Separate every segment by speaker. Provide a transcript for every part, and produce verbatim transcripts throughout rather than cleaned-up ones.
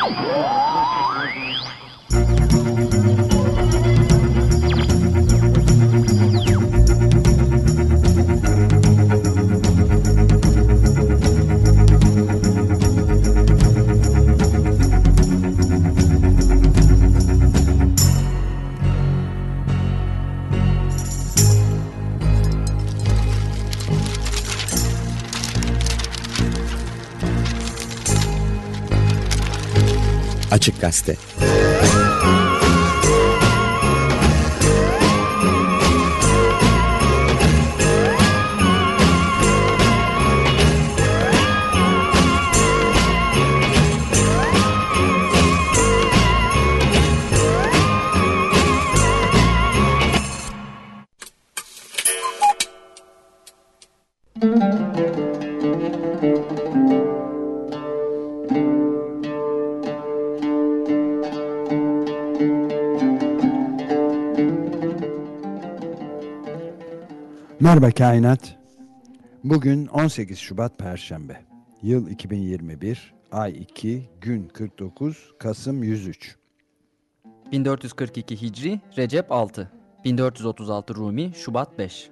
Speaker 1: Açık Gazete.
Speaker 2: Merhaba Kainat. Bugün on sekiz Şubat Perşembe. Yıl iki bin yirmi bir, ay iki, gün kırk dokuz, Kasım yüz üç.
Speaker 3: bin dört yüz kırk iki Hicri, Recep altı. bin dört yüz otuz altı Rumi, Şubat beş.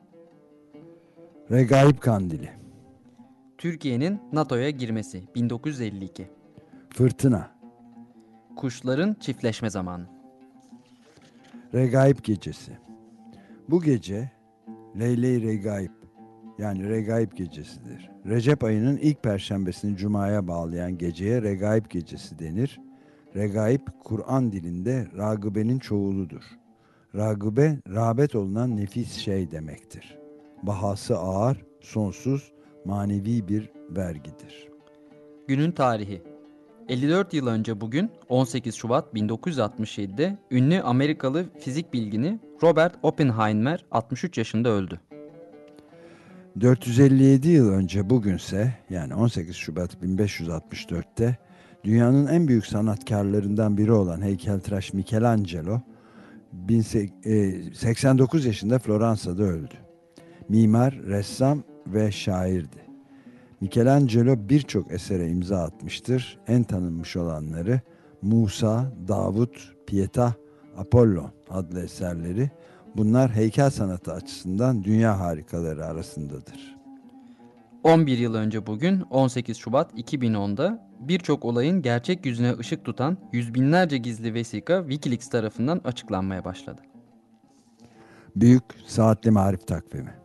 Speaker 2: Regaib Kandili.
Speaker 3: Türkiye'nin NATO'ya girmesi, bin dokuz yüz elli iki.
Speaker 2: Fırtına.
Speaker 3: Kuşların çiftleşme zamanı.
Speaker 2: Regaib Gecesi. Bu gece Leyle-i Regaib, yani Regaib Gecesidir. Recep ayının ilk perşembesini Cuma'ya bağlayan geceye Regaib Gecesi denir. Regaib, Kur'an dilinde ragıbenin çoğuludur. Ragıbe, rağbet olunan nefis şey demektir. Bahası ağır, sonsuz, manevi bir vergidir.
Speaker 3: Günün tarihi. elli dört yıl önce bugün on sekiz Şubat bin dokuz yüz altmış yedi'de ünlü Amerikalı fizik bilgini Robert Oppenheimer altmış üç yaşında öldü.
Speaker 2: dört yüz elli yedi yıl önce bugünse, yani on sekiz Şubat bin beş yüz altmış dört'te dünyanın en büyük sanatkarlarından biri olan heykeltıraş Michelangelo seksen dokuz yaşında Floransa'da öldü. Mimar, ressam ve şairdi. Michelangelo birçok esere imza atmıştır. En tanınmış olanları Musa, Davut, Pietà, Apollon adlı eserleri. Bunlar heykel sanatı açısından dünya harikaları arasındadır.
Speaker 3: on bir yıl önce bugün on sekiz Şubat iki bin on'da birçok olayın gerçek yüzüne ışık tutan yüz binlerce gizli vesika Wikileaks tarafından açıklanmaya başladı.
Speaker 2: Büyük Saatli Marif Takvimi.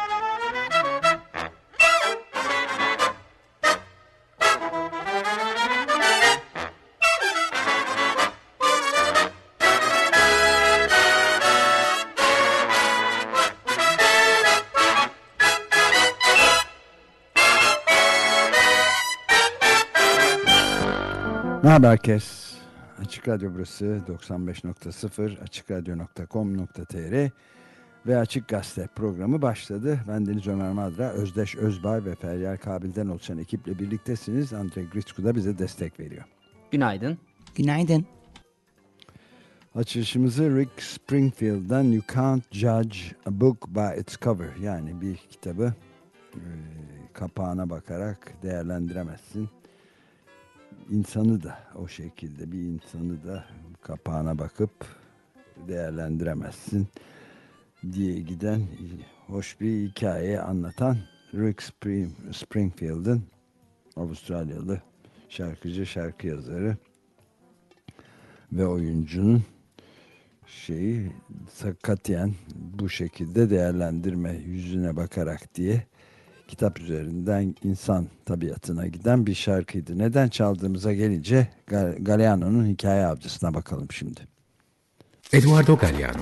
Speaker 2: Merhaba herkes. Açık Radyo burası doksan beş nokta sıfır, açık radyo nokta com nokta tr ve Açık Gazete programı başladı. Ben Deniz Ömer Madra, Özdeş Özbay ve Feryal Kabil'den oluşan ekiple birliktesiniz. Andrei Gritsku da bize destek veriyor.
Speaker 3: Günaydın.
Speaker 4: Günaydın.
Speaker 2: Açılışımızı Rick Springfield'dan You Can't Judge a Book by Its Cover, yani bir kitabı e, kapağına bakarak değerlendiremezsin. İnsanı da o şekilde, bir insanı da kapağına bakıp değerlendiremezsin diye giden hoş bir hikaye anlatan Rick Springfield'ın, Avustralyalı şarkıcı, şarkı yazarı ve oyuncunun şeyi sakatiyen bu şekilde değerlendirme, yüzüne bakarak diye kitap üzerinden insan tabiatına giden bir şarkıydı. Neden çaldığımıza gelince Galeano'nun Hikaye Avcısına bakalım şimdi.
Speaker 5: Eduardo Galeano,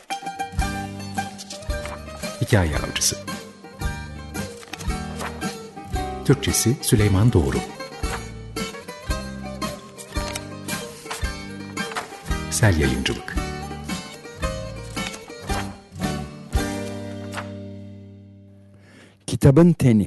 Speaker 5: Hikaye Avcısı. Türkçesi Süleyman Doğru. Sel Yayıncılık.
Speaker 2: Kitabın teni.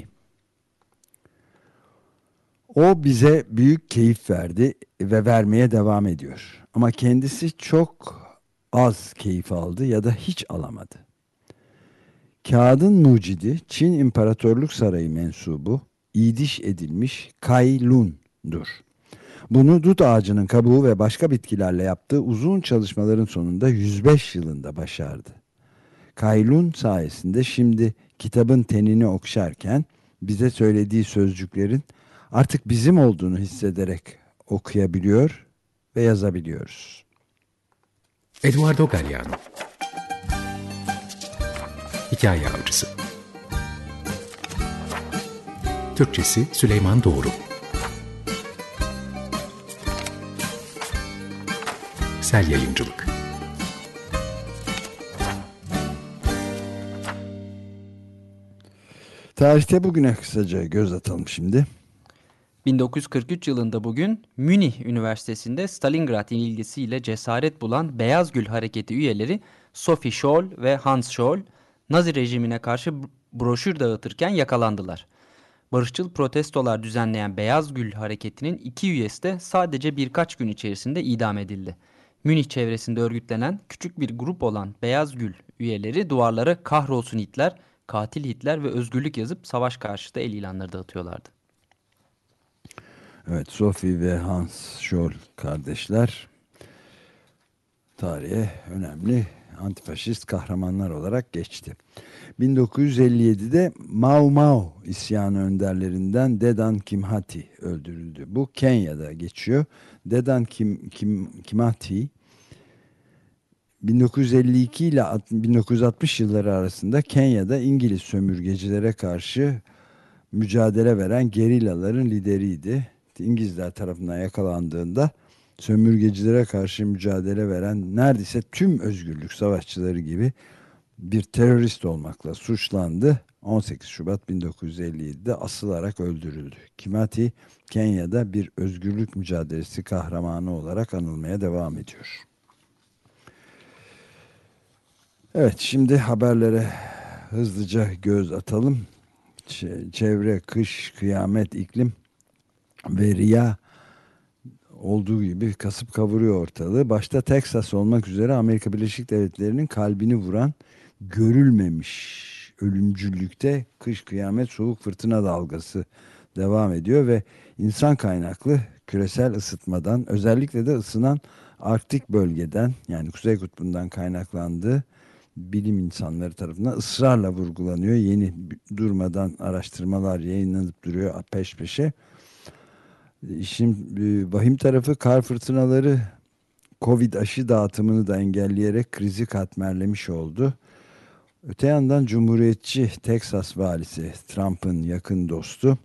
Speaker 2: O bize büyük keyif verdi ve vermeye devam ediyor. Ama kendisi çok az keyif aldı ya da hiç alamadı. Kağıdın mucidi Çin İmparatorluk Sarayı mensubu, idiş edilmiş Kai Lun'dur. Bunu dut ağacının kabuğu ve başka bitkilerle yaptığı uzun çalışmaların sonunda yüz beş yılında başardı. Kaylun sayesinde şimdi kitabın tenini okşarken bize söylediği sözcüklerin artık bizim olduğunu hissederek okuyabiliyor ve yazabiliyoruz.
Speaker 5: Eduardo Galeano. Hikaye Avcısı. Türkçesi Süleyman Doğru. Sel Yayıncılık.
Speaker 2: Tarihte bugüne kısaca göz atalım şimdi.
Speaker 3: bin dokuz yüz kırk üç yılında bugün Münih Üniversitesi'nde Stalingrad ilgisiyle cesaret bulan Beyaz Gül Hareketi üyeleri Sophie Scholl ve Hans Scholl, Nazi rejimine karşı broşür dağıtırken yakalandılar. Barışçıl protestolar düzenleyen Beyaz Gül Hareketi'nin iki üyesi de sadece birkaç gün içerisinde idam edildi. Münih çevresinde örgütlenen küçük bir grup olan Beyaz Gül üyeleri duvarlara "Kahrolsun Hitler", "Katil Hitler" ve "Özgürlük" yazıp savaş karşıtı el ilanları dağıtıyorlardı.
Speaker 2: Evet, Sophie ve Hans Scholl kardeşler tarihe önemli antifaşist kahramanlar olarak geçti. bin dokuz yüz elli yedide Mau Mau isyanı önderlerinden Dedan Kimhati öldürüldü. Bu Kenya'da geçiyor. Dedan Kim, Kim, Kimhati bin dokuz yüz elli iki ile bin dokuz yüz altmış yılları arasında Kenya'da İngiliz sömürgecilere karşı mücadele veren gerillaların lideriydi. İngilizler tarafından yakalandığında sömürgecilere karşı mücadele veren neredeyse tüm özgürlük savaşçıları gibi bir terörist olmakla suçlandı. on sekiz Şubat bin dokuz yüz elli yedide asılarak öldürüldü. Kimati Kenya'da bir özgürlük mücadelesi kahramanı olarak anılmaya devam ediyor. Evet, şimdi haberlere hızlıca göz atalım. Çevre, kış, kıyamet, iklim ve riya olduğu gibi kasıp kavuruyor ortalığı. Başta Texas olmak üzere Amerika Birleşik Devletleri'nin kalbini vuran görülmemiş ölümcüllükte kış, kıyamet, soğuk fırtına dalgası devam ediyor ve insan kaynaklı küresel ısıtmadan, özellikle de ısınan Arktik bölgeden, yani Kuzey Kutbu'ndan kaynaklandığı bilim insanları tarafından ısrarla vurgulanıyor. Yeni durmadan araştırmalar yayınlanıp duruyor peş peşe. İşin vahim tarafı, kar fırtınaları Covid aşı dağıtımını da engelleyerek krizi katmerlemiş oldu. Öte yandan Cumhuriyetçi Texas valisi, Trump'ın yakın dostu,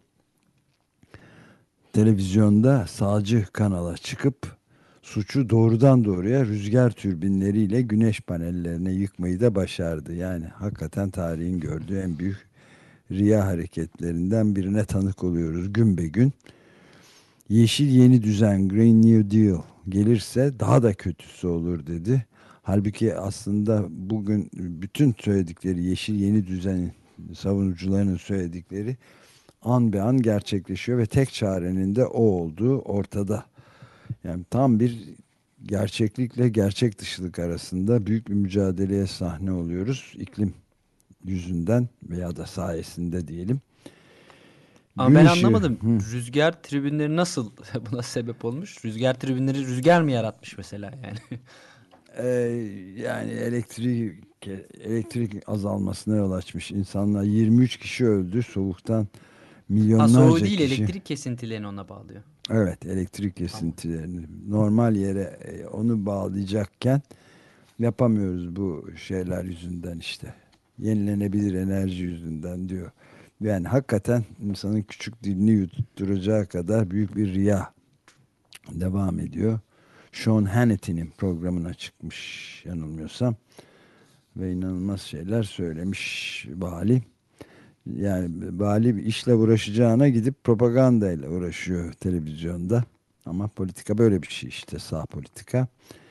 Speaker 2: televizyonda sağcı kanala çıkıp suçu doğrudan doğruya rüzgar türbinleriyle güneş panellerine yıkmayı da başardı. Yani hakikaten tarihin gördüğü en büyük riya hareketlerinden birine tanık oluyoruz gün be gün. Yeşil yeni düzen, Green New Deal gelirse daha da kötüsü olur dedi. Halbuki aslında bugün bütün söyledikleri yeşil yeni düzen savunucularının söyledikleri an be an gerçekleşiyor ve tek çarenin de o olduğu ortada. Yani tam bir gerçeklikle gerçek dışılık arasında büyük bir mücadeleye sahne oluyoruz. İklim yüzünden veya da sayesinde diyelim.
Speaker 3: Ama
Speaker 2: Gün
Speaker 3: ben
Speaker 2: ışığı,
Speaker 3: anlamadım.
Speaker 2: hı.
Speaker 3: Rüzgar tribünleri nasıl buna sebep olmuş? Rüzgar tribünleri rüzgar mı yaratmış mesela yani?
Speaker 2: Ee, yani elektrik elektrik azalmasına yol açmış. İnsanlar, yirmi üç kişi öldü soğuktan,
Speaker 3: Ha,
Speaker 2: milyonlarca
Speaker 3: soğuğu değil,
Speaker 2: kişi.
Speaker 3: elektrik kesintilerini ona bağlıyor.
Speaker 2: Evet, elektrik
Speaker 3: Tamam.
Speaker 2: kesintilerini normal yere e, onu bağlayacakken yapamıyoruz bu şeyler yüzünden işte. Yenilenebilir enerji yüzünden diyor. Yani hakikaten insanın küçük dilini yutturacağı kadar büyük bir riya devam ediyor. Sean Hannity'nin programına çıkmış yanılmıyorsam ve inanılmaz şeyler söylemiş vali. Yani vali bir işle uğraşacağına gidip propagandayla uğraşıyor televizyonda. Ama politika böyle bir şey işte, sağ politika.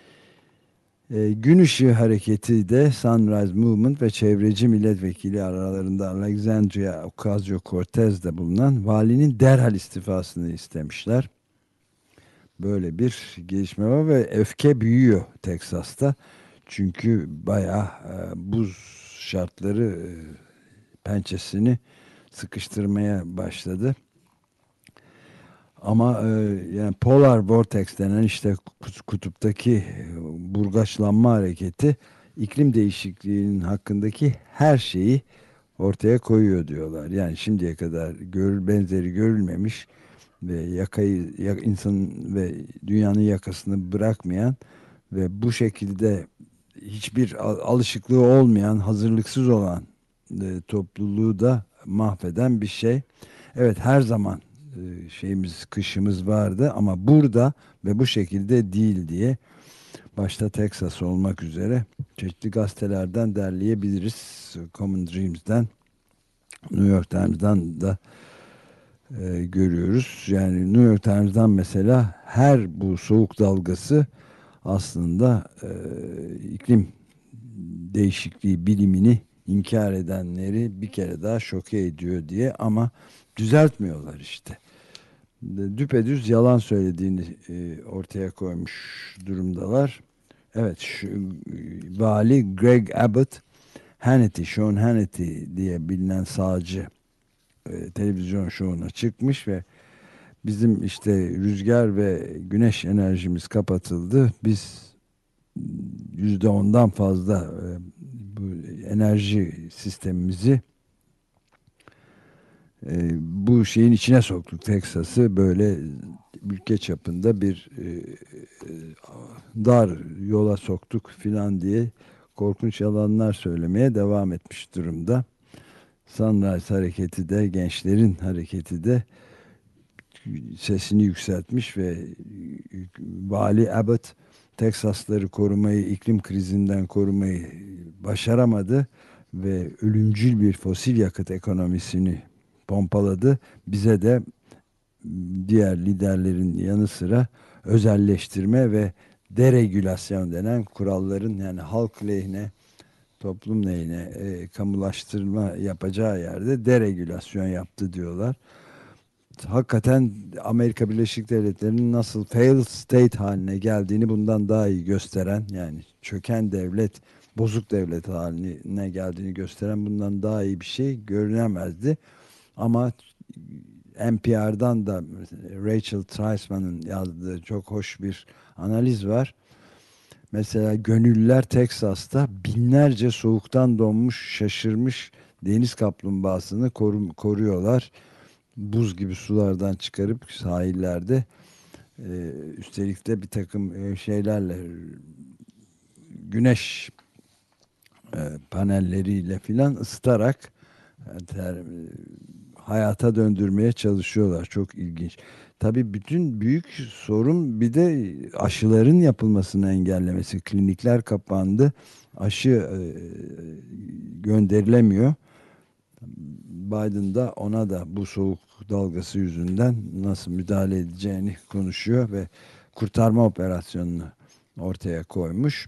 Speaker 2: E, Gün Işığı Hareketi de Sunrise Movement ve çevreci milletvekili aralarında Alexandria Ocasio-Cortez'de bulunan valinin derhal istifasını istemişler. Böyle bir gelişme var ve öfke büyüyor Teksas'ta. Çünkü bayağı e, buz şartları e, pençesini sıkıştırmaya başladı. Ama e, yani polar vortex denen işte kutuptaki burgaçlanma hareketi iklim değişikliğinin hakkındaki her şeyi ortaya koyuyor diyorlar. Yani şimdiye kadar görül benzeri görülmemiş ve yakayı ya, insanın ve dünyanın yakasını bırakmayan ve bu şekilde hiçbir alışıklığı olmayan, hazırlıksız olan e, topluluğu da mahveden bir şey. Evet, her zaman e, şeyimiz, kışımız vardı ama burada ve bu şekilde değil diye başta Texas olmak üzere çeşitli gazetelerden derleyebiliriz. Common Dreams'den, New York Times'dan da e, görüyoruz. Yani New York Times'dan mesela her bu soğuk dalgası aslında e, iklim değişikliği bilimini inkar edenleri bir kere daha şoke ediyor diye, ama düzeltmiyorlar işte. Düpedüz yalan söylediğini e, ortaya koymuş durumdalar. Evet, şu, e, vali Greg Abbott, Hannity, Sean Hannity diye bilinen sağcı e, televizyon şovuna çıkmış ve bizim işte rüzgar ve güneş enerjimiz kapatıldı. Biz yüzde ondan fazla e, bu enerji sistemimizi e, bu şeyin içine soktuk. Texas'ı böyle ülke çapında bir e, e, dar yola soktuk filan diye korkunç yalanlar söylemeye devam etmiş durumda. Sunrise hareketi de, gençlerin hareketi de sesini yükseltmiş ve Vali Abbott Teksasları korumayı, iklim krizinden korumayı başaramadı ve ölümcül bir fosil yakıt ekonomisini pompaladı. Bize de diğer liderlerin yanı sıra özelleştirme ve deregülasyon denen kuralların, yani halk lehine, toplum lehine e, kamulaştırma yapacağı yerde deregülasyon yaptı diyorlar. Hakikaten Amerika Birleşik Devletleri'nin nasıl failed state haline geldiğini bundan daha iyi gösteren, yani çöken devlet, bozuk devlet haline geldiğini gösteren bundan daha iyi bir şey görünemezdi. Ama N P R'dan da Rachel Treisman'ın yazdığı çok hoş bir analiz var. Mesela gönüllüler Teksas'ta binlerce soğuktan donmuş, şaşırmış deniz kaplumbağasını koru koruyorlar. Buz gibi sulardan çıkarıp sahillerde, e, üstelik de bir takım e, şeylerle, güneş e, panelleriyle filan ısıtarak e, ter, e, hayata döndürmeye çalışıyorlar. Çok ilginç. Tabii bütün büyük sorun bir de aşıların yapılmasını engellemesi. Klinikler kapandı. Aşı e, gönderilemiyor. Biden da ona da bu soğuk dalgası yüzünden nasıl müdahale edeceğini konuşuyor ve kurtarma operasyonunu ortaya koymuş.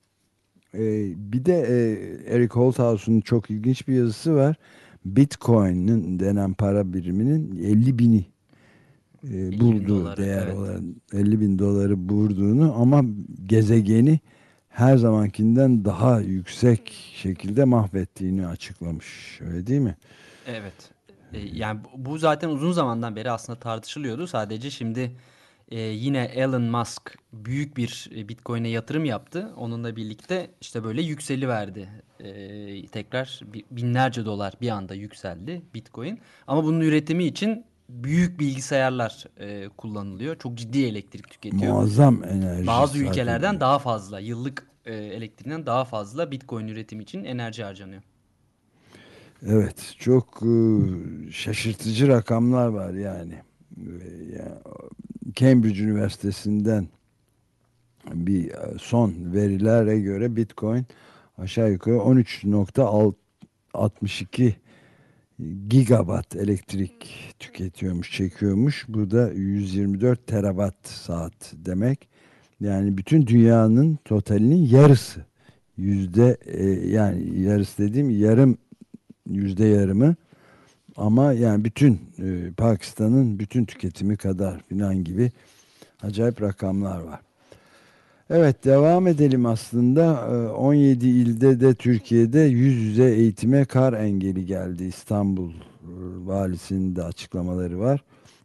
Speaker 2: Ee, bir de e, Eric Holthouse'un çok ilginç bir yazısı var. Bitcoin'in denen para biriminin elli bini e, bulduğu
Speaker 3: doları,
Speaker 2: değer
Speaker 3: evet.
Speaker 2: olarak elli bin doları bulduğunu, ama gezegeni her zamankinden daha yüksek şekilde mahvettiğini açıklamış. Öyle değil mi?
Speaker 3: Evet. E, yani bu bu zaten uzun zamandan beri aslında tartışılıyordu. Sadece şimdi e, yine Elon Musk büyük bir e, Bitcoin'e yatırım yaptı. Onunla birlikte işte böyle yükseliverdi. E, tekrar bi- binlerce dolar bir anda yükseldi Bitcoin. Ama bunun üretimi için büyük bilgisayarlar e, kullanılıyor. Çok ciddi elektrik tüketiyor.
Speaker 2: Muazzam enerji
Speaker 3: Bazı
Speaker 2: sarf
Speaker 3: ülkelerden
Speaker 2: ediyor.
Speaker 3: daha fazla, yıllık e, elektriğinden daha fazla Bitcoin üretimi için enerji harcanıyor.
Speaker 2: Evet, çok e, şaşırtıcı rakamlar var yani. Ve ya, Cambridge Üniversitesi'nden bir e, son verilere göre Bitcoin aşağı yukarı on üç nokta altmış iki gigawatt elektrik tüketiyormuş, çekiyormuş. Bu da yüz yirmi dört terawatt saat demek. Yani bütün dünyanın totalinin yarısı. Yüzde e, yani yarısı dediğim yarım, yüzde yarımı, ama yani bütün e, Pakistan'ın bütün tüketimi kadar filan gibi acayip rakamlar var. Evet, devam edelim aslında. E, on yedi ilde de Türkiye'de yüz yüze eğitime kar engeli geldi. İstanbul e, valisinin de açıklamaları var.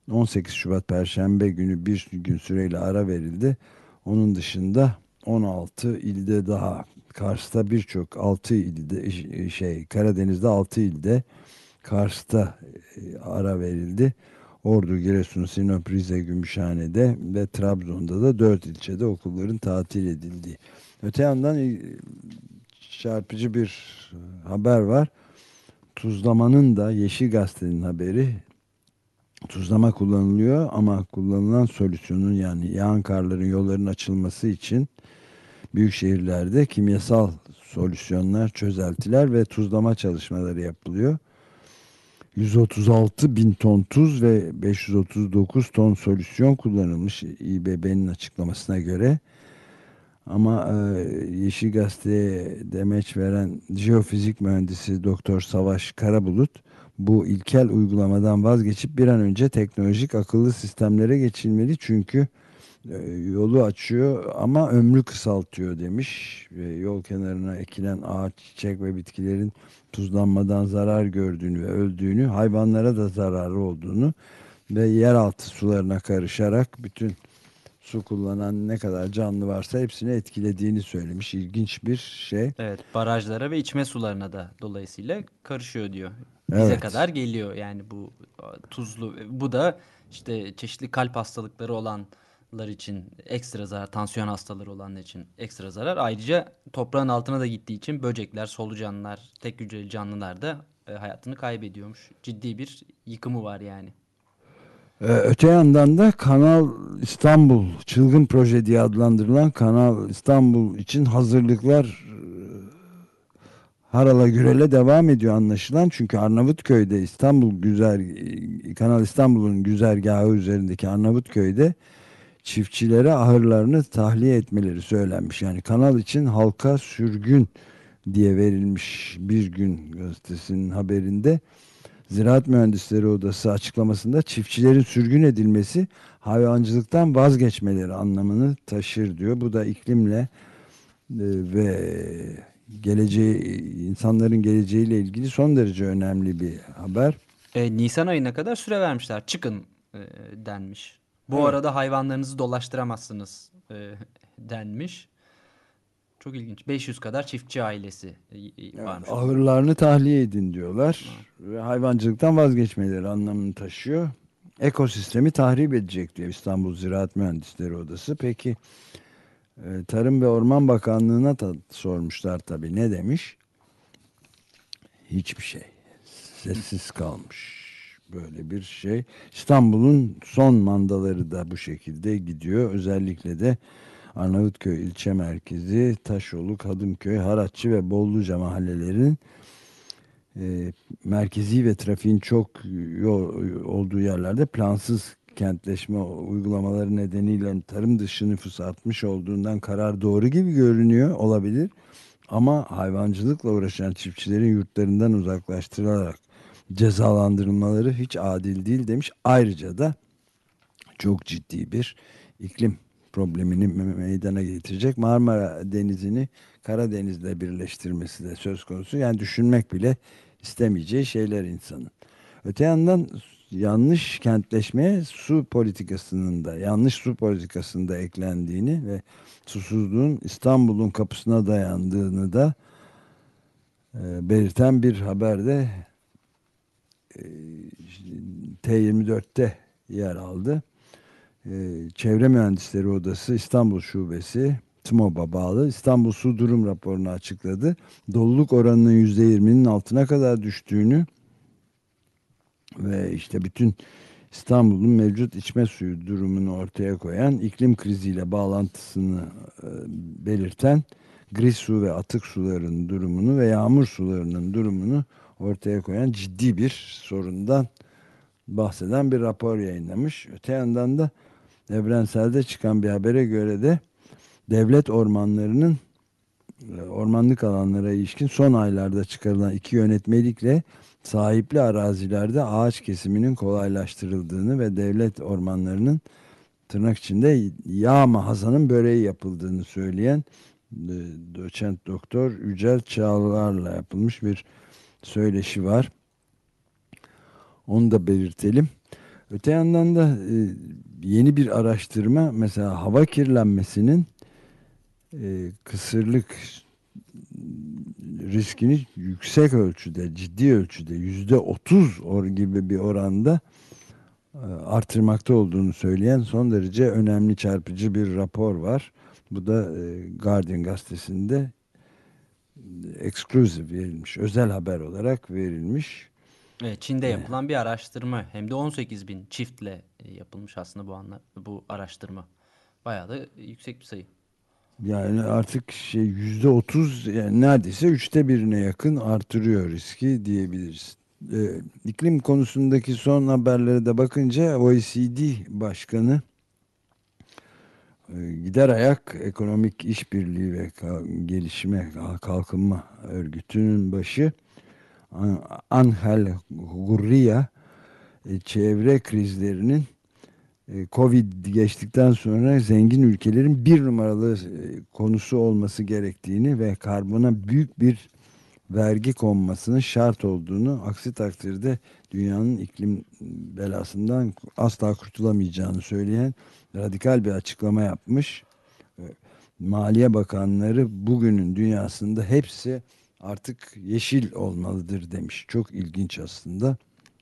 Speaker 2: on sekiz Şubat Perşembe günü bir gün süreyle ara verildi. Onun dışında on altı ilde daha, Kars'ta birçok altı ilde, şey Karadeniz'de altı ilde, Kars'ta e, ara verildi. Ordu, Giresun, Sinop, Rize, Gümüşhane'de ve Trabzon'da da dört ilçede okulların tatil edildiği. Öte yandan e, çarpıcı bir e, haber var. Tuzlamanın da, Yeşil Gazete'nin haberi, tuzlama kullanılıyor ama kullanılan solüsyonun, yani yağan karların yolların açılması için büyük şehirlerde kimyasal solüsyonlar, çözeltiler ve tuzlama çalışmaları yapılıyor. yüz otuz altı bin ton tuz ve beş yüz otuz dokuz ton solüsyon kullanılmış İBB'nin açıklamasına göre. Ama e, Yeşil Gazete'ye demeç veren jeofizik mühendisi Doktor Savaş Karabulut, bu ilkel uygulamadan vazgeçip bir an önce teknolojik akıllı sistemlere geçilmeli, çünkü e, yolu açıyor ama ömrü kısaltıyor demiş. Ve yol kenarına ekilen ağaç, çiçek ve bitkilerin tuzlanmadan zarar gördüğünü ve öldüğünü, hayvanlara da zararı olduğunu ve yeraltı sularına karışarak bütün su kullanan ne kadar canlı varsa hepsini etkilediğini söylemiş. İlginç bir şey.
Speaker 3: Evet, barajlara ve içme sularına da dolayısıyla karışıyor diyor. Bize
Speaker 2: Evet.
Speaker 3: kadar geliyor yani bu tuzlu. Bu da işte çeşitli kalp hastalıkları olanlar için ekstra zarar, tansiyon hastaları olanlar için ekstra zarar. Ayrıca toprağın altına da gittiği için böcekler, solucanlar, tek hücreli canlılar da e, hayatını kaybediyormuş. Ciddi bir yıkımı var yani.
Speaker 2: Ee, öte yandan da Kanal İstanbul, çılgın proje diye adlandırılan Kanal İstanbul için hazırlıklar e, harala gürele devam ediyor anlaşılan. Çünkü Arnavutköy'de, İstanbul güzer Kanal İstanbul'un güzergahı üzerindeki Arnavutköy'de çiftçilere ahırlarını tahliye etmeleri söylenmiş. Yani kanal için halka sürgün diye verilmiş Bir Gün gazetesinin haberinde. Ziraat Mühendisleri Odası açıklamasında çiftçilerin sürgün edilmesi hayvancılıktan vazgeçmeleri anlamını taşır diyor. Bu da iklimle e, ve geleceği, insanların geleceğiyle ilgili son derece önemli bir haber.
Speaker 3: E, Nisan ayına kadar süre vermişler. Çıkın e, denmiş. Bu
Speaker 2: Evet.
Speaker 3: arada hayvanlarınızı dolaştıramazsınız e, denmiş. Çok ilginç. beş yüz kadar çiftçi ailesi e, e,
Speaker 2: Evet,
Speaker 3: varmış.
Speaker 2: ahırlarını tahliye edin diyorlar ve hayvancılıktan vazgeçmeleri anlamını taşıyor. Ekosistemi tahrip edecek diyor İstanbul Ziraat Mühendisleri Odası. Peki e, Tarım ve Orman Bakanlığı'na da sormuşlar tabii, ne demiş? Hiçbir şey. Sessiz kalmış. Böyle bir şey. İstanbul'un son mandaları da bu şekilde gidiyor. Özellikle de Arnavutköy ilçe merkezi, Taşyolu, Kadımköy, Haratçı ve Bolluca mahallelerinin e, merkezi ve trafiğin çok yol, olduğu yerlerde plansız kentleşme uygulamaları nedeniyle tarım dışı nüfus artmış olduğundan karar doğru gibi görünüyor olabilir. Ama hayvancılıkla uğraşan çiftçilerin yurtlarından uzaklaştırılarak cezalandırılmaları hiç adil değil demiş. Ayrıca da çok ciddi bir iklim problemini meydana getirecek, Marmara Denizi'ni Karadeniz'le birleştirmesi de söz konusu. Yani düşünmek bile istemeyeceği şeyler insanın. Öte yandan yanlış kentleşmeye su politikasının da yanlış su politikasında eklendiğini ve susuzluğun İstanbul'un kapısına dayandığını da e, belirten bir haberde e, T yirmi dörtte yer aldı. Ee, Çevre Mühendisleri Odası İstanbul Şubesi TMOB'a bağlı İstanbul Su Durum raporunu açıkladı. Doluluk oranının yüzde yirminin altına kadar düştüğünü ve işte bütün İstanbul'un mevcut içme suyu durumunu ortaya koyan, iklim kriziyle bağlantısını e, belirten gri su ve atık suların durumunu ve yağmur sularının durumunu ortaya koyan ciddi bir sorundan bahseden bir rapor yayınlamış. Öte yandan da Evrensel'de çıkan bir habere göre de devlet ormanlarının e, ormanlık alanlara ilişkin son aylarda çıkarılan iki yönetmelikle sahipli arazilerde ağaç kesiminin kolaylaştırıldığını ve devlet ormanlarının tırnak içinde yağma Hasan'ın böreği yapıldığını söyleyen e, doçent doktor Yücel Çağlar'la yapılmış bir söyleşi var. Onu da belirtelim. Öte yandan da e, yeni bir araştırma mesela hava kirlenmesinin e, kısırlık riskini yüksek ölçüde, ciddi ölçüde yüzde otuz or gibi bir oranda e, artırmakta olduğunu söyleyen son derece önemli, çarpıcı bir rapor var. Bu da e, Guardian gazetesinde exclusive verilmiş, özel haber olarak verilmiş.
Speaker 3: Evet, Çin'de yapılan bir araştırma, hem de on sekiz bin çiftle e, yapılmış aslında bu anla bu araştırma. Bayağı da yüksek bir sayı.
Speaker 2: Yani artık şey yüzde otuz, yani neredeyse üçte birine yakın artırıyor riski diyebiliriz. Ee, iklim konusundaki son haberlere de bakınca O E C D Başkanı e, gider ayak ekonomik işbirliği ve ka- gelişme kalkınma örgütünün başı An- Angel Gurria e, çevre krizlerinin e, Covid geçtikten sonra zengin ülkelerin bir numaralı e, konusu olması gerektiğini ve karbona büyük bir vergi konmasının şart olduğunu, aksi takdirde dünyanın iklim belasından asla kurtulamayacağını söyleyen radikal bir açıklama yapmış. E, Maliye Bakanları bugünün dünyasında hepsi artık yeşil olmalıdır demiş. Çok ilginç aslında.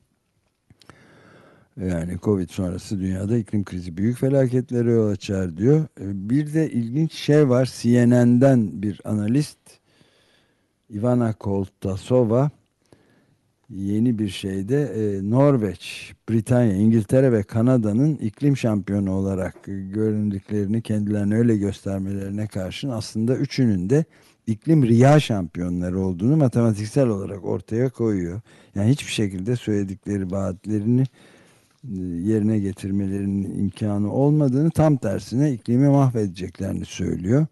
Speaker 2: Yani Covid sonrası dünyada iklim krizi büyük felaketlere yol açar diyor. E, Bir de ilginç şey var. C N N'den bir analist Ivana Koltasova yeni bir şeyde e, Norveç, Britanya, İngiltere ve Kanada'nın iklim şampiyonu olarak göründüklerini, kendilerini öyle göstermelerine karşın aslında üçünün de iklim riya şampiyonları olduğunu matematiksel olarak ortaya koyuyor. Yani hiçbir şekilde söyledikleri vaatlerini e, yerine getirmelerinin imkanı olmadığını, tam tersine iklimi mahvedeceklerini söylüyor.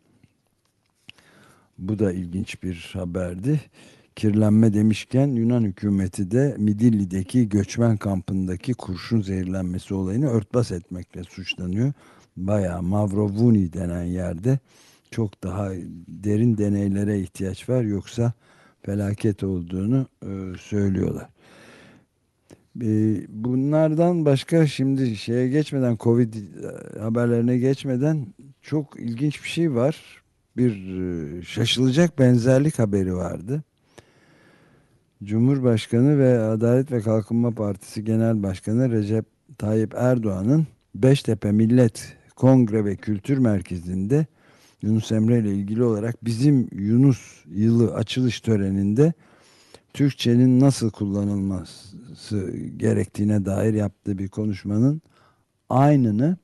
Speaker 2: Bu da ilginç bir haberdi. Kirlenme demişken Yunan hükümeti de Midilli'deki göçmen kampındaki kurşun zehirlenmesi olayını örtbas etmekle suçlanıyor. Bayağı Mavrovuni denen yerde çok daha derin deneylere ihtiyaç var, yoksa felaket olduğunu e, söylüyorlar. E, bunlardan başka, şimdi şeye geçmeden, Covid e, haberlerine geçmeden, çok ilginç bir şey var. Bir e, şaşılacak benzerlik haberi vardı. Cumhurbaşkanı ve Adalet ve Kalkınma Partisi Genel Başkanı Recep Tayyip Erdoğan'ın Beştepe Millet Kongre ve Kültür Merkezi'nde Yunus Emre ile ilgili olarak bizim Yunus yılı açılış töreninde Türkçenin nasıl kullanılması gerektiğine dair yaptığı bir konuşmanın aynını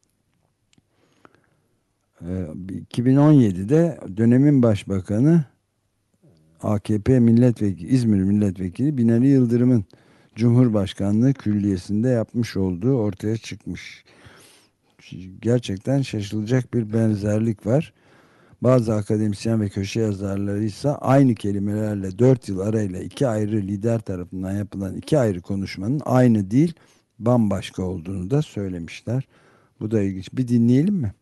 Speaker 2: e, iki bin on yedide dönemin başbakanı A K P milletvekili, İzmir milletvekili Binali Yıldırım'ın Cumhurbaşkanlığı Külliyesi'nde yapmış olduğu ortaya çıkmış. Gerçekten şaşılacak bir benzerlik var. Bazı akademisyen ve köşe yazarları ise aynı kelimelerle dört yıl arayla iki ayrı lider tarafından yapılan iki ayrı konuşmanın aynı değil, bambaşka olduğunu da söylemişler. Bu da ilginç. Bir dinleyelim mi?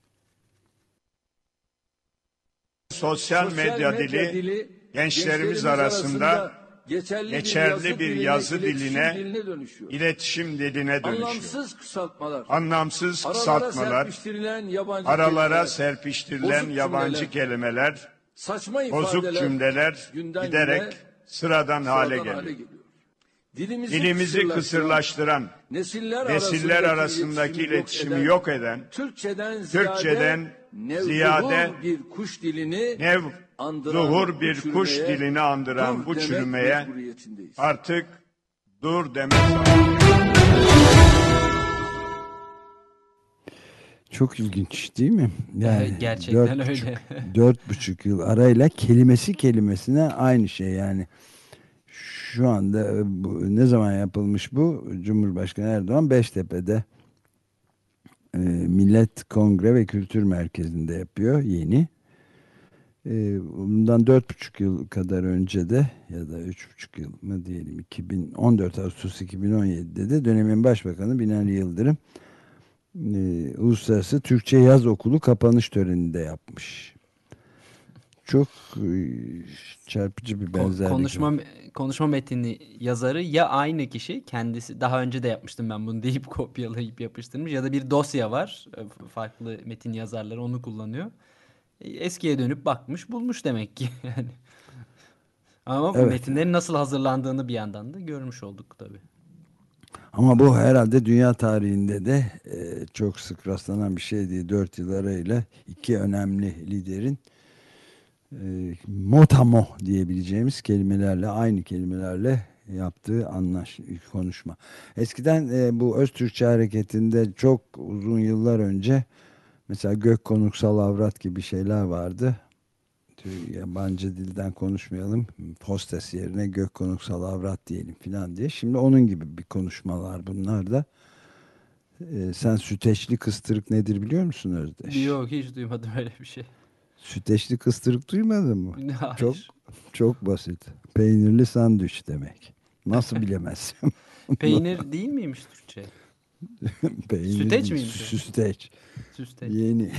Speaker 4: Sosyal, Sosyal medya, medya dili, dili gençlerimiz arasında geçerli, geçerli bir yazı, bir yazı diline, diline iletişim diline dönüşüyor. Anlamsız kısaltmalar, Anlamsız kısaltmalar serpiştirilen yabancı aralara kelimeler, serpiştirilen bozuk yabancı cümleler, kelimeler, saçma bozuk cümleler giderek sıradan hale geliyor. Hale geliyor. Dilimizi, Dilimizi kısırlaştıran, nesiller, nesiller arasındaki iletişimi yok eden, Türkçeden ziyade, Türkçeden ziyade bir kuş dilini nev zuhur bir çürümeye, kuş dilini andıran bu çürümeye artık dur demek zamanı.
Speaker 2: Çok ilginç değil mi?
Speaker 3: Yani gerçekten dört öyle.
Speaker 2: Buçuk, dört buçuk yıl arayla kelimesi kelimesine aynı şey yani. Şu anda bu, ne zaman yapılmış bu? Cumhurbaşkanı Erdoğan Beştepe'de e, Millet Kongre ve Kültür Merkezi'nde yapıyor, yeni. E, bundan dört buçuk yıl kadar önce de, ya da üç buçuk yıl mı diyelim, iki bin on dört Ağustos iki bin on yedide de dönemin başbakanı Binali Yıldırım e, Uluslararası Türkçe Yaz Okulu kapanış töreninde yapmış. çok e, çarpıcı bir
Speaker 3: Ko-
Speaker 2: benzerlik
Speaker 3: konuşma
Speaker 2: var.
Speaker 3: konuşma metni yazarı ya aynı kişi, kendisi daha önce de yapmıştım ben bunu deyip kopyalayıp yapıştırmış, ya da bir dosya var, e, farklı metin yazarları onu kullanıyor. E, Eskiye dönüp bakmış, bulmuş demek ki yani. Ama
Speaker 2: Evet.
Speaker 3: metinlerin nasıl hazırlandığını bir yandan da görmüş olduk tabii.
Speaker 2: Ama bu herhalde dünya tarihinde de e, çok sık rastlanan bir şey değil. Dört yıl arayla iki önemli liderin e, motamo diyebileceğimiz kelimelerle, aynı kelimelerle yaptığı anlaş konuşma. Eskiden e, bu Öztürkçe hareketinde çok uzun yıllar önce mesela gök konuksal avrat gibi şeyler vardı. Tü- Yabancı dilden konuşmayalım. Hostes yerine gök konuksal avrat diyelim filan diye. Şimdi onun gibi bir konuşmalar bunlar da. E, sen süteçli kıstırık nedir biliyor musun Özdeş?
Speaker 3: Yok, hiç duymadım öyle bir şey.
Speaker 2: Süteçli kıstırık duymadın mı? Çok
Speaker 3: Hayır.
Speaker 2: çok basit. Peynirli sandviç demek. Nasıl bilemezsin? bunu?
Speaker 3: Peynir değil miymiş Türkçe?
Speaker 2: Peynir
Speaker 3: Süteç
Speaker 2: değil,
Speaker 3: miymiş o?
Speaker 2: sü- süteç.
Speaker 3: Süsteç.
Speaker 2: Yeni.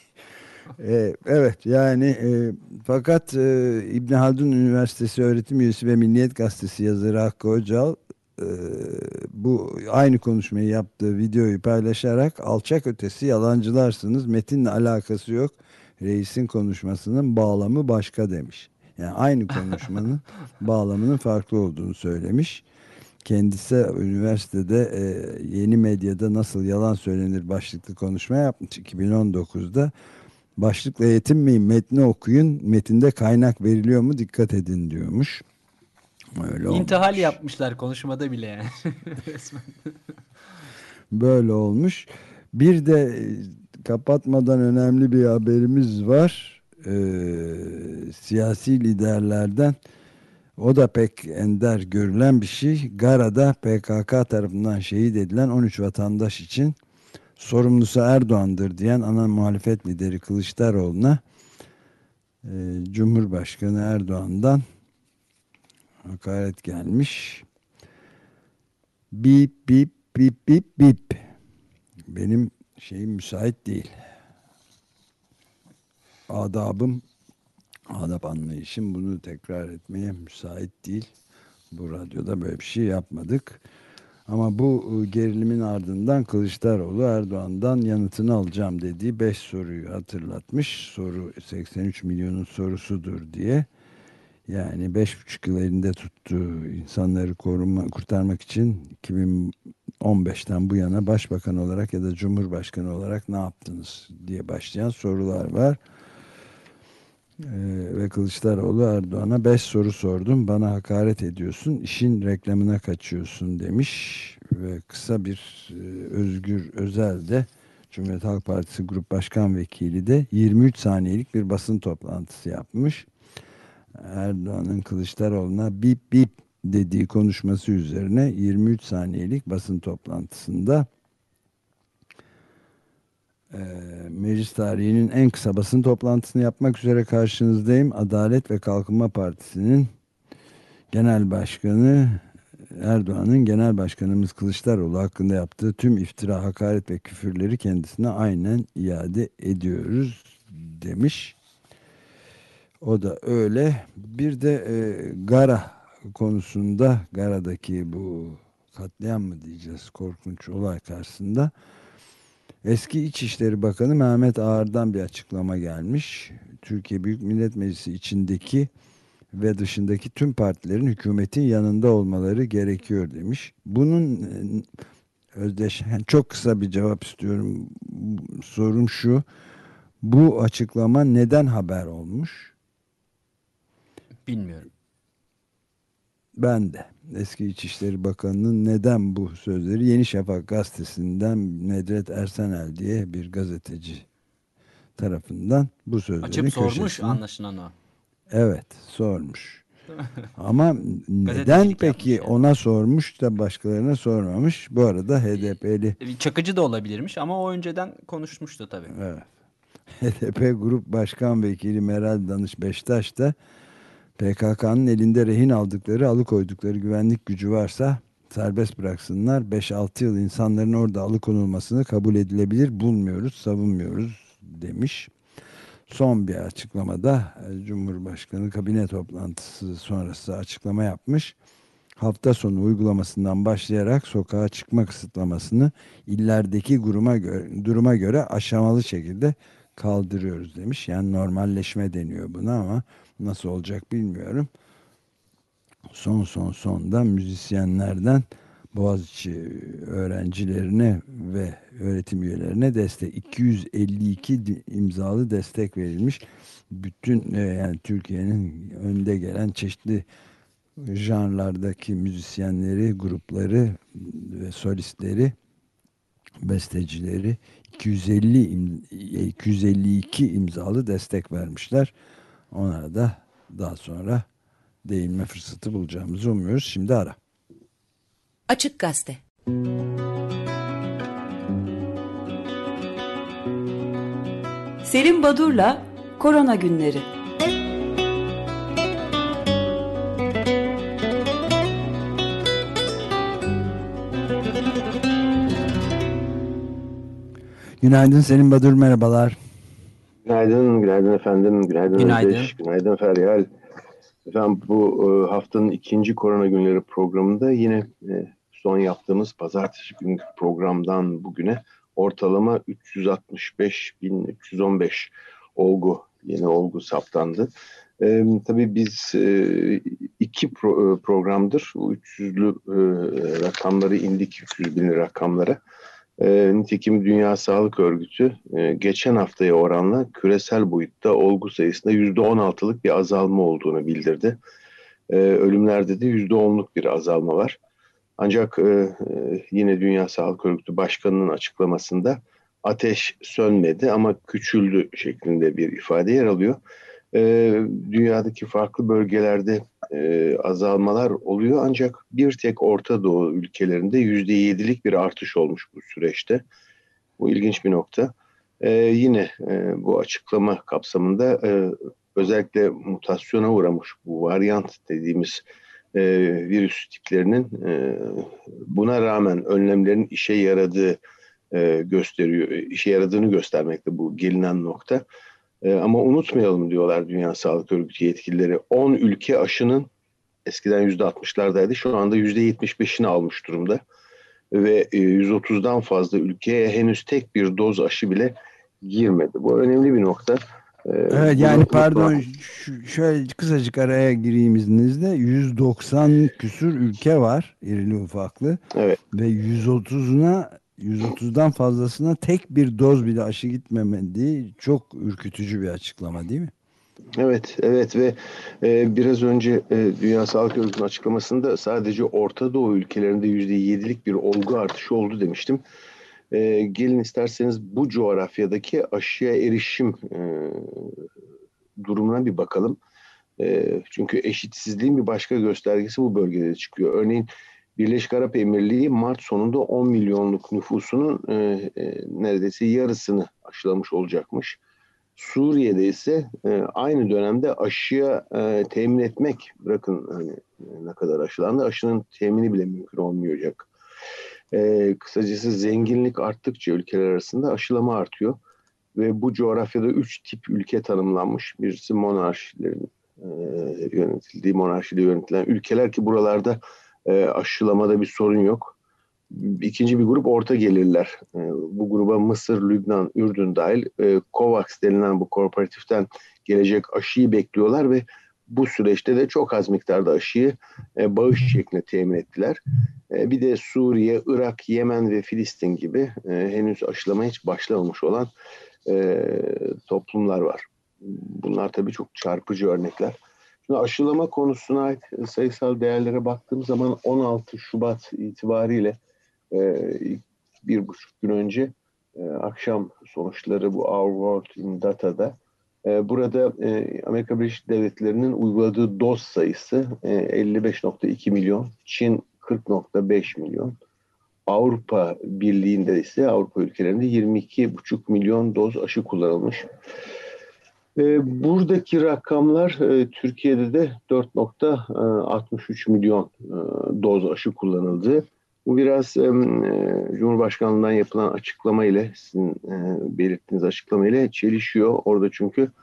Speaker 2: E, evet yani e, fakat e, İbn Haldun Üniversitesi öğretim üyesi ve Milliyet Gazetesi yazarı Hakkı Öcal e, bu aynı konuşmayı yaptığı videoyu paylaşarak alçak ötesi yalancılarsınız, metinle alakası yok, reisin konuşmasının bağlamı başka demiş. Yani aynı konuşmanın bağlamının farklı olduğunu söylemiş. Kendisi üniversitede e, yeni medyada nasıl yalan söylenir başlıklı konuşma yapmış iki bin on dokuzda. Başlıkla yetinmeyin, metni okuyun, metinde kaynak veriliyor mu dikkat edin diyormuş. Öyle
Speaker 3: İntihal
Speaker 2: olmamış.
Speaker 3: yapmışlar konuşmada bile yani. Resmen.
Speaker 2: Böyle olmuş. Bir de e, kapatmadan önemli bir haberimiz var. Ee, siyasi liderlerden, o da pek ender görülen bir şey. Gara'da P K K tarafından şehit edilen on üç vatandaş için sorumlusu Erdoğan'dır diyen ana muhalefet lideri Kılıçdaroğlu'na e, Cumhurbaşkanı Erdoğan'dan hakaret gelmiş. Bip bip bip bip bip. Benim şeyim müsait değil. Adabım, adap anlayışım bunu tekrar etmeye müsait değil. Bu radyoda böyle bir şey yapmadık. Ama bu e, gerilimin ardından Kılıçdaroğlu Erdoğan'dan yanıtını alacağım dediği beş soruyu hatırlatmış. Soru seksen üç milyonun sorusudur diye. Yani beş buçuk yıl elinde tuttuğu insanları koruma, kurtarmak için iki bin on beşten bu yana başbakan olarak ya da cumhurbaşkanı olarak ne yaptınız diye başlayan sorular var. Ee, ve Kılıçdaroğlu Erdoğan'a beş soru sordum, bana hakaret ediyorsun, işin reklamına kaçıyorsun demiş. Ve kısa bir e, Özgür Özel de, Cumhuriyet Halk Partisi Grup Başkan Vekili de yirmi üç saniyelik bir basın toplantısı yapmış. Erdoğan'ın Kılıçdaroğlu'na bip bip dediği konuşması üzerine yirmi üç saniyelik basın toplantısında e, meclis tarihinin en kısa basın toplantısını yapmak üzere karşınızdayım. Adalet ve Kalkınma Partisi'nin Genel Başkanı Erdoğan'ın Genel Başkanımız Kılıçdaroğlu hakkında yaptığı tüm iftira, hakaret ve küfürleri kendisine aynen iade ediyoruz demiş. O da öyle. Bir de e, Gara konusunda, Gara'daki bu katliam mı diyeceğiz, korkunç olay karşısında eski İçişleri Bakanı Mehmet Ağar'dan bir açıklama gelmiş. Türkiye Büyük Millet Meclisi içindeki ve dışındaki tüm partilerin hükümetin yanında olmaları gerekiyor demiş. Bunun e, özdeşen çok kısa bir cevap istiyorum. Sorum şu: bu açıklama neden haber olmuş?
Speaker 3: Bilmiyorum.
Speaker 2: Ben de. Eski İçişleri Bakanı'nın neden bu sözleri, Yeni Şafak gazetesinden Nedret Ersenel diye bir gazeteci tarafından bu sözlerin
Speaker 3: Açıp sormuş
Speaker 2: köşesine,
Speaker 3: anlaşılan o.
Speaker 2: evet, sormuş. Ama neden
Speaker 3: Gazetecilik yapmış
Speaker 2: peki
Speaker 3: yani.
Speaker 2: ona sormuş da başkalarına sormamış? Bu arada H D P'li,
Speaker 3: E, Çakıcı da olabilirmiş ama o önceden konuşmuştu tabii.
Speaker 2: evet, H D P Grup Başkan Vekili Meral Danış Beştaş da P K K'nın elinde rehin aldıkları, alıkoydukları güvenlik gücü varsa serbest bıraksınlar. beş altı yıl insanların orada alıkonulmasını kabul edilebilir bulmuyoruz, savunmuyoruz demiş. son bir açıklamada Cumhurbaşkanı kabine toplantısı sonrası açıklama yapmış. Hafta sonu uygulamasından başlayarak sokağa çıkma kısıtlamasını illerdeki duruma göre, duruma göre aşamalı şekilde kaldırıyoruz demiş. Yani normalleşme deniyor buna ama nasıl olacak bilmiyorum. Son son son da müzisyenlerden Boğaziçi öğrencilerine ve öğretim üyelerine destek iki yüz elli iki imzalı destek verilmiş. Bütün yani Türkiye'nin önde gelen çeşitli janrlardaki müzisyenleri, grupları ve solistleri, bestecileri iki yüz elli iki yüz elli iki imzalı destek vermişler. Ona da daha sonra değinme fırsatı bulacağımızı umuyoruz. Şimdi ara.
Speaker 6: Açık Gazete. Selim Badur'la Korona Günleri.
Speaker 2: Günaydın Selim Badur, merhabalar.
Speaker 7: Günaydın, günaydın efendim, günaydın
Speaker 3: Günaydın.
Speaker 7: Özdeş, günaydın Feryal. Efendim bu e, haftanın ikinci Korona Günleri programında yine e, son yaptığımız pazartesi günü programdan bugüne ortalama üç yüz altmış beş bin üç yüz on beş olgu, yeni olgu saptandı. E, tabii biz e, iki pro, e, programdır bu üç yüzlü e, rakamları indik, üç yüz binli rakamlara. E, nitekim Dünya Sağlık Örgütü e, geçen haftaya oranla küresel boyutta olgu sayısında yüzde on altılık bir azalma olduğunu bildirdi. E, ölümlerde de yüzde onluk bir azalma var. Ancak e, yine Dünya Sağlık Örgütü Başkanı'nın açıklamasında ateş sönmedi ama küçüldü şeklinde bir ifade yer alıyor. E, dünyadaki farklı bölgelerde e, azalmalar oluyor ancak bir tek Orta Doğu ülkelerinde yüzde yedilik bir artış olmuş bu süreçte. Bu ilginç bir nokta. E, yine e, bu açıklama kapsamında e, özellikle mutasyona uğramış bu varyant dediğimiz e, virüs tiplerinin e, buna rağmen önlemlerin işe yaradığı e, gösteriyor, işe yaradığını göstermekte bu gelinen nokta. Ee, ama unutmayalım diyorlar Dünya Sağlık Örgütü yetkilileri. on ülke aşının eskiden yüzde altmışlardaydı. Şu anda yüzde yetmiş beşini almış durumda. Ve yüz otuzdan fazla ülkeye henüz tek bir doz aşı bile girmedi. Bu önemli bir nokta. Ee,
Speaker 2: Evet yani pardon şu, şöyle kısacık araya gireyim izninizle. yüz doksan küsur ülke var irili ufaklı.
Speaker 7: Evet.
Speaker 2: Ve yüz otuzuna yüz otuzdan fazlasına tek bir doz bile aşı gitmemediği çok ürkütücü bir açıklama değil mi?
Speaker 7: Evet, evet ve e, biraz önce e, Dünya Sağlık Örgütü'nün açıklamasında sadece Orta Doğu ülkelerinde yüzde yedilik bir olgu artışı oldu demiştim. E, gelin isterseniz bu coğrafyadaki aşıya erişim e, durumuna bir bakalım. E, çünkü eşitsizliğin bir başka göstergesi bu bölgede çıkıyor. Örneğin Birleşik Arap Emirliği Mart sonunda on milyonluk nüfusunun e, e, neredeyse yarısını aşılamış olacakmış. Suriye'de ise e, aynı dönemde aşıya e, temin etmek, bırakın hani ne kadar aşılandı, aşının temini bile mümkün olmayacak. E, kısacası zenginlik arttıkça ülkeler arasında aşılama artıyor. Ve bu coğrafyada üç tip ülke tanımlanmış. Birisi monarşilerin e, yönetildiği, monarşiyle yönetilen ülkeler ki buralarda e, aşılamada bir sorun yok. İkinci bir grup orta gelirler. E, bu gruba Mısır, Lübnan, Ürdün dahil e, COVAX denilen bu kooperatiften gelecek aşıyı bekliyorlar ve bu süreçte de çok az miktarda aşıyı e, bağış şeklinde temin ettiler. E, bir de Suriye, Irak, Yemen ve Filistin gibi e, henüz aşılamaya hiç başlamamış olan e, toplumlar var. Bunlar tabii çok çarpıcı örnekler. Şimdi aşılama konusuna ait sayısal değerlere baktığım zaman on altı Şubat itibariyle e, bir buçuk gün önce e, akşam sonuçları bu Our World in Data'da e, burada e, Amerika Birleşik Devletleri'nin uyguladığı doz sayısı e, elli beş nokta iki milyon, Çin kırk nokta beş milyon, Avrupa Birliği'nde ise Avrupa ülkelerinde yirmi iki buçuk milyon doz aşı kullanılmış. Buradaki rakamlar Türkiye'de de dört nokta altmış üç milyon doz aşı kullanıldı. Bu biraz Cumhurbaşkanlığından yapılan açıklama ile, sizin belirttiğiniz açıklama ile çelişiyor. Orada çünkü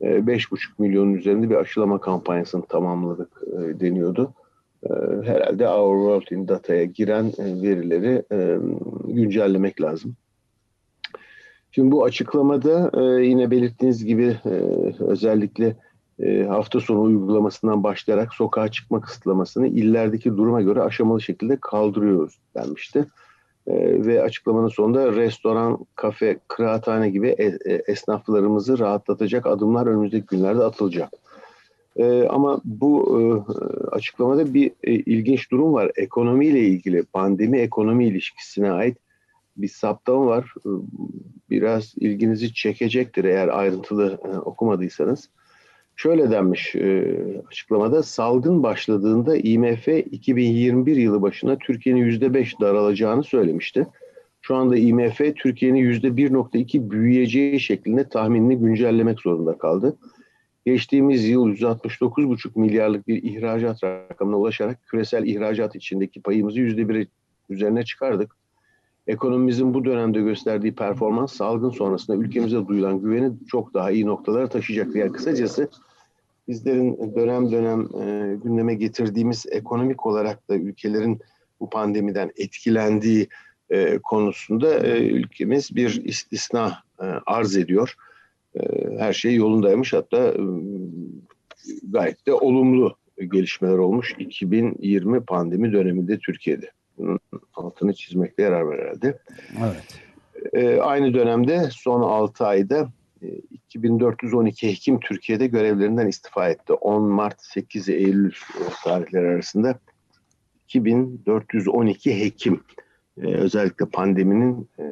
Speaker 7: beş buçuk milyonun üzerinde bir aşılama kampanyasını tamamladık e, deniyordu. E, herhalde Our World in Data'ya giren e, verileri e, güncellemek lazım. Şimdi bu açıklamada e, yine belirttiğiniz gibi e, özellikle e, hafta sonu uygulamasından başlayarak sokağa çıkma kısıtlamasını illerdeki duruma göre aşamalı şekilde kaldırıyoruz denmişti. E, ve açıklamanın sonunda restoran, kafe, kıraathane gibi e, e, esnaflarımızı rahatlatacak adımlar önümüzdeki günlerde atılacak. E, ama bu e, açıklamada bir e, ilginç durum var. Ekonomiyle ilgili, pandemi ekonomi ilişkisine ait bir saptama var. Biraz ilginizi çekecektir eğer ayrıntılı e, okumadıysanız. Şöyle denmiş e, açıklamada, salgın başladığında I M F iki bin yirmi bir yılı başına Türkiye'nin yüzde beş daralacağını söylemişti. Şu anda I M F Türkiye'nin yüzde bir nokta iki büyüyeceği şeklinde tahminini güncellemek zorunda kaldı. Geçtiğimiz yıl yüz altmış dokuz buçuk milyarlık bir ihracat rakamına ulaşarak küresel ihracat içindeki payımızı yüzde bir üzerine çıkardık. Ekonomimizin bu dönemde gösterdiği performans salgın sonrasında ülkemize duyulan güveni çok daha iyi noktalara taşıyacaktır. Yani kısacası bizlerin dönem dönem e, gündeme getirdiğimiz ekonomik olarak da ülkelerin bu pandemiden etkilendiği e, konusunda e, ülkemiz bir istisna e, arz ediyor. E, her şey yolundaymış, hatta e, gayet de olumlu gelişmeler olmuş iki bin yirmi pandemi döneminde Türkiye'de. Bunun altını çizmekte yarar var herhalde.
Speaker 2: Evet.
Speaker 7: Ee, aynı dönemde son altı ayda e, iki bin dört yüz on iki hekim Türkiye'de görevlerinden istifa etti. on Mart sekiz Eylül tarihleri arasında iki bin dört yüz on iki hekim e, özellikle pandeminin e,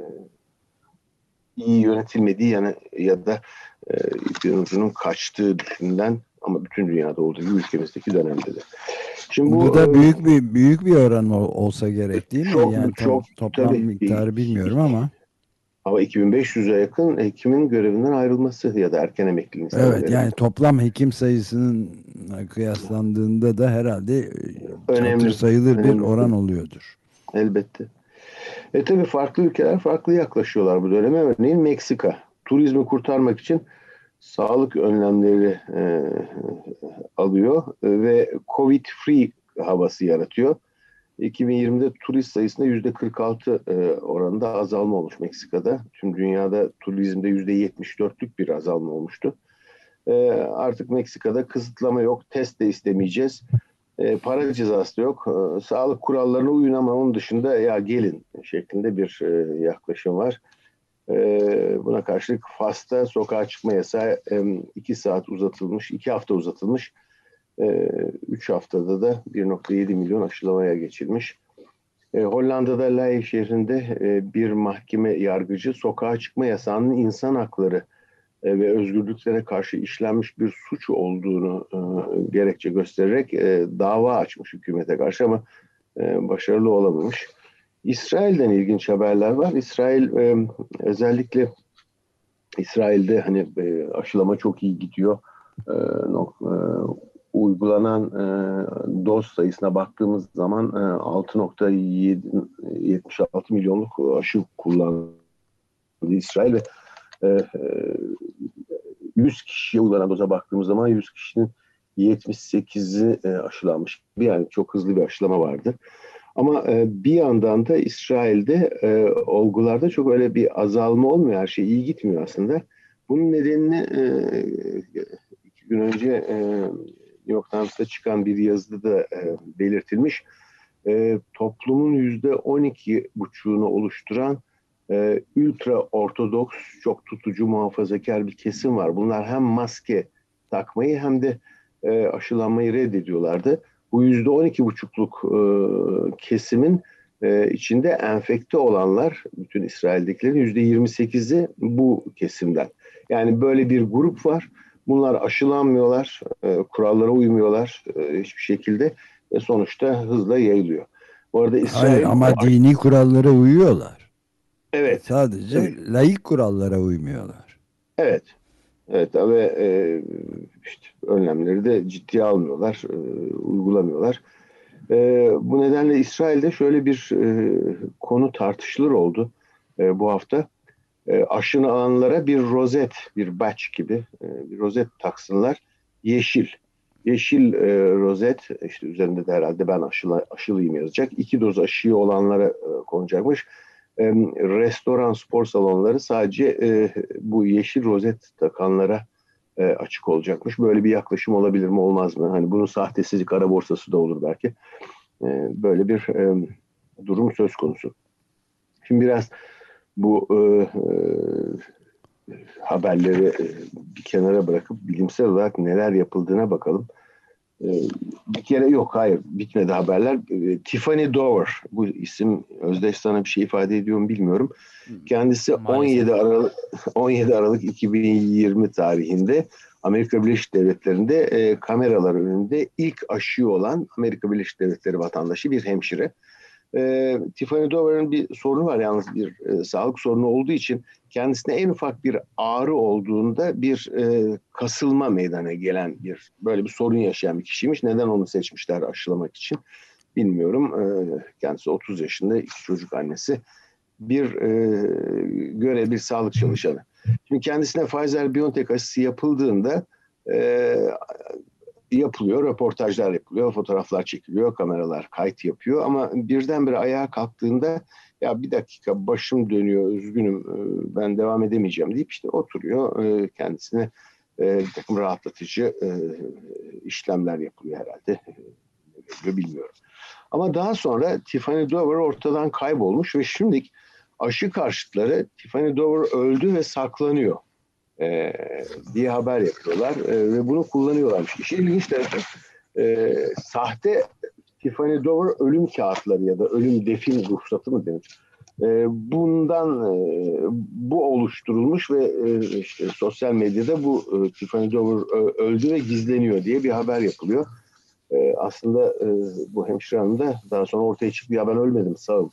Speaker 7: iyi yönetilmediği yani ya da e, ipin ucunun kaçtığı düşünülen, ama bütün dünyada olduğu gibi ülkemizdeki dönemde de. Şimdi bu,
Speaker 2: bu da büyük bir büyük bir oran olsa gerek değil mi?
Speaker 7: Çok,
Speaker 2: yani
Speaker 7: çok,
Speaker 2: to- toplam
Speaker 7: tabii.
Speaker 2: miktarı bilmiyorum ama.
Speaker 7: Ama iki bin beş yüze yakın hekimin görevinden ayrılması ya da erken emekliliğini.
Speaker 2: Evet, yani toplam hekim sayısının kıyaslandığında da herhalde
Speaker 7: önemli,
Speaker 2: hatır sayılır
Speaker 7: önemli.
Speaker 2: bir oran oluyordur.
Speaker 7: Elbette. E tabii farklı ülkeler farklı yaklaşıyorlar bu döneme. Örneğin Meksika turizmi kurtarmak için sağlık önlemleri e, alıyor ve Covid-free havası yaratıyor. iki bin yirmide turist sayısında yüzde kırk altı e, oranında azalma olmuş Meksika'da. Tüm dünyada turizmde yüzde yetmiş dörtlük bir azalma olmuştu. E, artık Meksika'da kısıtlama yok, test de istemeyeceğiz. E, para cezası da yok. E, sağlık kurallarına uyun ama onun dışında ya gelin şeklinde bir e, yaklaşım var. E, buna karşılık Fas'ta sokağa çıkma yasağı e, iki saat uzatılmış, iki hafta uzatılmış. üç haftada da bir nokta yedi milyon aşılamaya geçilmiş. E, Hollanda'da Leiden şehrinde e, bir mahkeme yargıcı sokağa çıkma yasağının insan hakları e, ve özgürlüklere karşı işlenmiş bir suç olduğunu e, gerekçe göstererek e, dava açmış hükümete karşı ama e, başarılı olamamış. İsrail'den ilginç haberler var. İsrail e, özellikle İsrail'de hani e, aşılama çok iyi gidiyor. E, no, e, uygulanan e, doz sayısına baktığımız zaman e, altı nokta yetmiş altı milyonluk aşı kullandı İsrail ve e, yüz kişiye uygulanan doza baktığımız zaman yüz kişinin yetmiş sekizi e, aşılanmış. Yani çok hızlı bir aşılama vardı. Ama e, bir yandan da İsrail'de e, olgularda çok öyle bir azalma olmuyor. Her şey iyi gitmiyor aslında. Bunun nedenini e, iki gün önce e, New York Times'ta çıkan bir yazıda da e, belirtilmiş. E, toplumun yüzde on iki buçuğunu oluşturan e, ultra ortodoks, çok tutucu, muhafazakar bir kesim var. Bunlar hem maske takmayı hem de e, aşılanmayı reddediyorlardı. Bu yüzde on iki buçukluk e, kesimin e, içinde enfekte olanlar, bütün İsrail'dekilerin yüzde yirmi sekizi bu kesimden. Yani böyle bir grup var. Bunlar aşılanmıyorlar, e, kurallara uymuyorlar e, hiçbir şekilde ve sonuçta hızla yayılıyor. Bu arada İsrail...
Speaker 2: Hayır ama dini kurallara uyuyorlar.
Speaker 7: Evet.
Speaker 2: Sadece tabii. Laik kurallara uymuyorlar.
Speaker 7: Evet. Evet ve e, işte önlemleri de ciddiye almıyorlar, e, uygulamıyorlar. E, bu nedenle İsrail'de şöyle bir e, konu tartışılır oldu e, bu hafta. e, aşını alanlara bir rozet, bir batch gibi e, bir rozet taksınlar. Yeşil. Yeşil e, rozet, işte üzerinde de herhalde ben aşıla, aşılıyım yazacak. İki doz aşıyı olanlara e, konacakmış. E, restoran, spor salonları sadece e, bu yeşil rozet takanlara e, açık olacakmış. Böyle bir yaklaşım olabilir mi, olmaz mı? Hani bunun sahtesi kara borsası da olur belki. E, böyle bir e, durum söz konusu. Şimdi biraz bu e, e, haberleri e, bir kenara bırakıp bilimsel olarak neler yapıldığına bakalım. E, bir kere yok, hayır, bitmedi haberler. E, Tiffany Dover, bu isim Özdeş sana bir şey ifade ediyor mu bilmiyorum. Kendisi
Speaker 3: Maalesef.
Speaker 7: on yedi Aralık on yedi Aralık iki bin yirmi tarihinde Amerika Birleşik Devletleri'nde e, kameralar önünde ilk aşıyı olan Amerika Birleşik Devletleri vatandaşı bir hemşire. E, Tiffany Dover'ın bir sorunu var, yalnız bir e, sağlık sorunu olduğu için kendisine en ufak bir ağrı olduğunda bir e, kasılma meydana gelen bir böyle bir sorun yaşayan bir kişiymiş. Neden onu seçmişler aşılamak için bilmiyorum. E, kendisi otuz yaşında, iki çocuk annesi, bir e, görev, bir sağlık çalışanı. Şimdi kendisine Pfizer-BioNTech aşısı yapıldığında e, yapılıyor, röportajlar yapılıyor, fotoğraflar çekiliyor, kameralar kayıt yapıyor ama birdenbire ayağa kalktığında ya bir dakika başım dönüyor, üzgünüm, ben devam edemeyeceğim deyip işte oturuyor, kendisine bir takım rahatlatıcı işlemler yapılıyor herhalde, bilmiyorum. Ama daha sonra Tiffany Dover ortadan kaybolmuş ve şimdi aşı karşıtları Tiffany Dover öldü ve saklanıyor Ee, diye haber yapıyorlar ee, ve bunu kullanıyorlarmış. İşin ilginç tarafı e, sahte Tiffany Dover ölüm kağıtları ya da ölüm defin ruhsatı mı denir? E, bundan e, bu oluşturulmuş ve e, işte sosyal medyada bu e, Tiffany Dover öldü ve gizleniyor diye bir haber yapılıyor. E, aslında e, bu hemşire hanım da daha sonra ortaya çıktı, ya ben ölmedim, sağım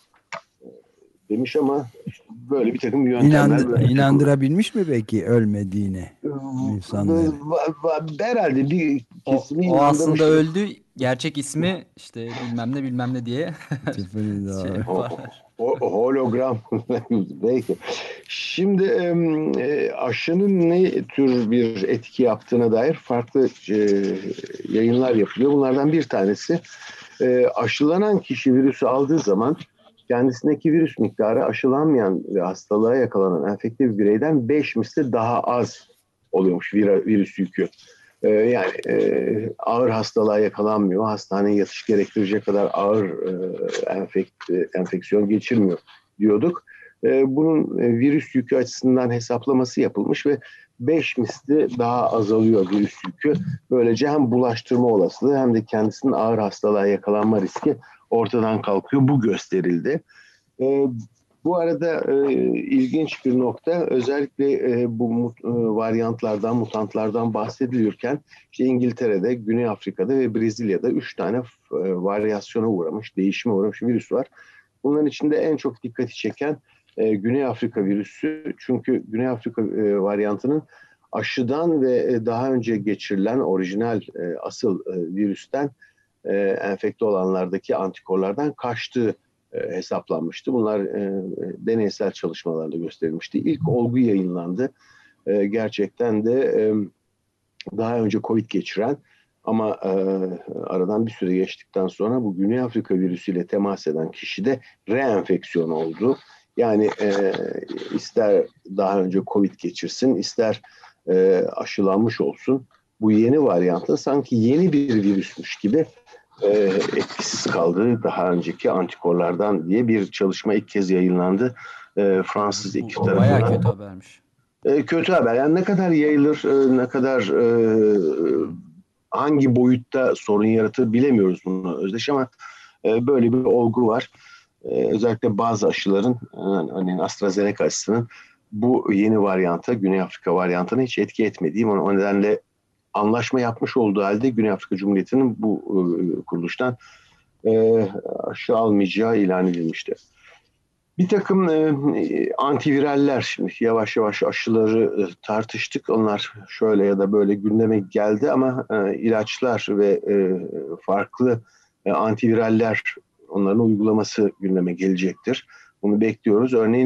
Speaker 7: demiş ama işte böyle bir takım yöntemler.
Speaker 2: İnandı,
Speaker 7: böyle
Speaker 2: inandırabilmiş mi peki ölmediğini
Speaker 7: takım,
Speaker 2: insanları?
Speaker 7: herhalde bir
Speaker 3: O,
Speaker 7: kesimi
Speaker 3: o aslında
Speaker 7: inandırmıştır.
Speaker 3: öldü. Gerçek ismi işte bilmem ne bilmem ne diye
Speaker 2: Tiffany
Speaker 3: şey
Speaker 2: Dover.
Speaker 7: O,
Speaker 3: yaparlar.
Speaker 7: o, o hologram. Belki. Şimdi e, aşının ne tür bir etki yaptığına dair farklı e, yayınlar yapılıyor. Bunlardan bir tanesi e, aşılanan kişi virüsü aldığı zaman kendisindeki virüs miktarı aşılanmayan ve hastalığa yakalanan enfekte bir bireyden beş misli daha az oluyormuş vir, virüs yükü. Ee, yani e, ağır hastalığa yakalanmıyor, hastaneye yatış gerektirecek kadar ağır e, enfekt, enfeksiyon geçirmiyor diyorduk. E, bunun e, virüs yükü açısından hesaplaması yapılmış ve beş misli daha azalıyor virüs yükü. Böylece hem bulaştırma olasılığı hem de kendisinin ağır hastalığa yakalanma riski ortadan kalkıyor. Bu gösterildi. E, bu arada e, ilginç bir nokta, özellikle e, bu e, varyantlardan, mutantlardan bahsedilirken işte İngiltere'de, Güney Afrika'da ve Brezilya'da üç tane e, varyasyona uğramış, değişime uğramış virüs var. Bunların içinde en çok dikkati çeken e, Güney Afrika virüsü. Çünkü Güney Afrika e, varyantının aşıdan ve e, daha önce geçirilen orijinal e, asıl e, virüsten e, enfekte olanlardaki antikorlardan kaçtığı e, hesaplanmıştı. Bunlar e, deneysel çalışmalarla gösterilmişti. İlk olgu yayınlandı. E, gerçekten de e, daha önce Covid geçiren ama e, aradan bir süre geçtikten sonra bu Güney Afrika virüsüyle temas eden kişide reenfeksiyon oldu. Yani e, ister daha önce Covid geçirsin, ister e, aşılanmış olsun, bu yeni varyantın sanki yeni bir virüsmüş gibi e, etkisiz kaldığı daha önceki antikorlardan diye bir çalışma ilk kez yayınlandı e, Fransız ekip
Speaker 3: Bu
Speaker 7: tarafından.
Speaker 3: bayağı kötü habermiş.
Speaker 7: E, kötü haber. Yani ne kadar yayılır, e, ne kadar e, hangi boyutta sorun yaratır bilemiyoruz bunu Özdeş, ama e, böyle bir olgu var. E, özellikle bazı aşıların, yani örneğin AstraZeneca aşısının bu yeni varyanta, Güney Afrika varyantına hiç etki etmediği, o nedenle anlaşma yapmış olduğu halde Güney Afrika Cumhuriyeti'nin bu e, kuruluştan e, aşı almayacağı ilan edilmişti. Bir takım e, antiviraller, şimdi yavaş yavaş aşıları e, tartıştık. Onlar şöyle ya da böyle gündeme geldi ama e, ilaçlar ve e, farklı e, antiviraller, onların uygulaması gündeme gelecektir. Bunu bekliyoruz. Örneğin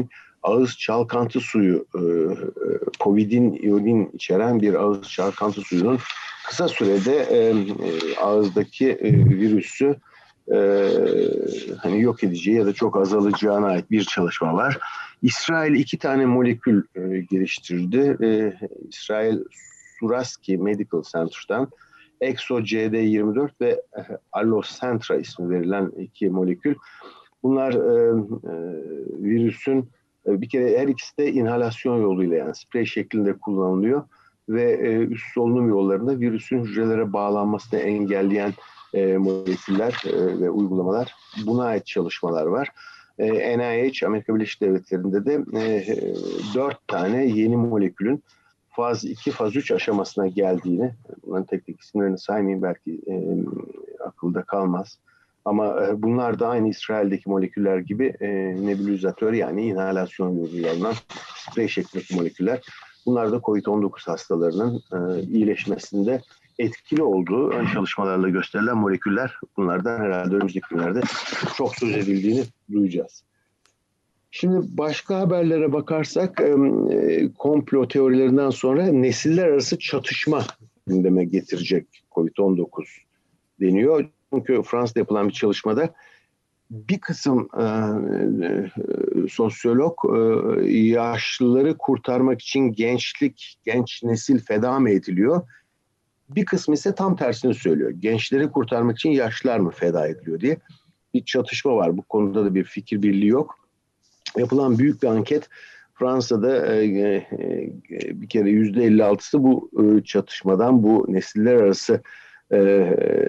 Speaker 7: ağız çalkantı suyu, e, Covid'in iodin içeren bir ağız çalkantı suyunun kısa sürede e, e, ağızdaki e, virüsü e, hani yok edeceği ya da çok azalacağına ait bir çalışma var. İsrail iki tane molekül e, geliştirdi. E, İsrail Suraski Medical Center'dan Exo C D yirmi dört ve Allocentra ismi verilen iki molekül. Bunlar e, e, virüsün e, bir kere her ikisi de inhalasyon yoluyla, yani sprey şeklinde kullanılıyor ve e, üst solunum yollarında virüsün hücrelere bağlanmasını engelleyen e, moleküller e, ve uygulamalar. Buna ait çalışmalar var. E, N I H Amerika Birleşik Devletleri'nde de e, dört tane yeni molekülün faz iki, faz üç aşamasına geldiğini, bunların tek tek isimlerini saymayayım, belki e, akılda kalmaz. Ama e, bunlar da aynı İsrail'deki moleküller gibi e, nebulizatör, yani inhalasyon yollarından sprey şeklindeki moleküller. Bunlar da kovid on dokuz hastalarının e, iyileşmesinde etkili olduğu ön çalışmalarla gösterilen moleküller. Bunlardan herhalde önümüzdeki günlerde çok söz edildiğini duyacağız. Şimdi başka haberlere bakarsak e, komplo teorilerinden sonra nesiller arası çatışma gündeme getirecek kovid on dokuz deniyor. Çünkü Fransa'da yapılan bir çalışmada bir kısım e, e, sosyolog e, yaşlıları kurtarmak için gençlik, genç nesil feda mı ediliyor? Bir kısmı ise tam tersini söylüyor. Gençleri kurtarmak için yaşlılar mı feda ediliyor diye bir çatışma var. Bu konuda da bir fikir birliği yok. Yapılan büyük bir anket Fransa'da e, e, bir kere yüzde elli altısı bu e, çatışmadan, bu nesiller arası e, e,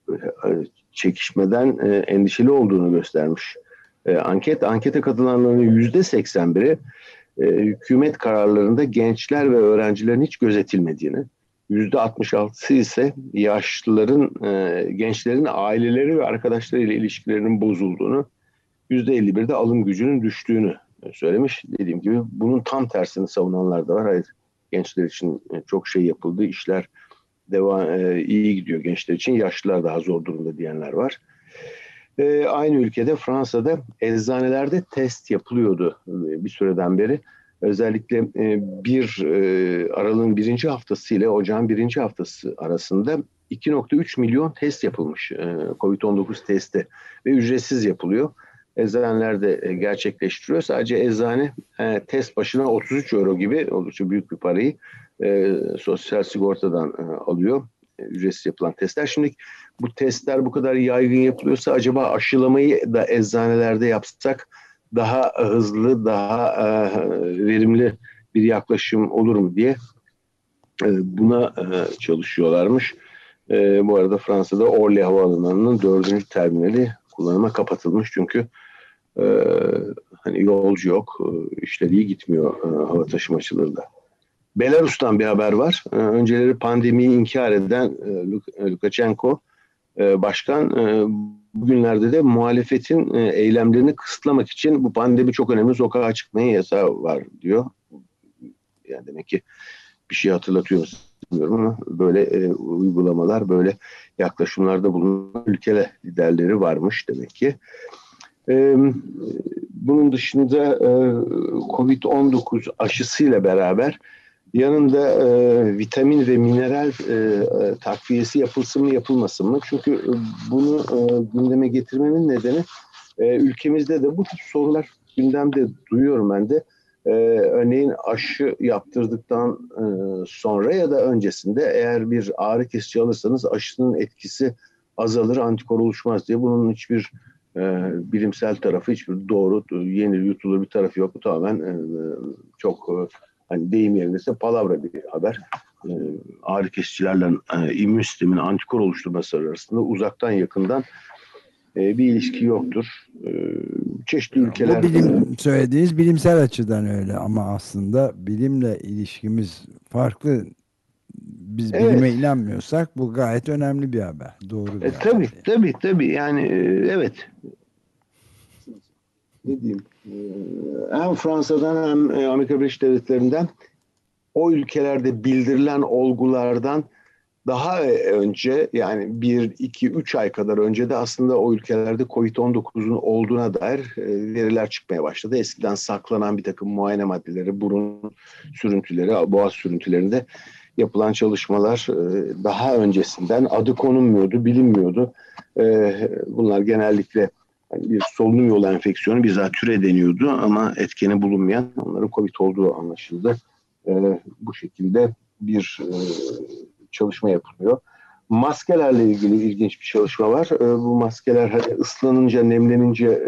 Speaker 7: çekişmeden e, endişeli olduğunu göstermiş. E, anket ankete katılanların yüzde seksen biri e, hükümet kararlarında gençler ve öğrencilerin hiç gözetilmediğini, yüzde altmış altısı ise yaşlıların, e, gençlerin aileleri ve arkadaşlarıyla ilişkilerinin bozulduğunu, yüzde elli bir de alım gücünün düştüğünü söylemiş. Dediğim gibi bunun tam tersini savunanlar da var. Hayır, gençler için çok şey yapıldı, işler devam e, iyi gidiyor gençler için, yaşlılar daha zor durumda diyenler var. E, aynı ülkede, Fransa'da eczanelerde test yapılıyordu e, bir süreden beri. Özellikle e, bir e, Aralık'ın birinci haftası ile Ocağın birinci haftası arasında iki nokta üç milyon test yapılmış. E, kovid on dokuz testi ve ücretsiz yapılıyor. Eczaneler de gerçekleştiriyor. Sadece eczane e, test başına otuz üç euro gibi oldukça büyük bir parayı e, sosyal sigortadan e, alıyor. E, ücretsiz yapılan testler. Şimdi bu testler bu kadar yaygın yapılıyorsa acaba aşılamayı da eczanelerde yapsak daha hızlı, daha e, verimli bir yaklaşım olur mu diye e, buna e, çalışıyorlarmış. E, bu arada Fransa'da Orly Havaalanı'nın dördüncü terminali kullanıma kapatılmış. Çünkü e, hani yolcu yok, e, işler iyi gitmiyor e, hava taşımacılığında. Belarus'tan bir haber var. E, önceleri pandemiyi inkar eden e, Lukashenko e, başkan e, bugünlerde de muhalefetin e, eylemlerini kısıtlamak için bu pandemi çok önemli, sokağa çıkmaya yasağı var diyor. Yani demek ki bir şey hatırlatıyor musun bilmiyorum ama böyle e, uygulamalar, böyle yaklaşımlarda bulunan ülke liderleri varmış demek ki. E, bunun dışında e, kovid on dokuz aşısıyla beraber yanında e, vitamin ve mineral e, e, takviyesi yapılsın mı yapılmasın mı? Çünkü e, bunu e, gündeme getirmemin nedeni e, ülkemizde de bu tür sorular gündemde duyuyorum ben de. Ee, örneğin aşı yaptırdıktan e, sonra ya da öncesinde eğer bir ağrı kesici alırsanız aşının etkisi azalır, antikor oluşmaz diye. Bunun hiçbir e, bilimsel tarafı, hiçbir doğru, yenir, yutulur bir tarafı yok. Bu tamamen e, çok e, hani deyim yerindeyse palavra bir haber. E, ağrı kesicilerle e, immün sistemin antikor oluşturması arasında uzaktan yakından e, bir ilişki yoktur. E, çeşitli ülkeler...
Speaker 2: Bu bilim, söylediğiniz bilimsel açıdan öyle ama aslında bilimle ilişkimiz farklı. Biz
Speaker 7: evet.
Speaker 2: bilime inanmıyorsak bu gayet önemli bir haber. Doğru bir
Speaker 7: e,
Speaker 2: haber.
Speaker 7: Tabii, tabii, tabii. Yani e, evet. Ne diyeyim? E, hem Fransa'dan hem Amerika Birleşik Devletleri'nden o ülkelerde bildirilen olgulardan Daha önce yani bir, iki, üç ay kadar önce de aslında o ülkelerde kovid on dokuzun olduğuna dair veriler çıkmaya başladı. Eskiden saklanan bir takım muayene maddeleri, burun sürüntüleri, boğaz sürüntülerinde yapılan çalışmalar daha öncesinden adı konulmuyordu, bilinmiyordu. Bunlar genellikle bir solunum yolu enfeksiyonu, bir zatüre deniyordu ama etkeni bulunmayan, onların kovid olduğu anlaşıldı. Bu şekilde bir çalışma yapılıyor. Maskelerle ilgili ilginç bir çalışma var. Bu maskeler hani ıslanınca, nemlenince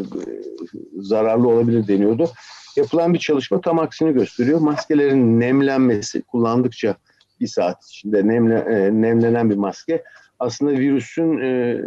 Speaker 7: zararlı olabilir deniyordu. Yapılan bir çalışma tam aksini gösteriyor. Maskelerin nemlenmesi, kullandıkça bir saat içinde nemle, nemlenen bir maske aslında virüsün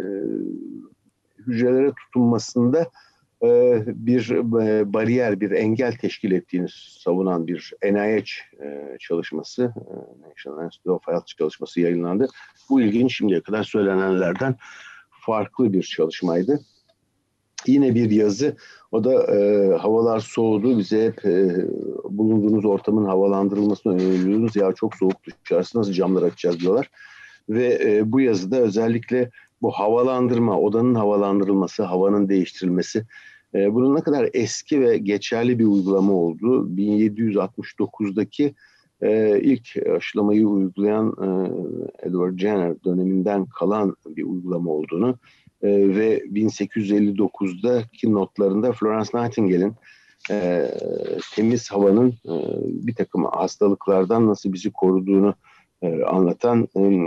Speaker 7: hücrelere tutunmasında bir bariyer, bir engel teşkil ettiğini savunan bir N I H çalışması, National Institute of Health çalışması yayınlandı. Bu ilginç, şimdiye kadar söylenenlerden farklı bir çalışmaydı. Yine bir yazı, o da e, havalar soğudu, bize hep e, bulunduğunuz ortamın havalandırılmasını öneriyorsunuz. Ya çok soğuk dışarısı, nasıl camları açacağız diyorlar. Ve e, bu yazıda özellikle bu havalandırma, odanın havalandırılması, havanın değiştirilmesi, e, bunun ne kadar eski ve geçerli bir uygulama olduğu, bin yedi yüz altmış dokuzdaki e, ilk aşılamayı uygulayan e, Edward Jenner döneminden kalan bir uygulama olduğunu e, ve bin sekiz yüz elli dokuzdaki notlarında Florence Nightingale'in e, temiz havanın e, bir takım hastalıklardan nasıl bizi koruduğunu e, anlatan e,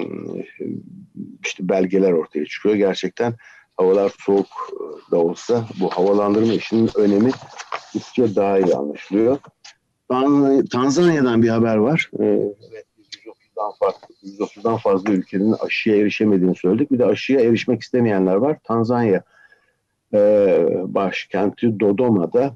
Speaker 7: işte belgeler ortaya çıkıyor. Gerçekten havalar soğuk da olsa bu havalandırma işinin önemi gittikçe daha iyi anlaşılıyor. Tanzanya'dan bir haber var. Evet, yüz otuzdan fazla, yüz otuzdan fazla ülkenin aşıya erişemediğini söyledik. Bir de aşıya erişmek istemeyenler var. Tanzanya başkenti Dodoma'da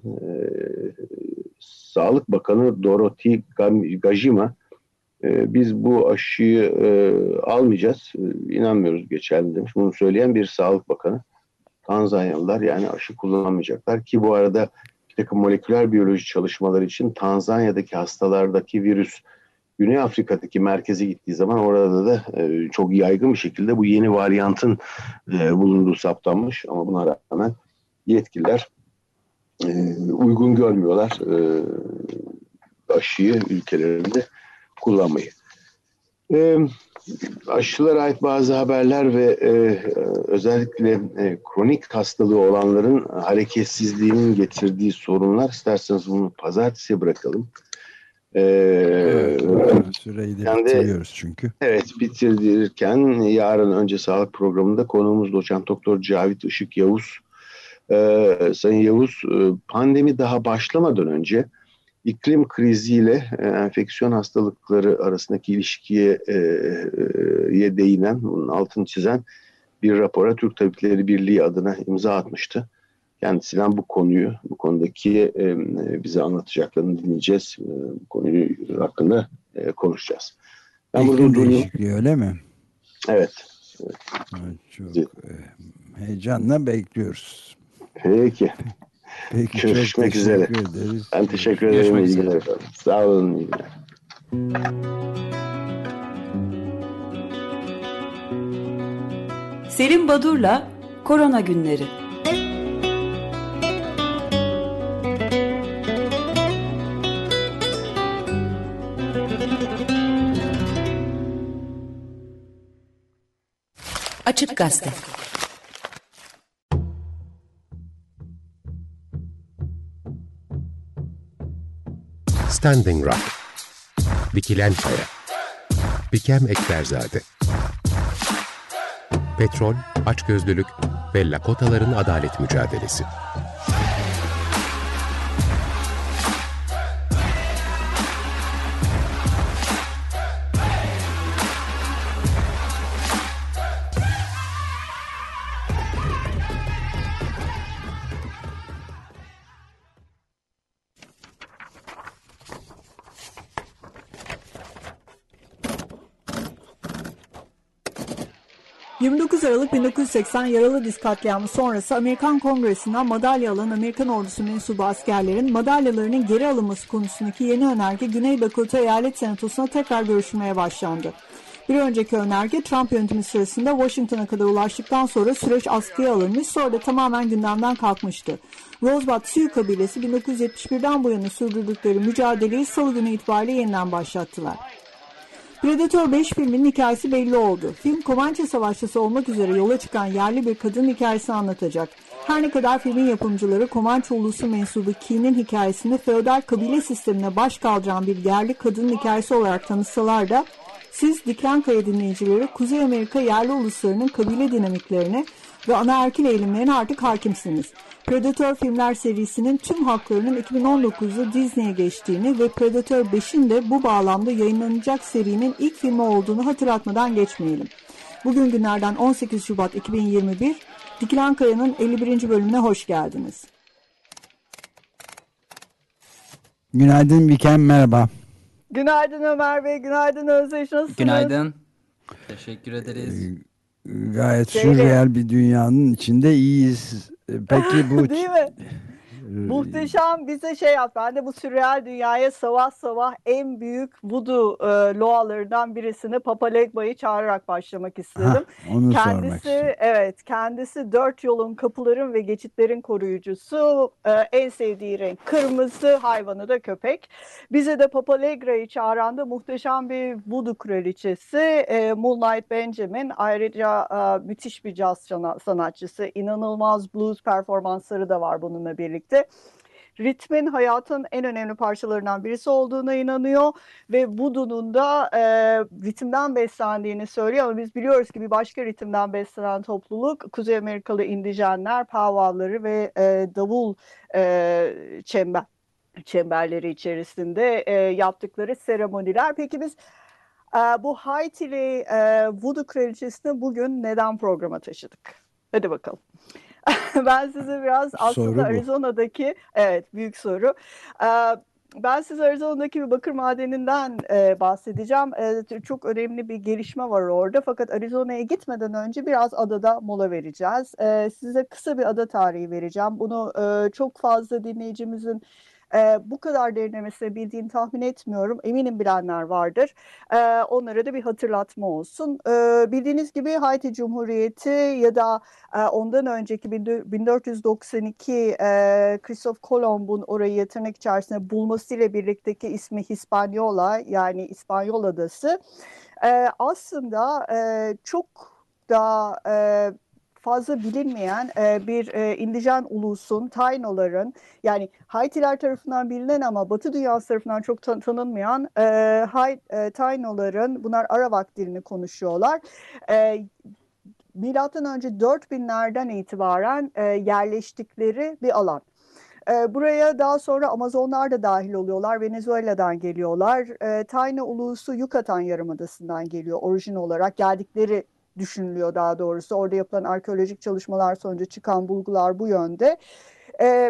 Speaker 7: Sağlık Bakanı Dorothy Gajima, biz bu aşıyı e, almayacağız, inanmıyoruz geçerli demiş. Bunu söyleyen bir sağlık bakanı. Tanzanyalılar yani aşı kullanmayacaklar ki bu arada bir takım moleküler biyoloji çalışmaları için Tanzanya'daki hastalardaki virüs Güney Afrika'daki merkeze gittiği zaman orada da e, çok yaygın bir şekilde bu yeni varyantın e, bulunduğu saptanmış ama buna rağmen yetkililer e, uygun görmüyorlar e, aşıyı ülkelerinde kullanmayı. E, aşılara ait bazı haberler ve e, özellikle e, kronik hastalığı olanların hareketsizliğinin getirdiği sorunlar. İsterseniz bunu pazartesiye bırakalım. E,
Speaker 2: evet, süreyi de yani bitiriyoruz çünkü.
Speaker 7: Evet, bitirirken yarın önce sağlık programında konuğumuz doçent doktor Cavit Işık Yavuz. E, Sayın Yavuz, pandemi daha başlamadan önce İklim kriziyle e, enfeksiyon hastalıkları arasındaki ilişkiye e, e, değinen, bunun altını çizen bir rapora Türk Tabipleri Birliği adına imza atmıştı. Kendisinden bu konuyu, bu konudaki e, bize anlatacaklarını dinleyeceğiz. E, bu konuyu hakkında e, konuşacağız.
Speaker 2: Ben İklim burada değişikliği öyle mi?
Speaker 7: Evet.
Speaker 2: evet. Çok evet. heyecanla bekliyoruz.
Speaker 7: Peki.
Speaker 2: Peki,
Speaker 7: görüşmek üzere.
Speaker 2: Ederiz.
Speaker 7: Ben teşekkür ederim. İyi günler efendim. Sağ olun. İyi günler.
Speaker 6: Selim Badur'la Korona Günleri. Açık Gazete.
Speaker 5: Standing Rock, Dikilen Kaya, Bikem Ekberzade, Petrol, Açgözlülük ve Lakotaların Adalet Mücadelesi.
Speaker 8: yirmi dokuz Aralık bin dokuz yüz seksen yaralı diz katliamı sonrası Amerikan Kongresi'nden madalya alan Amerikan ordusu mensubu askerlerin madalyalarının geri alınması konusundaki yeni önerge Güney Dakota Eyalet Senatosu'na tekrar görüşülmeye başlandı. Bir önceki önerge Trump yönetimi sırasında Washington'a kadar ulaştıktan sonra süreç askıya alınmış, sonra da tamamen gündemden kalkmıştı. Rosebud Sioux kabilesi bin dokuz yüz yetmiş birden bu yana sürdürdükleri mücadeleyi salı günü itibariyle yeniden başlattılar. Predator beş filminin hikayesi belli oldu. Film Comanche Savaşçısı olmak üzere yola çıkan yerli bir kadının hikayesini anlatacak. Her ne kadar filmin yapımcıları Comanche ulusu mensubu Keen'in hikayesini feodal kabile sistemine baş kaldıran bir yerli kadının hikayesi olarak tanıtsalar da siz Diklankaya dinleyicileri Kuzey Amerika yerli uluslarının kabile dinamiklerine ve anaerkil eğilimlerine artık hakimsiniz. Predator filmler serisinin tüm haklarının iki bin on dokuzda Disney'e geçtiğini ve Predator beşin de bu bağlamda yayınlanacak serinin ilk filmi olduğunu hatırlatmadan geçmeyelim. Bugün günlerden on sekiz Şubat iki bin yirmi bir, Diklankaya'nın elli birinci bölümüne hoş geldiniz.
Speaker 2: Günaydın Viken, merhaba.
Speaker 8: Günaydın Ömer Bey, günaydın Özdeş, nasılsınız?
Speaker 3: Günaydın. Teşekkür ederiz.
Speaker 2: Ee, gayet
Speaker 8: Şeyle...
Speaker 2: sürreel bir dünyanın içinde iyiyiz. Peki bu...
Speaker 8: Değil mi? Muhteşem, bize şey yap. Ben de bu sürreal dünyaya sabah sabah en büyük voodoo e, loalarından birisini Papa Legba'yı çağırarak başlamak istedim.
Speaker 2: Ha, onu
Speaker 8: kendisi evet, kendisi dört yolun, kapıların ve geçitlerin koruyucusu. E, en sevdiği renk kırmızı, hayvanı da köpek. Bize de Papa Legra'yı çağıran da muhteşem bir voodoo kraliçesi e, Moonlight Benjamin. Ayrıca e, müthiş bir caz sanatçısı. İnanılmaz blues performansları da var bununla birlikte. Ritmin hayatın en önemli parçalarından birisi olduğuna inanıyor ve voodoo'nun da e, ritimden beslendiğini söylüyor, ama biz biliyoruz ki bir başka ritimden beslenen topluluk Kuzey Amerikalı indijenler, powwow'ları ve e, davul e, çember çemberleri içerisinde e, yaptıkları seremoniler. Peki biz e, bu Haiti'li e, voodoo kraliçesini bugün neden programa taşıdık? Hadi bakalım. Ben size biraz aslında Arizona'daki, evet, büyük soru. Ben size Arizona'daki bir bakır madeninden bahsedeceğim. Çok önemli bir gelişme var orada. Fakat Arizona'ya gitmeden önce biraz adada mola vereceğiz. Size kısa bir ada tarihi vereceğim. Bunu çok fazla dinleyicimizin Ee, bu kadar derinlemesine bildiğini tahmin etmiyorum. Eminim bilenler vardır. Ee, onlara da bir hatırlatma olsun. Ee, bildiğiniz gibi Haiti Cumhuriyeti ya da e, ondan önceki bin dört yüz doksan iki e, Christophe Colomb'un orayı tırnak içerisinde bulmasıyla birlikteki ismi Hispaniola, yani İspanyol Adası. Ee, aslında e, çok da e, fazla bilinmeyen e, bir e, indijen ulusun, Tainoların, yani Haitiler tarafından bilinen ama Batı dünyası tarafından çok tan- tanınmayan e, Hay, e, Tainoların, bunlar Arawak dilini konuşuyorlar. E, Milattan önce dört binlerden itibaren e, yerleştikleri bir alan. E, buraya daha sonra Amazonlar da dahil oluyorlar. Venezuela'dan geliyorlar. E, Taino ulusu Yucatan Yarımadası'ndan geliyor orijin olarak. Geldikleri düşünülüyor daha doğrusu. Orada yapılan arkeolojik çalışmalar sonucu çıkan bulgular bu yönde. Ee,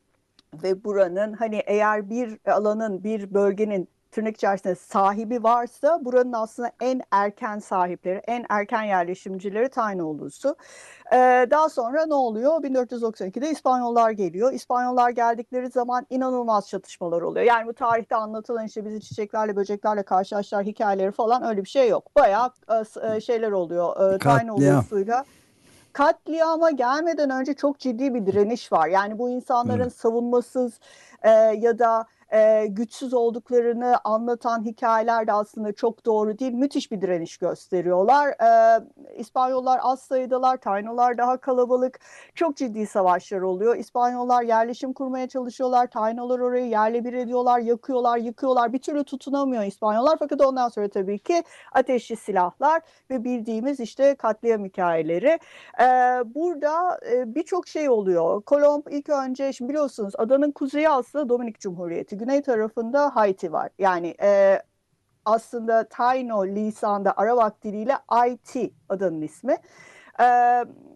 Speaker 8: ve buranın, hani eğer bir alanın, bir bölgenin tırnak içerisinde sahibi varsa, buranın aslında en erken sahipleri, en erken yerleşimcileri Taino ulusu. Ee, daha sonra ne oluyor? bin dört yüz doksan ikide İspanyollar geliyor. İspanyollar geldikleri zaman inanılmaz çatışmalar oluyor. Yani bu tarihte anlatılan işte bizi çiçeklerle, böceklerle karşılaştılar hikayeleri falan, öyle bir şey yok. Bayağı e, şeyler oluyor. E, Taino ulusuyla. Katliama gelmeden önce çok ciddi bir direniş var. Yani bu insanların hmm. savunmasız e, ya da e, güçsüz olduklarını anlatan hikayeler de aslında çok doğru değil. Müthiş bir direniş gösteriyorlar. E, İspanyollar az sayıdalar, Tainolar daha kalabalık. Çok ciddi savaşlar oluyor. İspanyollar yerleşim kurmaya çalışıyorlar. Tainolar orayı yerle bir ediyorlar, yakıyorlar, yıkıyorlar. Bir türlü tutunamıyor İspanyollar. Fakat ondan sonra tabii ki ateşli silahlar ve bildiğimiz işte katliam hikayeleri. E, burada e, birçok şey oluyor. Kolomb ilk önce, şimdi biliyorsunuz adanın kuzeyi aslında Dominik Cumhuriyeti. Güney tarafında Haiti var. Yani e, aslında Taino lisanında Arawak diliyle I T adanın ismi. E,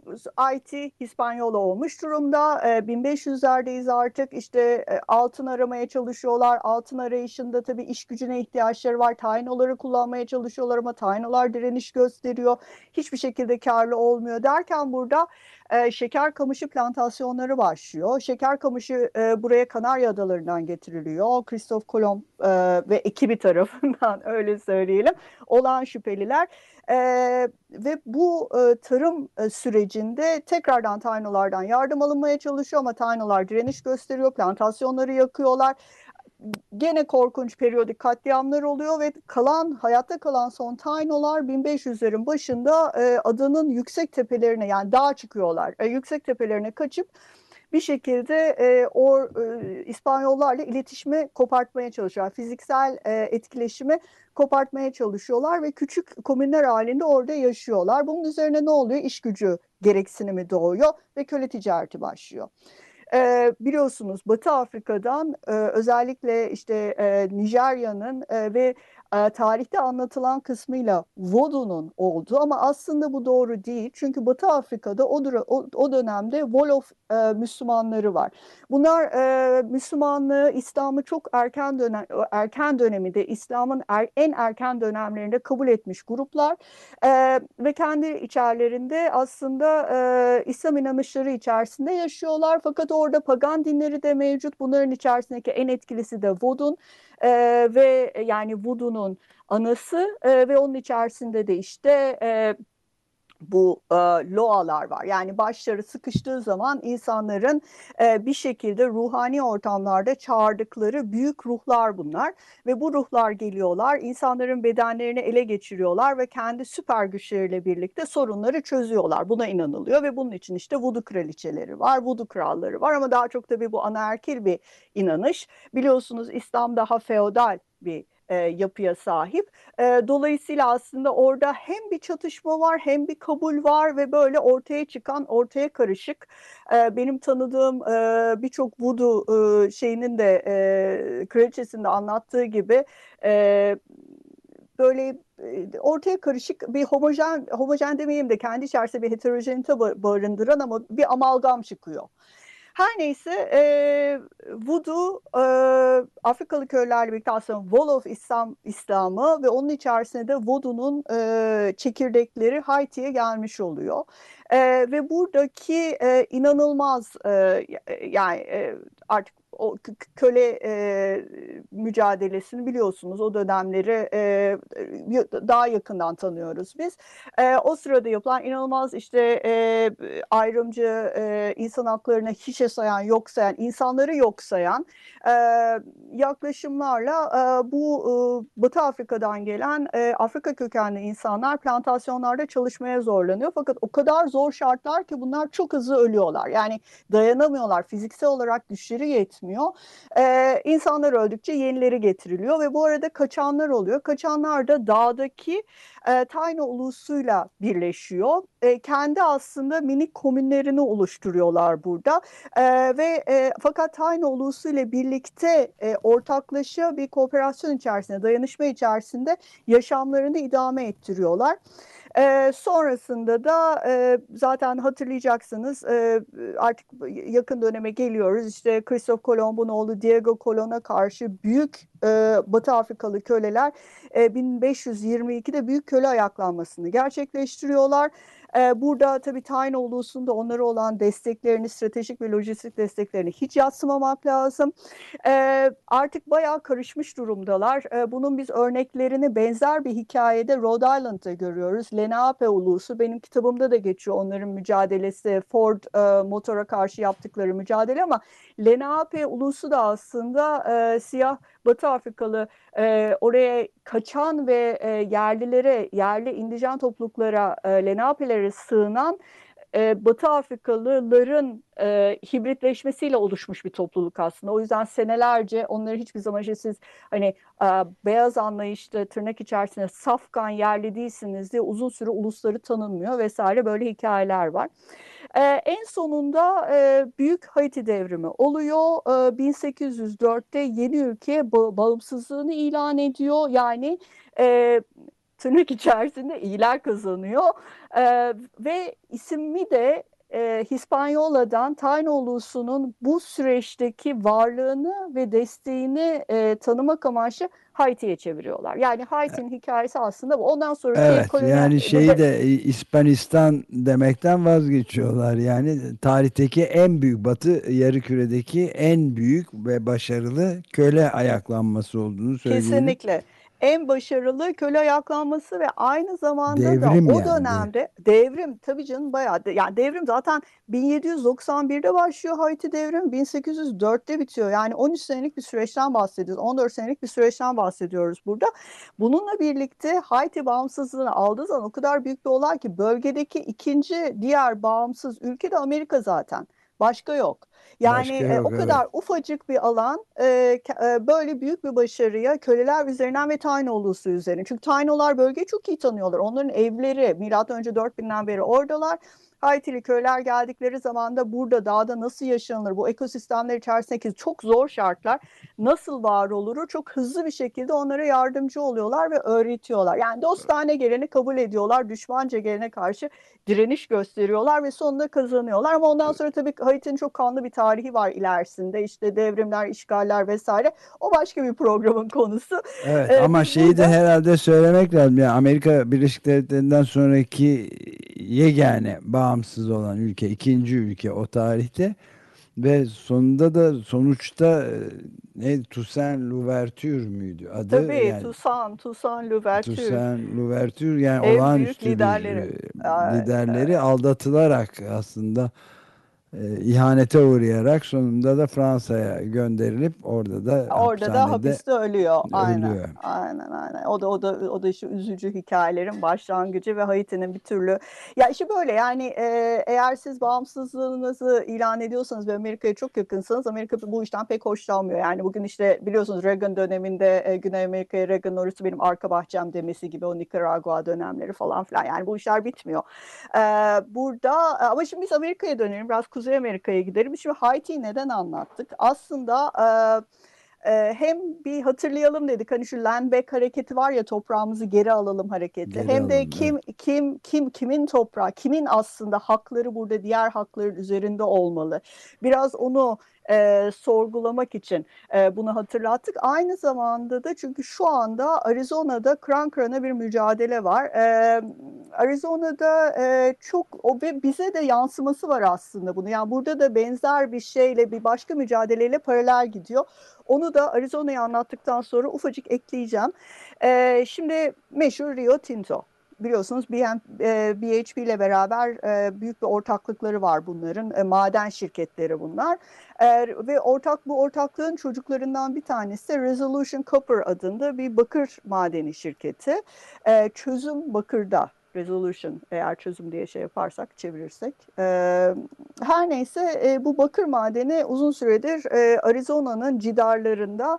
Speaker 8: Haiti Hispanyola olmuş durumda. E, bin beş yüzlerdeyiz artık. İşte e, altın aramaya çalışıyorlar. Altın arayışında tabii iş gücüne ihtiyaçları var. Tainoları kullanmaya çalışıyorlar ama tainolar direniş gösteriyor. Hiçbir şekilde karlı olmuyor derken burada e, şeker kamışı plantasyonları başlıyor. Şeker kamışı e, buraya Kanarya Adaları'ndan getiriliyor. Christoph Kolomb e, ve ekibi tarafından öyle söyleyelim olan şüpheliler. Ee, ve bu e, tarım e, sürecinde tekrardan Tainolardan yardım alınmaya çalışıyor ama Tainolar direniş gösteriyor, plantasyonları yakıyorlar. Gene korkunç periyodik katliamlar oluyor ve kalan hayatta kalan son Tainolar bin beş yüzlerin başında e, adanın yüksek tepelerine, yani dağa çıkıyorlar. E, yüksek tepelerine kaçıp bir şekilde e, o e, İspanyollarla iletişimi kopartmaya çalışıyorlar. Fiziksel e, etkileşimi kopartmaya çalışıyorlar ve küçük komünler halinde orada yaşıyorlar. Bunun üzerine ne oluyor? İş gücü gereksinimi doğuyor ve köle ticareti başlıyor. E, biliyorsunuz Batı Afrika'dan e, özellikle işte e, Nijerya'nın e, ve e, tarihte anlatılan kısmıyla Vodou'nun olduğu ama aslında bu doğru değil. Çünkü Batı Afrika'da o, o, o dönemde Wolof e, Müslümanları var. Bunlar e, Müslümanlığı, İslam'ı çok erken dönem erken döneminde, İslam'ın er, en erken dönemlerinde kabul etmiş gruplar e, ve kendi içerlerinde aslında e, İslam inanışları içerisinde yaşıyorlar. Fakat orada pagan dinleri de mevcut. Bunların içerisindeki en etkilisi de Vodun e, ve yani Voodoo'nun anası e, ve onun içerisinde de işte e, bu e, loalar var. Yani başları sıkıştığı zaman insanların e, bir şekilde ruhani ortamlarda çağırdıkları büyük ruhlar bunlar. Ve bu ruhlar geliyorlar, insanların bedenlerini ele geçiriyorlar ve kendi süper güçleriyle birlikte sorunları çözüyorlar. Buna inanılıyor ve bunun için işte voodoo kraliçeleri var, voodoo kralları var ama daha çok tabii bu anaerkil bir inanış. Biliyorsunuz İslam daha feodal bir e, yapıya sahip. E, dolayısıyla aslında orada hem bir çatışma var hem bir kabul var ve böyle ortaya çıkan, ortaya karışık. E, benim tanıdığım e, birçok voodoo e, şeyinin de e, kraliçesinin de anlattığı gibi e, böyle ortaya karışık bir homojen, homojen demeyeyim de kendi içerisinde bir heterojenite barındıran ama bir amalgam çıkıyor. Her neyse e, Voodoo e, Afrikalı köylerle birlikte aslında Wolof İslam, İslamı ve onun içerisinde de Vodou'nun e, çekirdekleri Haiti'ye gelmiş oluyor. E, ve buradaki e, inanılmaz e, yani e, artık o köle e, mücadelesini biliyorsunuz, o dönemleri e, daha yakından tanıyoruz biz. E, o sırada yapılan inanılmaz işte e, ayrımcı, e, insan haklarına hiçe sayan, yok sayan, insanları yok sayan e, yaklaşımlarla e, bu e, Batı Afrika'dan gelen e, Afrika kökenli insanlar plantasyonlarda çalışmaya zorlanıyor. Fakat o kadar zor şartlar ki bunlar çok hızlı ölüyorlar. Yani dayanamıyorlar, fiziksel olarak güçleri yetmiyor. Ee, insanlar öldükçe yenileri getiriliyor ve bu arada kaçanlar oluyor. Kaçanlar da dağdaki e, Taino ulusuyla birleşiyor. E, kendi aslında minik komünlerini oluşturuyorlar burada. E, ve e, fakat Taino ulusu ile birlikte e, ortaklaşa bir kooperasyon içerisinde, dayanışma içerisinde yaşamlarını idame ettiriyorlar. E, sonrasında da e, zaten hatırlayacaksınız e, artık yakın döneme geliyoruz. İşte Christoph Kolomb'un oğlu Diego Colon'a karşı büyük e, Batı Afrikalı köleler e, bin beş yüz yirmi ikide büyük köle ayaklanmasını gerçekleştiriyorlar. E, burada tabii Taino ulusunda onlara olan desteklerini, stratejik ve lojistik desteklerini hiç yadsımamak lazım. E, artık bayağı karışmış durumdalar. E, bunun biz örneklerini benzer bir hikayede Rhode Island'da görüyoruz. Lenape ulusu, benim kitabımda da geçiyor onların mücadelesi, Ford e, motora karşı yaptıkları mücadele ama Lenape ulusu da aslında e, siyah Batı Afrikalı e, oraya kaçan ve e, yerlilere, yerli indijen topluluklara, e, Lenape'lere sığınan e, Batı Afrikalıların e, hibritleşmesiyle oluşmuş bir topluluk aslında. O yüzden senelerce onları hiçbir zaman işte siz hani e, beyaz anlayışta tırnak içerisinde safkan yerli değilsiniz diye uzun süre ulusları tanınmıyor vesaire, böyle hikayeler var. Ee, en sonunda e, Büyük Haiti Devrimi oluyor. Ee, bin sekiz yüz dörtte yeni ülke ba- bağımsızlığını ilan ediyor. Yani e, tırnak içerisinde iyiler kazanıyor. E, ve ismi de e, Hispanyola'dan Taino ulusunun bu süreçteki varlığını ve desteğini e, tanımak amaçlı Haiti'ye çeviriyorlar. Yani Haiti'nin hikayesi aslında bu. Ondan sonraki
Speaker 2: Evet,
Speaker 8: koloni...
Speaker 2: yani şeyi de İspanistan demekten vazgeçiyorlar. Yani tarihteki en büyük, Batı Yarıküre'deki en büyük ve başarılı köle ayaklanması olduğunu söyleyelim.
Speaker 8: Kesinlikle. En başarılı köle ayaklanması ve aynı zamanda da
Speaker 2: Devrim
Speaker 8: o
Speaker 2: yani.
Speaker 8: dönemde devrim, tabii canım, bayağı de, yani devrim zaten bin yedi yüz doksan birde başlıyor Haiti devrimi, bin sekiz yüz dörtte bitiyor. Yani on üç senelik bir süreçten bahsediyoruz. on dört senelik bir süreçten bahsediyoruz burada. Bununla birlikte Haiti bağımsızlığını aldığı zaman o kadar büyük bir olay ki bölgedeki ikinci diğer bağımsız ülke de Amerika zaten. Başka yok. Yani
Speaker 2: Başka
Speaker 8: e,
Speaker 2: yok,
Speaker 8: o kadar
Speaker 2: evet.
Speaker 8: ufacık bir alan e, e, böyle büyük bir başarıya köleler üzerinden ve Taino ulusu üzerinden. Çünkü Tainolar bölgeyi çok iyi tanıyorlar. Onların evleri milattan önce dört binden beri oradalar. Haitili köyler geldikleri zaman da burada dağda nasıl yaşanılır, bu ekosistemler içerisindeki çok zor şartlar nasıl var oluru çok hızlı bir şekilde onlara yardımcı oluyorlar ve öğretiyorlar. Yani dostane geleni kabul ediyorlar, düşmanca gelene karşı direniş gösteriyorlar ve sonunda kazanıyorlar. Ama ondan sonra tabii Haiti'nin çok kanlı bir tarihi var ilerisinde. İşte devrimler, işgaller vesaire. O başka bir programın konusu.
Speaker 2: Evet,
Speaker 8: Ee,
Speaker 2: ama
Speaker 8: biz
Speaker 2: şeyi de
Speaker 8: burada
Speaker 2: herhalde söylemek lazım. Yani Amerika Birleşik Devletleri'nden sonraki yegane bağımsız olan ülke, ikinci ülke o tarihte ve sonunda da sonuçta e, ne, Toussaint Louverture müydü adı?
Speaker 8: tabii
Speaker 2: Yani
Speaker 8: Toussaint, Toussaint Louverture
Speaker 2: Toussaint Louverture, yani
Speaker 8: en büyük
Speaker 2: olağanüstü bir
Speaker 8: liderleri.
Speaker 2: e,
Speaker 8: Ee,
Speaker 2: liderleri aldatılarak aslında e, ihanete uğrayarak sonunda da Fransa'ya gönderilip orada da
Speaker 8: Orada da
Speaker 2: hapishanede
Speaker 8: hapiste ölüyor. Aynen.
Speaker 2: ölüyor.
Speaker 8: Aynen aynen. O da o da o da işte üzücü hikayelerin başlangıcı ve Haiti'nin bir türlü, ya işte böyle yani e, eğer siz bağımsızlığınızı ilan ediyorsanız ve Amerika'ya çok yakınsanız Amerika bu işten pek hoşlanmıyor. Yani bugün işte biliyorsunuz Reagan döneminde e, Güney Amerika'ya Reagan orası benim arka bahçem demesi gibi, o Nikaragua dönemleri falan filan. Yani bu işler bitmiyor. E, burada ama şimdi biz Amerika'ya dönelim. Biraz Kuzey Amerika'ya gidelim. Şimdi Haiti'yi neden anlattık? Aslında e, Ee, hem bir hatırlayalım dedik, hani şu land back hareketi var ya, toprağımızı geri alalım hareketi.
Speaker 2: Geri
Speaker 8: Hem de
Speaker 2: alalım, evet.
Speaker 8: kim kim kim kimin toprağı, kimin aslında hakları burada diğer hakların üzerinde olmalı. Biraz onu e, sorgulamak için e, bunu hatırlattık. Aynı zamanda da çünkü şu anda Arizona'da kıran kırana bir mücadele var. E, Arizona'da e, çok o ve bize de yansıması var aslında bunu. Yani burada da benzer bir şeyle, bir başka mücadeleyle paralel gidiyor. Onu da Arizona'yı anlattıktan sonra ufacık ekleyeceğim. Ee, şimdi meşhur Rio Tinto. Biliyorsunuz B H P ile beraber e, büyük bir ortaklıkları var bunların. E, maden şirketleri bunlar. E, ve ortak bu ortaklığın çocuklarından bir tanesi de Resolution Copper adında bir bakır madeni şirketi. E, çözüm bakırda. Resolution, eğer çözüm diye şey yaparsak, çevirirsek. E, her neyse e, bu bakır madeni uzun süredir e, Arizona'nın cidarlarında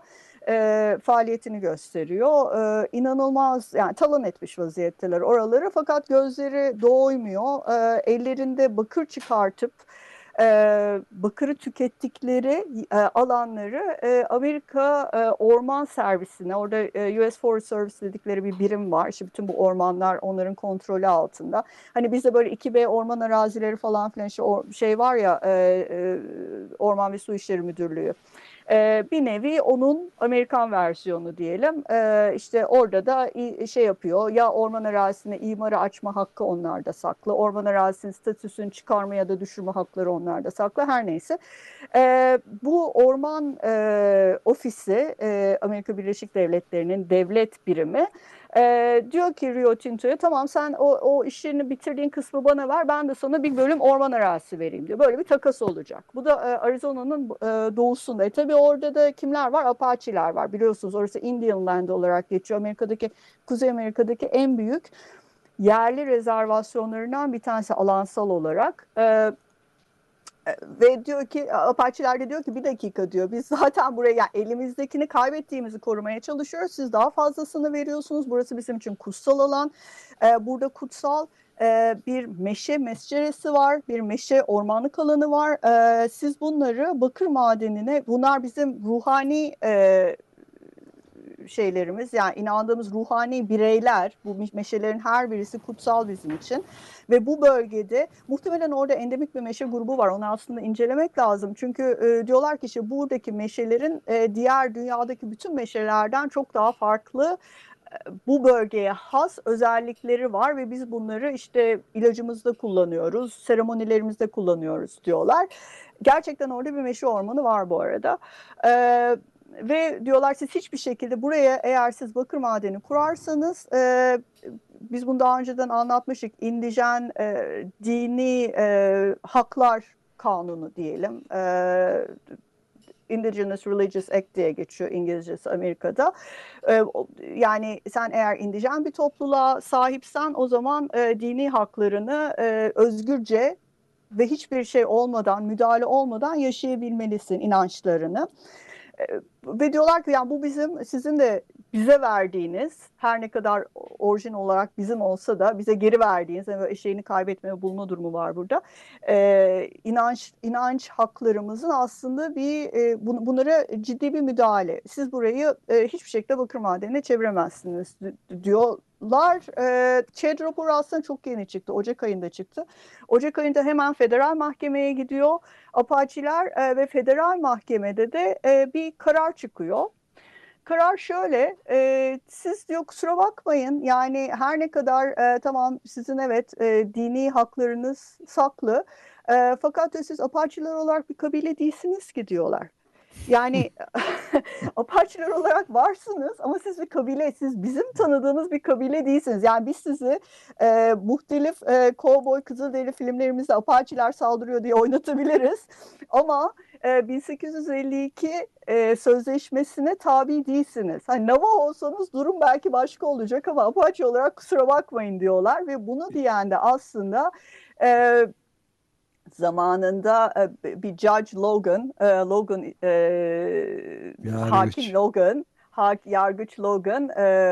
Speaker 8: e, faaliyetini gösteriyor. E, inanılmaz, yani talan etmiş vaziyetteler oraları, fakat gözleri doymuyor. E, ellerinde bakır çıkartıp e, bakırı tükettikleri e, alanları e, Amerika e, Orman Servisi'ne, orada e, U S Forest Service dedikleri bir birim var. İşte bütün bu ormanlar onların kontrolü altında. Hani bizde böyle iki B orman arazileri falan filan işte o şey var ya, e, e, Orman ve Su İşleri Müdürlüğü. Ee, bir nevi onun Amerikan versiyonu diyelim. Ee, işte orada da şey yapıyor, ya orman arazisine imarı açma hakkı onlarda saklı. Orman arazisinin statüsünü çıkarma ya da düşürme hakları onlarda saklı. Her neyse. Ee, bu orman e, ofisi e, Amerika Birleşik Devletleri'nin devlet birimi. Ee, diyor ki Rio Tinto'ya, tamam sen o, o işini bitirdiğin kısmı bana ver, ben de sana bir bölüm orman arazisi vereyim diyor. Böyle bir takas olacak. Bu da e, Arizona'nın e, doğusunda. E, tabii orada da kimler var? Apache'ler var. Biliyorsunuz orası Indian Land olarak geçiyor. Amerika'daki, Kuzey Amerika'daki en büyük yerli rezervasyonlarından bir tanesi alansal olarak. E, Ve diyor ki, Apache'ler de diyor ki bir dakika diyor, biz zaten buraya yani elimizdekini kaybettiğimizi korumaya çalışıyoruz. Siz daha fazlasını veriyorsunuz. Burası bizim için kutsal alan. Ee, burada kutsal e, bir meşe mesceresi var. Bir meşe ormanlık alanı var. Ee, siz bunları bakır madenine, bunlar bizim ruhani e, şeylerimiz, yani inandığımız ruhani bireyler, bu meşelerin her birisi kutsal bizim için. Ve bu bölgede muhtemelen orada endemik bir meşe grubu var. Onu aslında incelemek lazım. Çünkü e, diyorlar ki işte buradaki meşelerin e, diğer dünyadaki bütün meşelerden çok daha farklı, bu bölgeye has özellikleri var ve biz bunları işte ilacımızda kullanıyoruz, seremonilerimizde kullanıyoruz diyorlar. Gerçekten orada bir meşe ormanı var bu arada. Ee, ve diyorlar siz hiçbir şekilde buraya, eğer siz bakır madeni kurarsanız, e, biz bunu daha önceden anlatmıştık, indijen e, dini e, haklar kanunu diyelim. E, Indigenous Religious Act diye geçiyor İngilizcesi Amerika'da. Ee, yani sen eğer indijen bir topluluğa sahipsen o zaman e, dini haklarını e, özgürce ve hiçbir şey olmadan, müdahale olmadan yaşayabilmelisin, inançlarını. E, ve diyorlar ki yani bu bizim, sizin de bize verdiğiniz, her ne kadar orijin olarak bizim olsa da bize geri verdiğiniz, yani eşeğini kaybetme ve bulma durumu var burada. Ee, inanç inanç haklarımızın aslında bir e, bun, bunlara ciddi bir müdahale. Siz burayı e, hiçbir şekilde bakır madenine çeviremezsiniz diyorlar. E, ÇED raporu aslında çok yeni çıktı. Ocak ayında çıktı. Ocak ayında hemen federal mahkemeye gidiyor Apache'ler e, ve federal mahkemede de e, bir karar çıkıyor. Karar şöyle, e, siz diyor kusura bakmayın, yani her ne kadar e, tamam sizin evet e, dini haklarınız saklı, e, fakat siz Apache'ler olarak bir kabile değilsiniz ki diyorlar. Yani Apache'ler olarak varsınız ama siz bir kabile, siz bizim tanıdığımız bir kabile değilsiniz. Yani biz sizi e, muhtelif e, Cowboy Kızılderili filmlerimizde Apache'ler saldırıyor diye oynatabiliriz. Ama e, bin sekiz yüz elli iki e, sözleşmesine tabi değilsiniz. Hani Navajo olsanız durum belki başka olacak ama Apache olarak kusura bakmayın diyorlar ve bunu diyen de aslında e, zamanında bir Judge Logan, Logan hakim Logan, yargıç Logan,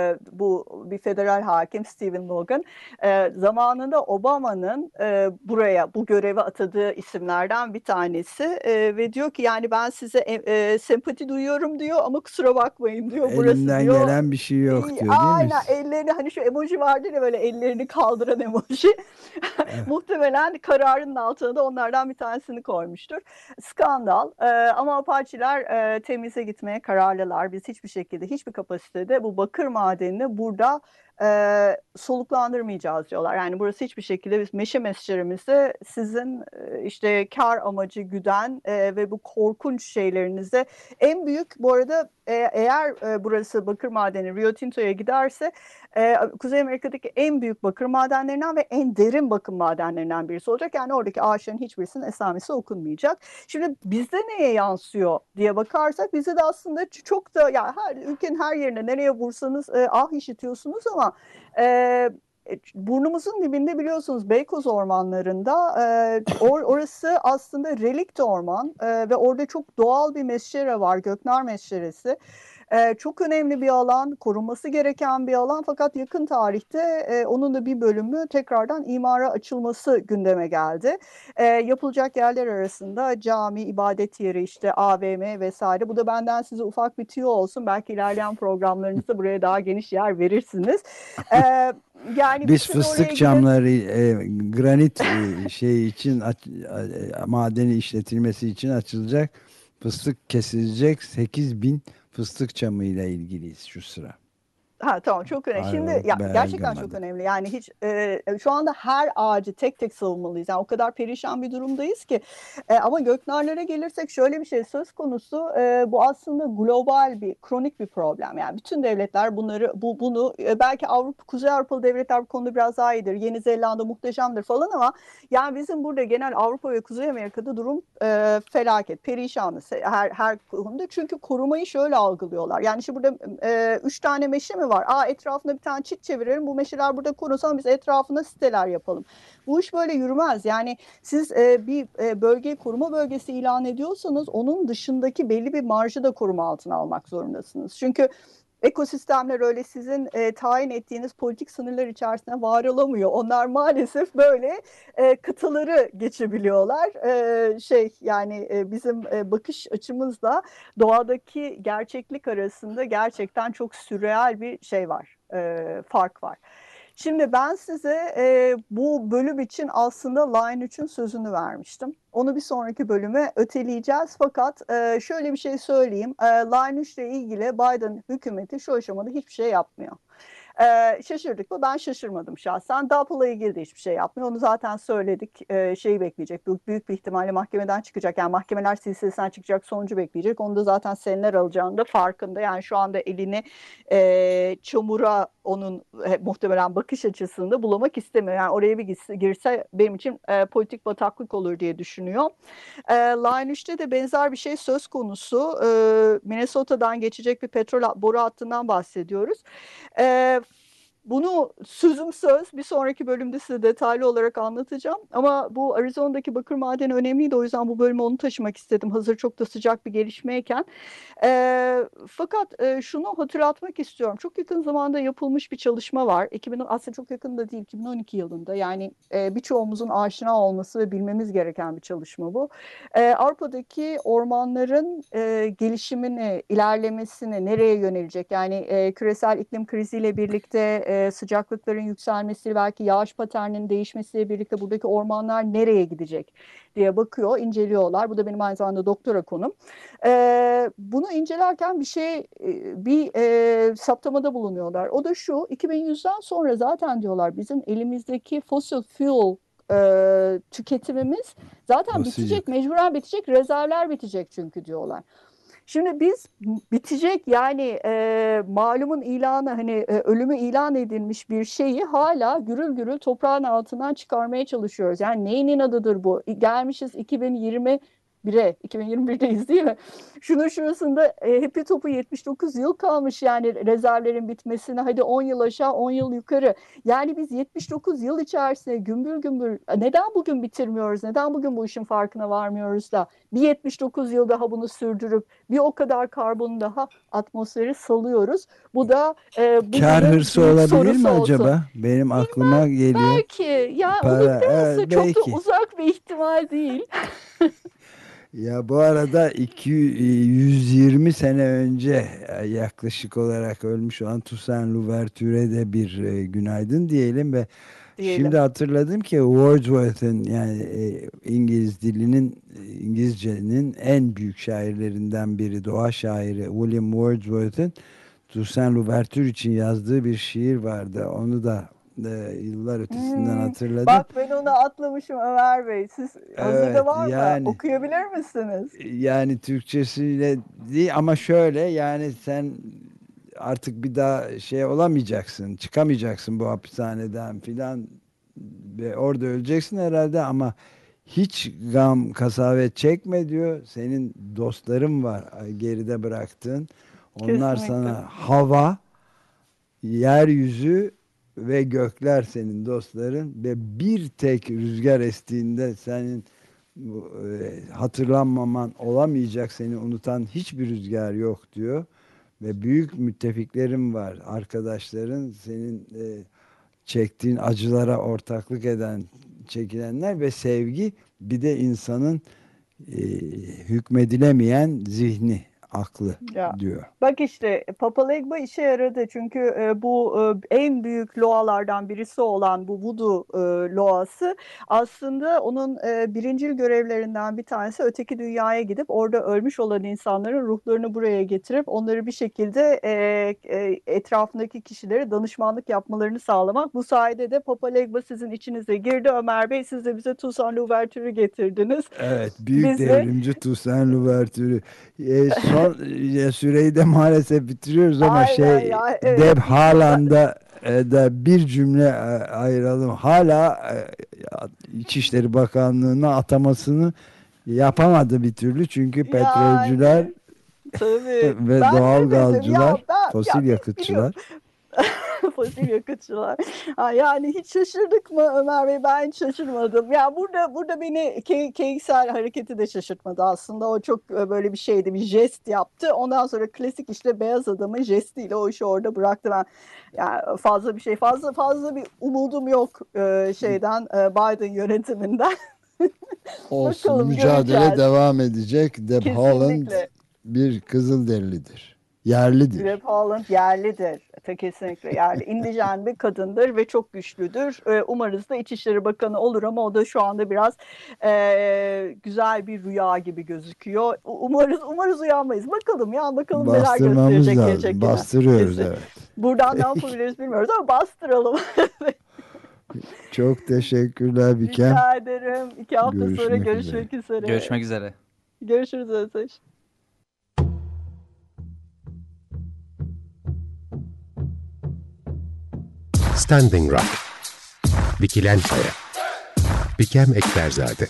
Speaker 8: bu bir federal hakim Stephen Logan, zamanında Obama'nın buraya bu göreve atadığı isimlerden bir tanesi ve diyor ki yani ben size sempati duyuyorum diyor ama kusura bakmayın diyor. Burası
Speaker 2: Elimden
Speaker 8: diyor,
Speaker 2: gelen bir şey yok diyor, değil mi?
Speaker 8: Aynen, ellerini, hani şu emoji vardır ya böyle ellerini kaldıran emoji. Evet. Muhtemelen kararın altına da onlardan bir tanesini koymuştur. Skandal. Ee, ama Apache'ler e, temize gitmeye kararlılar. Biz hiçbir şekilde, hiçbir kapasitede bu bakır madenini burada e, soluklandırmayacağız diyorlar. Yani burası hiçbir şekilde, biz meşe mescerimizi sizin e, işte kar amacı güden e, ve bu korkunç şeylerinize, en büyük bu arada e, eğer e, burası bakır madeni Rio Tinto'ya giderse e, Kuzey Amerika'daki en büyük bakır madenlerinden ve en derin bakır madenlerinden birisi olacak. Yani oradaki ağaçların hiçbirisinin esamesi okunmayacak. Şimdi bizde neye yansıyor diye bakarsak, bizde de aslında çok da, yani her ülkenin her yerine nereye vursanız e, ah işitiyorsunuz ama e, burnumuzun dibinde biliyorsunuz Beykoz ormanlarında, e, or, orası aslında relikt orman e, ve orada çok doğal bir meşere var, Göknar Meşeresi. Ee, çok önemli bir alan, korunması gereken bir alan, fakat yakın tarihte e, onun da bir bölümü tekrardan imara açılması gündeme geldi. E, yapılacak yerler arasında cami, ibadet yeri, işte A V M vesaire. Bu da benden size ufak bir tüyo olsun. Belki ilerleyen programlarınızda buraya daha geniş yer verirsiniz. E, yani
Speaker 2: biz fıstık camları, e, granit e, şey için aç, e, madeni işletilmesi için açılacak, fıstık kesilecek, sekiz bin fıstık çamıyla ilgiliyiz şu sıra.
Speaker 8: Ha tamam, çok önemli. Aynen. Şimdi ya, gerçekten çok önemli. Yani hiç e, şu anda her ağacı tek tek savunmalıyız. Yani o kadar perişan bir durumdayız ki. E, ama göknarlara gelirsek şöyle bir şey söz konusu. E, bu aslında global bir, kronik bir problem. Yani bütün devletler bunları, bu bunu e, belki Avrupa, Kuzey Avrupalı devletler bu konuda biraz daha iyidir. Yeni Zelanda muhteşemdir falan ama yani bizim burada genel Avrupa ve Kuzey Amerika'da durum e, felaket, perişanız her her konuda. Çünkü korumayı şöyle algılıyorlar. Yani işte burada e, üç tane meşe mi var? Aa, etrafına bir tane çit çevirelim. Bu meşeler burada korunsun ama biz etrafına siteler yapalım. Bu iş böyle yürümez. Yani siz e, bir e, bölgeyi koruma bölgesi ilan ediyorsanız onun dışındaki belli bir marjı da koruma altına almak zorundasınız. Çünkü ekosistemler öyle sizin e, tayin ettiğiniz politik sınırlar içerisinde var olamıyor. Onlar maalesef böyle e, kıtaları geçebiliyorlar. E, şey yani e, bizim e, bakış açımızla doğadaki gerçeklik arasında gerçekten çok sürreal bir şey var, e, fark var. Şimdi ben size e, bu bölüm için aslında Line üçün sözünü vermiştim. Onu bir sonraki bölüme öteleyeceğiz. Fakat e, şöyle bir şey söyleyeyim. E, Line üç ile ilgili Biden hükümeti şu aşamada hiçbir şey yapmıyor. Ee, şaşırdık mı? Ben şaşırmadım şahsen. D A P I'la ilgili de hiçbir şey yapmıyor. Onu zaten söyledik. Ee, şeyi bekleyecek. Büyük, büyük bir ihtimalle mahkemeden çıkacak. Yani mahkemeler silsilesinden çıkacak sonucu bekleyecek. Onu da zaten seneler alacağını da farkında. Yani şu anda elini e, çamura onun e, muhtemelen bakış açısında bulamak istemiyor. Yani oraya bir gitse, girse benim için e, politik bataklık olur diye düşünüyor. E, Line üçte de benzer bir şey söz konusu. E, Minnesota'dan geçecek bir petrol boru hattından bahsediyoruz. E, Bunu sözüm söz bir sonraki bölümde size detaylı olarak anlatacağım. Ama bu Arizona'daki bakır madeni önemliydi. O yüzden bu bölümü onu taşımak istedim. Hazır çok da sıcak bir gelişmeyken. E, fakat e, şunu hatırlatmak istiyorum. Çok yakın zamanda yapılmış bir çalışma var. iki bin, aslında çok yakın da değil, iki bin on iki yılında. Yani e, birçoğumuzun aşina olması ve bilmemiz gereken bir çalışma bu. E, Avrupa'daki ormanların e, gelişimini, ilerlemesini, nereye yönelecek? Yani e, küresel iklim kriziyle birlikte e, sıcaklıkların yükselmesi, belki yağış paterninin değişmesiyle birlikte buradaki ormanlar nereye gidecek diye bakıyor, inceliyorlar. Bu da benim aynı zamanda doktora konum. E, bunu incelerken bir şey, bir e, saptamada bulunuyorlar. O da şu: iki bin yüzden sonra zaten diyorlar bizim elimizdeki fossil fuel e, tüketimimiz zaten
Speaker 2: Fosil
Speaker 8: bitecek,
Speaker 2: yakıt.
Speaker 8: mecburen bitecek, rezervler bitecek çünkü diyorlar. Şimdi biz bitecek yani e, malumun ilanı, hani e, ölümü ilan edilmiş bir şeyi hala gürül gürül toprağın altından çıkarmaya çalışıyoruz. Yani neyin inadıdır bu? Gelmişiz iki bin yirmi bire, iki bin yirmi birdeyiz değil mi? Şunun şurasında e, hepi topu yetmiş dokuz yıl kalmış yani rezervlerin bitmesine. Hadi on yıl aşağı, on yıl yukarı. Yani biz yetmiş dokuz yıl içerisinde gümbür gümbür neden bugün bitirmiyoruz? Neden bugün bu işin farkına varmıyoruz da bir yetmiş dokuz yıl daha bunu sürdürüp bir o kadar karbonu daha atmosfere salıyoruz. Bu da e,
Speaker 2: Kar
Speaker 8: bugünün
Speaker 2: hırsı
Speaker 8: büyük
Speaker 2: olabilir
Speaker 8: sorusu
Speaker 2: mi
Speaker 8: olsun.
Speaker 2: acaba? Benim aklıma geliyor.
Speaker 8: Belki ya
Speaker 2: Para,
Speaker 8: olabilir
Speaker 2: evet,
Speaker 8: aslında, çok da
Speaker 2: belki.
Speaker 8: uzak bir ihtimal değil.
Speaker 2: Ya bu arada iki yüz yirmi sene önce e, yaklaşık olarak ölmüş olan Toussaint Louverture'e de bir e, günaydın diyelim ve
Speaker 8: Diyelim.
Speaker 2: şimdi hatırladım ki Wordsworth'ın, yani e, İngiliz dilinin, e, İngilizcenin en büyük şairlerinden biri, doğa şairi William Wordsworth'ın Toussaint Louverture için yazdığı bir şiir vardı. Onu da e, yıllar ötesinden
Speaker 8: Hmm,
Speaker 2: hatırladım.
Speaker 8: bak ben onu atlamışım Ömer Bey. Siz hazırda
Speaker 2: Evet,
Speaker 8: var mı?
Speaker 2: yani
Speaker 8: Okuyabilir misiniz?
Speaker 2: yani Türkçesiyle değil ama şöyle, yani sen artık bir daha şey olamayacaksın, çıkamayacaksın bu hapishaneden filan ve orada öleceksin herhalde ama hiç gam kasavet çekme diyor. Senin dostların var geride bıraktığın. Onlar
Speaker 8: Kesinlikle.
Speaker 2: sana hava, yeryüzü ve gökler senin dostların ve bir tek rüzgar estiğinde senin bu, e, hatırlanmaman olamayacak, seni unutan hiçbir rüzgar yok diyor. Ve büyük müttefiklerin var, arkadaşların, senin e, çektiğin acılara ortaklık eden, çekilenler ve sevgi, bir de insanın e, hükmedilemeyen zihni, aklı
Speaker 8: Ya.
Speaker 2: diyor.
Speaker 8: Bak işte Papalegba işe yaradı çünkü e, bu e, en büyük loalardan birisi olan bu Voodoo e, loası aslında onun e, birincil görevlerinden bir tanesi öteki dünyaya gidip orada ölmüş olan insanların ruhlarını buraya getirip onları bir şekilde e, e, etrafındaki kişilere danışmanlık yapmalarını sağlamak. Bu sayede de Papalegba sizin içinize girdi. Ömer Bey, siz de bize Toussaint Louverture'ü getirdiniz.
Speaker 2: Evet, büyük
Speaker 8: Biz de
Speaker 2: devrimci Toussaint Louverture'ü. E, son e, süreyi de maalesef bitiriyoruz ama
Speaker 8: aynen
Speaker 2: şey,
Speaker 8: ya, evet,
Speaker 2: Deb
Speaker 8: inşallah.
Speaker 2: Haaland'a e, da bir cümle e, ayıralım. Hala e, İçişleri Bakanlığı'na atamasını yapamadı bir türlü çünkü petrolcüler
Speaker 8: Yani tabii.
Speaker 2: ve
Speaker 8: Ben ne dedim ya,
Speaker 2: doğalgazcılar,
Speaker 8: ben
Speaker 2: fosil
Speaker 8: ya biz
Speaker 2: yakıtçılar.
Speaker 8: biliyorum. Fosil yakıtçılar. Ha, yani hiç şaşırdık mı Ömer Bey? Ben hiç şaşırmadım. Ya burada burada beni K K X L hareketi de şaşırtmadı aslında. O çok böyle bir şeydi, bir jest yaptı. Ondan sonra klasik işte beyaz adamın jestiyle o işi orada bıraktı. Ben yani fazla bir şey, fazla fazla bir umudum yok e, şeyden e, Biden yönetiminden.
Speaker 2: Olsun,
Speaker 8: Bakalım,
Speaker 2: mücadele
Speaker 8: göreceğiz.
Speaker 2: devam edecek. Deb Haaland
Speaker 8: Kesinlikle.
Speaker 2: bir Kızılderilidir. Yerlidir.
Speaker 8: Deb Haaland yerlidir. Ta kesinlikle yerli. İndijen bir kadındır ve çok güçlüdür. Ee, umarız da İçişleri Bakanı olur ama o da şu anda biraz e, güzel bir rüya gibi gözüküyor. Umarız umarız uyanmayız. Bakalım ya bakalım neler
Speaker 2: Bastırmamız
Speaker 8: gösterecek
Speaker 2: lazım.
Speaker 8: gelecek yine.
Speaker 2: Bastırıyoruz,
Speaker 8: Kesin.
Speaker 2: evet.
Speaker 8: Buradan ne yapabiliriz bilmiyoruz ama bastıralım.
Speaker 2: Çok teşekkürler Bikem.
Speaker 8: Rica ederim. İki hafta sonra
Speaker 2: Görüşmek
Speaker 8: görüşmek üzere.
Speaker 3: Görüşmek üzere.
Speaker 8: Görüşürüz Özdeş.
Speaker 5: Standing Rock. Dikilen Kaya. Bikem Ekberzade.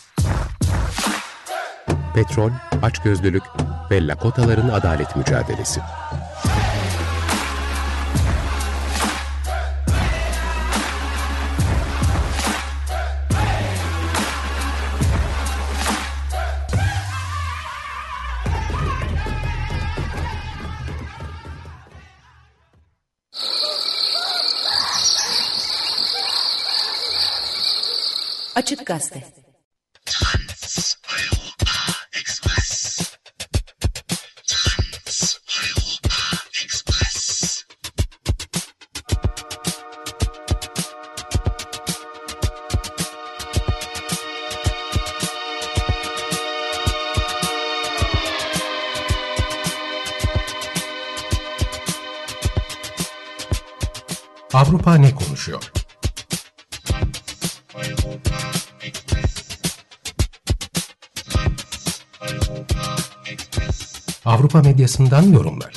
Speaker 5: Petrol, açgözlülük ve Lakotaların adalet mücadelesi.
Speaker 6: Açık Gazete.
Speaker 5: Avrupa ne konuşuyor? Avrupa medyasından yorumlar.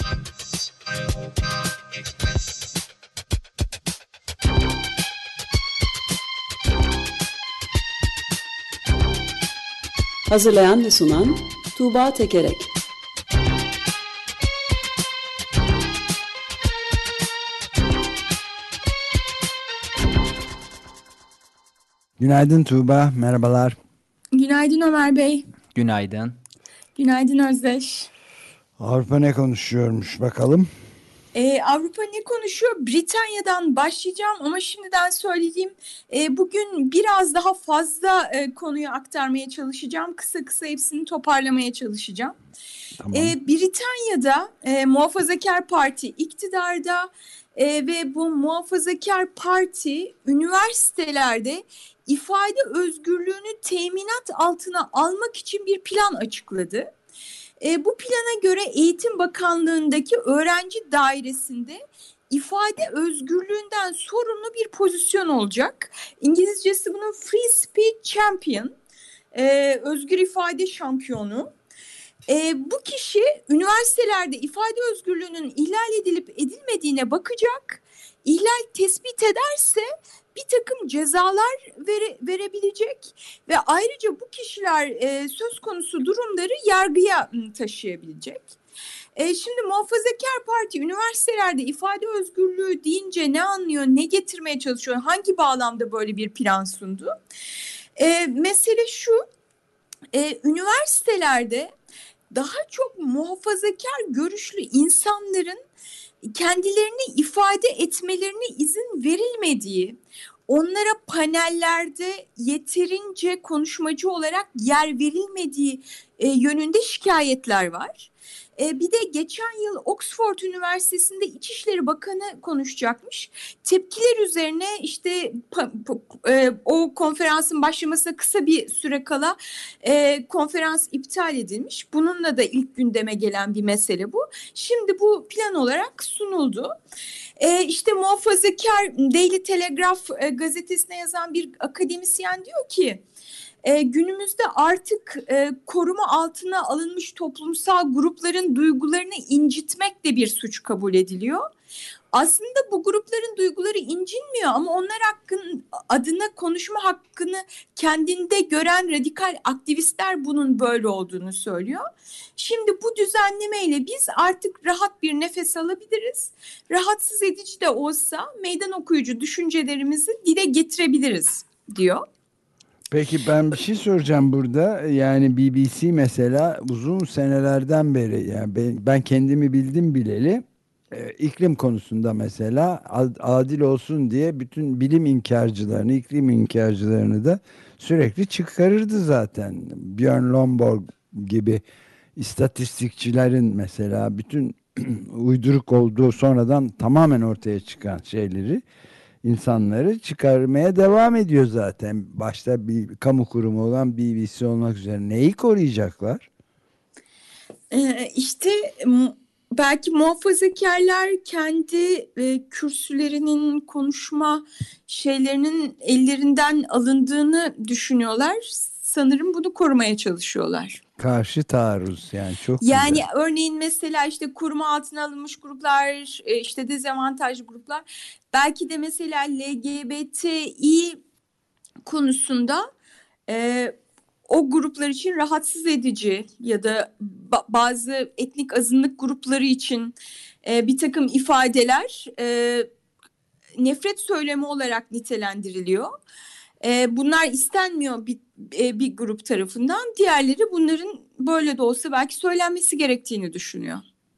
Speaker 6: Hazırlayan ve sunan Tuğba Tekerek.
Speaker 2: Günaydın Tuğba, merhabalar.
Speaker 9: Günaydın Ömer Bey.
Speaker 3: Günaydın.
Speaker 9: Günaydın Özdeş.
Speaker 2: Avrupa ne konuşuyormuş bakalım.
Speaker 9: Ee, Avrupa ne konuşuyor? Britanya'dan başlayacağım ama şimdiden söyleyeyim. E, bugün biraz daha fazla e, konuyu aktarmaya çalışacağım. Kısa kısa hepsini toparlamaya çalışacağım. Tamam. E, Britanya'da e, Muhafazakar Parti iktidarda e, ve bu Muhafazakar Parti üniversitelerde ifade özgürlüğünü teminat altına almak için bir plan açıkladı. E, bu plana göre Eğitim Bakanlığı'ndaki öğrenci dairesinde ifade özgürlüğünden sorumlu bir pozisyon olacak. İngilizcesi bunun Free Speech Champion, e, özgür ifade şampiyonu. E, bu kişi üniversitelerde ifade özgürlüğünün ihlal edilip edilmediğine bakacak. İhlal tespit ederse bir takım cezalar vere, verebilecek ve ayrıca bu kişiler e, söz konusu durumları yargıya taşıyabilecek. E, şimdi Muhafazakar Parti üniversitelerde ifade özgürlüğü deyince ne anlıyor, ne getirmeye çalışıyor, hangi bağlamda böyle bir plan sundu? E, mesele şu, e, üniversitelerde daha çok muhafazakar görüşlü insanların kendilerini ifade etmelerine izin verilmediği, onlara panellerde yeterince konuşmacı olarak yer verilmediği e, yönünde şikayetler var. E, bir de geçen yıl Oxford Üniversitesi'nde İçişleri Bakanı konuşacakmış. Tepkiler üzerine işte pa, pa, e, o konferansın başlamasına kısa bir süre kala e, konferans iptal edilmiş. Bununla da ilk gündeme gelen bir mesele bu. Şimdi bu plan olarak sunuldu. E, işte muhafazakar Daily Telegraph e, gazetesine yazan bir akademisyen diyor ki, E, günümüzde artık e, koruma altına alınmış toplumsal grupların duygularını incitmek de bir suç kabul ediliyor. aslında bu grupların duyguları incinmiyor ama onlar hakkın adına konuşma hakkını kendinde gören radikal aktivistler bunun böyle olduğunu söylüyor. Şimdi bu düzenlemeyle biz artık rahat bir nefes alabiliriz. Rahatsız edici de olsa meydan okuyucu düşüncelerimizi dile getirebiliriz diyor.
Speaker 2: Peki ben bir şey soracağım burada. Yani B B C mesela uzun senelerden beri, yani ben, ben kendimi bildim bileli e, iklim konusunda mesela ad- adil olsun diye bütün bilim inkarcılarını, iklim inkarcılarını da sürekli çıkarırdı zaten. Björn Lomborg gibi istatistikçilerin mesela bütün uyduruk olduğu sonradan tamamen ortaya çıkan şeyleri, insanları çıkarmaya devam ediyor zaten. Başta bir kamu kurumu olan B B C olmak üzere. Neyi koruyacaklar?
Speaker 9: Ee, işte m- belki muhafazakarlar kendi e, kürsülerinin, konuşma şeylerinin ellerinden alındığını düşünüyorlar. Sanırım bunu korumaya çalışıyorlar.
Speaker 2: Karşı taarruz yani çok
Speaker 9: Yani
Speaker 2: güzel.
Speaker 9: örneğin mesela işte koruma altına alınmış gruplar, e, işte dezavantajlı gruplar, belki de mesela L G B T İ konusunda e, o gruplar için rahatsız edici ya da ba- bazı etnik azınlık grupları için e, bir takım ifadeler e, nefret söylemi olarak nitelendiriliyor. E, bunlar istenmiyor bir, e, bir grup tarafından. Diğerleri bunların böyle de olsa belki söylenmesi gerektiğini düşünüyor.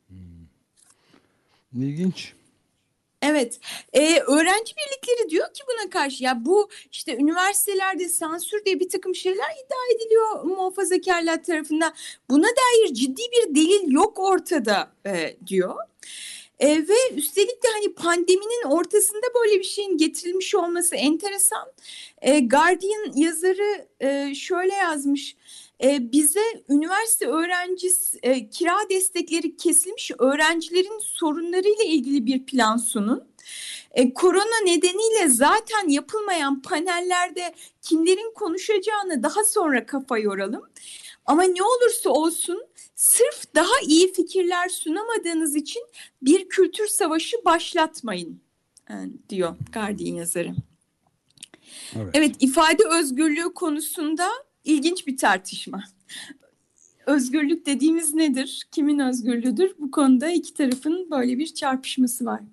Speaker 2: İlginç.
Speaker 9: Evet, ee, öğrenci birlikleri diyor ki buna karşı, ya bu işte üniversitelerde sansür diye bir takım şeyler iddia ediliyor muhafazakarlar tarafından. Buna dair ciddi bir delil yok ortada e, diyor. E, ve üstelik de hani pandeminin ortasında böyle bir şeyin getirilmiş olması enteresan. E, Guardian yazarı e, şöyle yazmış. E, bize üniversite öğrencisi e, kira destekleri kesilmiş öğrencilerin sorunlarıyla ilgili bir plan sunun. E, korona nedeniyle zaten yapılmayan panellerde kimlerin konuşacağını daha sonra kafa yoralım. Ama ne olursa olsun sırf daha iyi fikirler sunamadığınız için bir kültür savaşı başlatmayın yani, diyor Guardian yazarı. Evet. Evet, ifade özgürlüğü konusunda ilginç bir tartışma. Özgürlük dediğimiz nedir? Kimin özgürlüğüdür? Bu konuda iki tarafın böyle bir çarpışması var.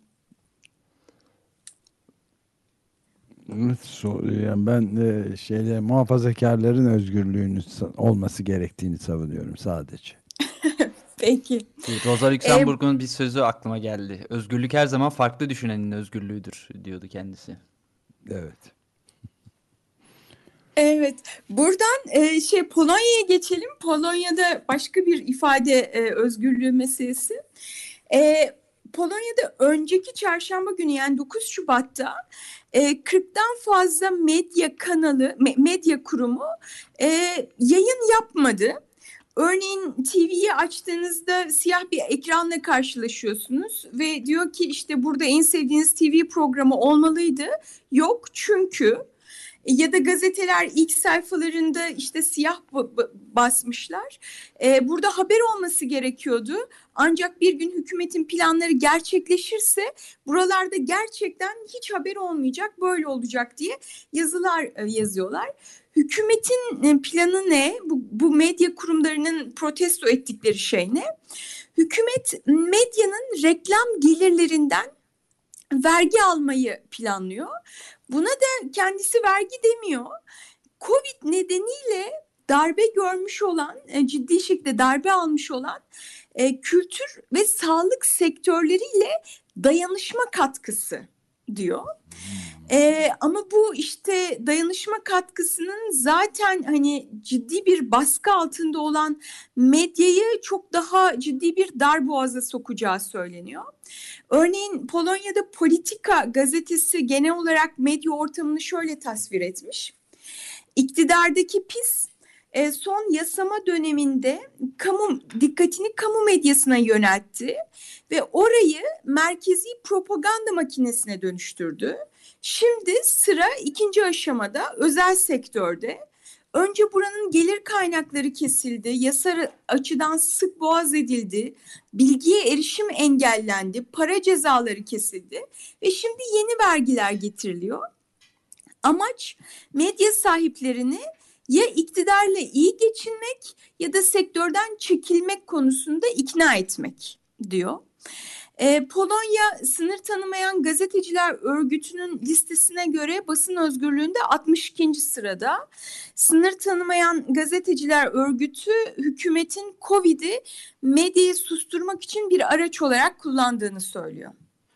Speaker 2: Evet, yani ben de şeyde muhafazakarların özgürlüğünün olması gerektiğini savunuyorum sadece.
Speaker 9: Peki.
Speaker 3: Rosa Luxemburg'un ee, bir sözü aklıma geldi. Özgürlük her zaman farklı düşünenin özgürlüğüdür diyordu kendisi.
Speaker 2: Evet.
Speaker 9: Evet, buradan e, şey Polonya'ya geçelim. Polonya'da başka bir ifade e, özgürlüğü meselesi. E, Polonya'da önceki çarşamba günü, yani dokuz Şubat'ta e, kırktan fazla medya kanalı, medya kurumu e, yayın yapmadı. Örneğin T V'yi açtığınızda siyah bir ekranla karşılaşıyorsunuz ve diyor ki işte burada en sevdiğiniz T V programı olmalıydı. Yok çünkü... Ya da gazeteler ilk sayfalarında işte siyah basmışlar. Ee, burada haber olması gerekiyordu. Ancak bir gün hükümetin planları gerçekleşirse buralarda gerçekten hiç haber olmayacak, böyle olacak diye yazılar yazıyorlar. Hükümetin planı ne? Bu, bu medya kurumlarının protesto ettikleri şey ne? Hükümet medyanın reklam gelirlerinden vergi almayı planlıyor. Buna da kendisi vergi demiyor. Covid nedeniyle darbe görmüş olan, ciddi şekilde darbe almış olan e, kültür ve sağlık sektörleriyle dayanışma katkısı diyor. Ee, ama bu işte dayanışma katkısının zaten hani ciddi bir baskı altında olan medyayı çok daha ciddi bir darboğaza sokacağı söyleniyor. Örneğin Polonya'da Politika gazetesi genel olarak medya ortamını şöyle tasvir etmiş. İktidardaki PiS e, son yasama döneminde kamu dikkatini kamu medyasına yöneltti ve orayı merkezi propaganda makinesine dönüştürdü. Şimdi sıra ikinci aşamada özel sektörde. Önce buranın gelir kaynakları kesildi, yasal açıdan sık boğaz edildi, bilgiye erişim engellendi, para cezaları kesildi ve şimdi yeni vergiler getiriliyor. Amaç medya sahiplerini ya iktidarla iyi geçinmek ya da sektörden çekilmek konusunda ikna etmek diyor. Ee, Polonya Sınır Tanımayan Gazeteciler Örgütü'nün listesine göre basın özgürlüğünde altmış ikinci sırada. Sınır Tanımayan Gazeteciler Örgütü hükümetin Covid'i medyayı susturmak için bir araç olarak kullandığını söylüyor.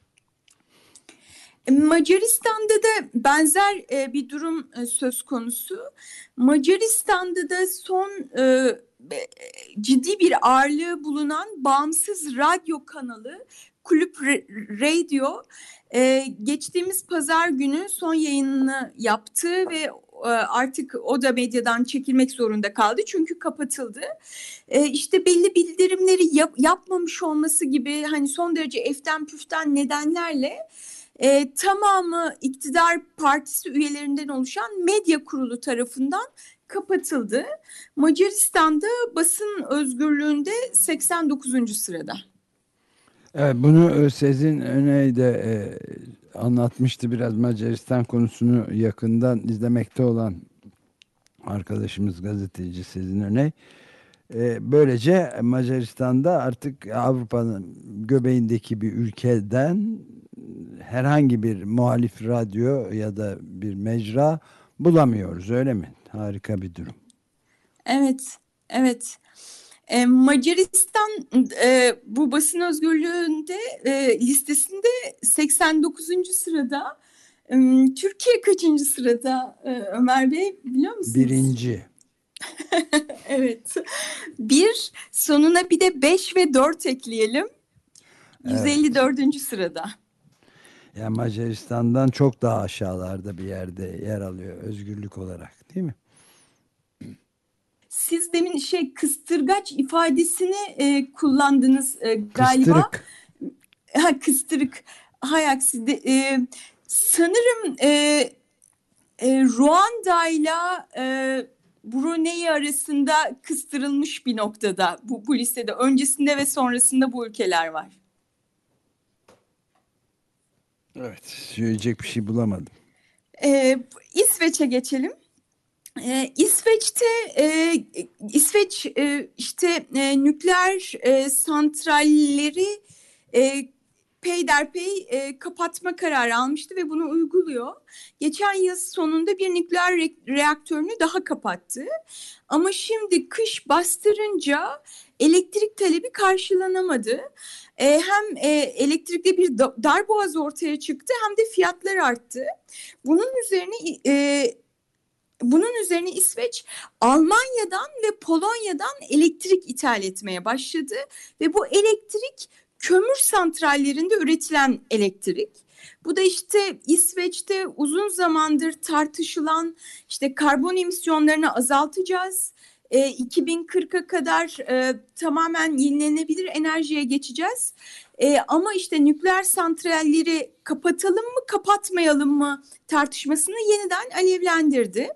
Speaker 9: Macaristan'da da benzer e, bir durum e, söz konusu. Macaristan'da da son e, ciddi bir ağırlığı bulunan bağımsız radyo kanalı Kulüp Radio e, geçtiğimiz pazar günü son yayınını yaptı ve e, artık o da medyadan çekilmek zorunda kaldı çünkü kapatıldı. E, işte belli bildirimleri yap, yapmamış olması gibi hani son derece eften püften nedenlerle E, tamamı iktidar partisi üyelerinden oluşan medya kurulu tarafından kapatıldı. Macaristan'da basın özgürlüğünde seksen dokuzuncu sırada.
Speaker 2: Evet, bunu Sezin Öney de e, anlatmıştı biraz Macaristan konusunu yakından izlemekte olan arkadaşımız gazeteci Sezin Öney. E, böylece Macaristan'da artık Avrupa'nın göbeğindeki bir ülkeden herhangi bir muhalif radyo ya da bir mecra bulamıyoruz, öyle mi? Harika bir durum.
Speaker 9: Evet, evet. E, Macaristan e, bu basın özgürlüğünde e, listesinde seksen dokuzuncu sırada. E, Türkiye kaçıncı sırada e, Ömer Bey biliyor musunuz?
Speaker 2: Birinci.
Speaker 9: Evet. Bir, sonuna bir de beş ve dört ekleyelim. yüz elli dördüncü Evet. sırada.
Speaker 2: Yani Macaristan'dan çok daha aşağılarda bir yerde yer alıyor özgürlük olarak, değil mi?
Speaker 9: Siz demin şey kıstırgaç ifadesini e, kullandınız e, galiba.
Speaker 2: Kıstırık.
Speaker 9: Ha, kıstırık. Hay aksi de, e, sanırım e, e, Ruanda ile e, Brunei arasında kıstırılmış bir noktada bu, bu listede. Öncesinde ve sonrasında bu ülkeler var.
Speaker 2: Evet, söyleyecek bir şey bulamadım.
Speaker 9: Ee, İsveç'e geçelim. Ee, İsveç'te e, İsveç e, işte e, nükleer e, santralleri e, peyderpey e, kapatma kararı almıştı ve bunu uyguluyor. Geçen yıl sonunda bir nükleer re- reaktörünü daha kapattı. Ama şimdi kış bastırınca elektrik talebi karşılanamadı. E, hem e, elektrikte bir da- darboğaz ortaya çıktı hem de fiyatlar arttı. Bunun üzerine e, bunun üzerine İsveç Almanya'dan ve Polonya'dan elektrik ithal etmeye başladı ve bu elektrik kömür santrallerinde üretilen elektrik. Bu da işte İsveç'te uzun zamandır tartışılan işte karbon emisyonlarını azaltacağız. E, iki bin kırka kadar e, tamamen yenilenebilir enerjiye geçeceğiz. E, ama işte nükleer santralleri kapatalım mı kapatmayalım mı tartışmasını yeniden alevlendirdi.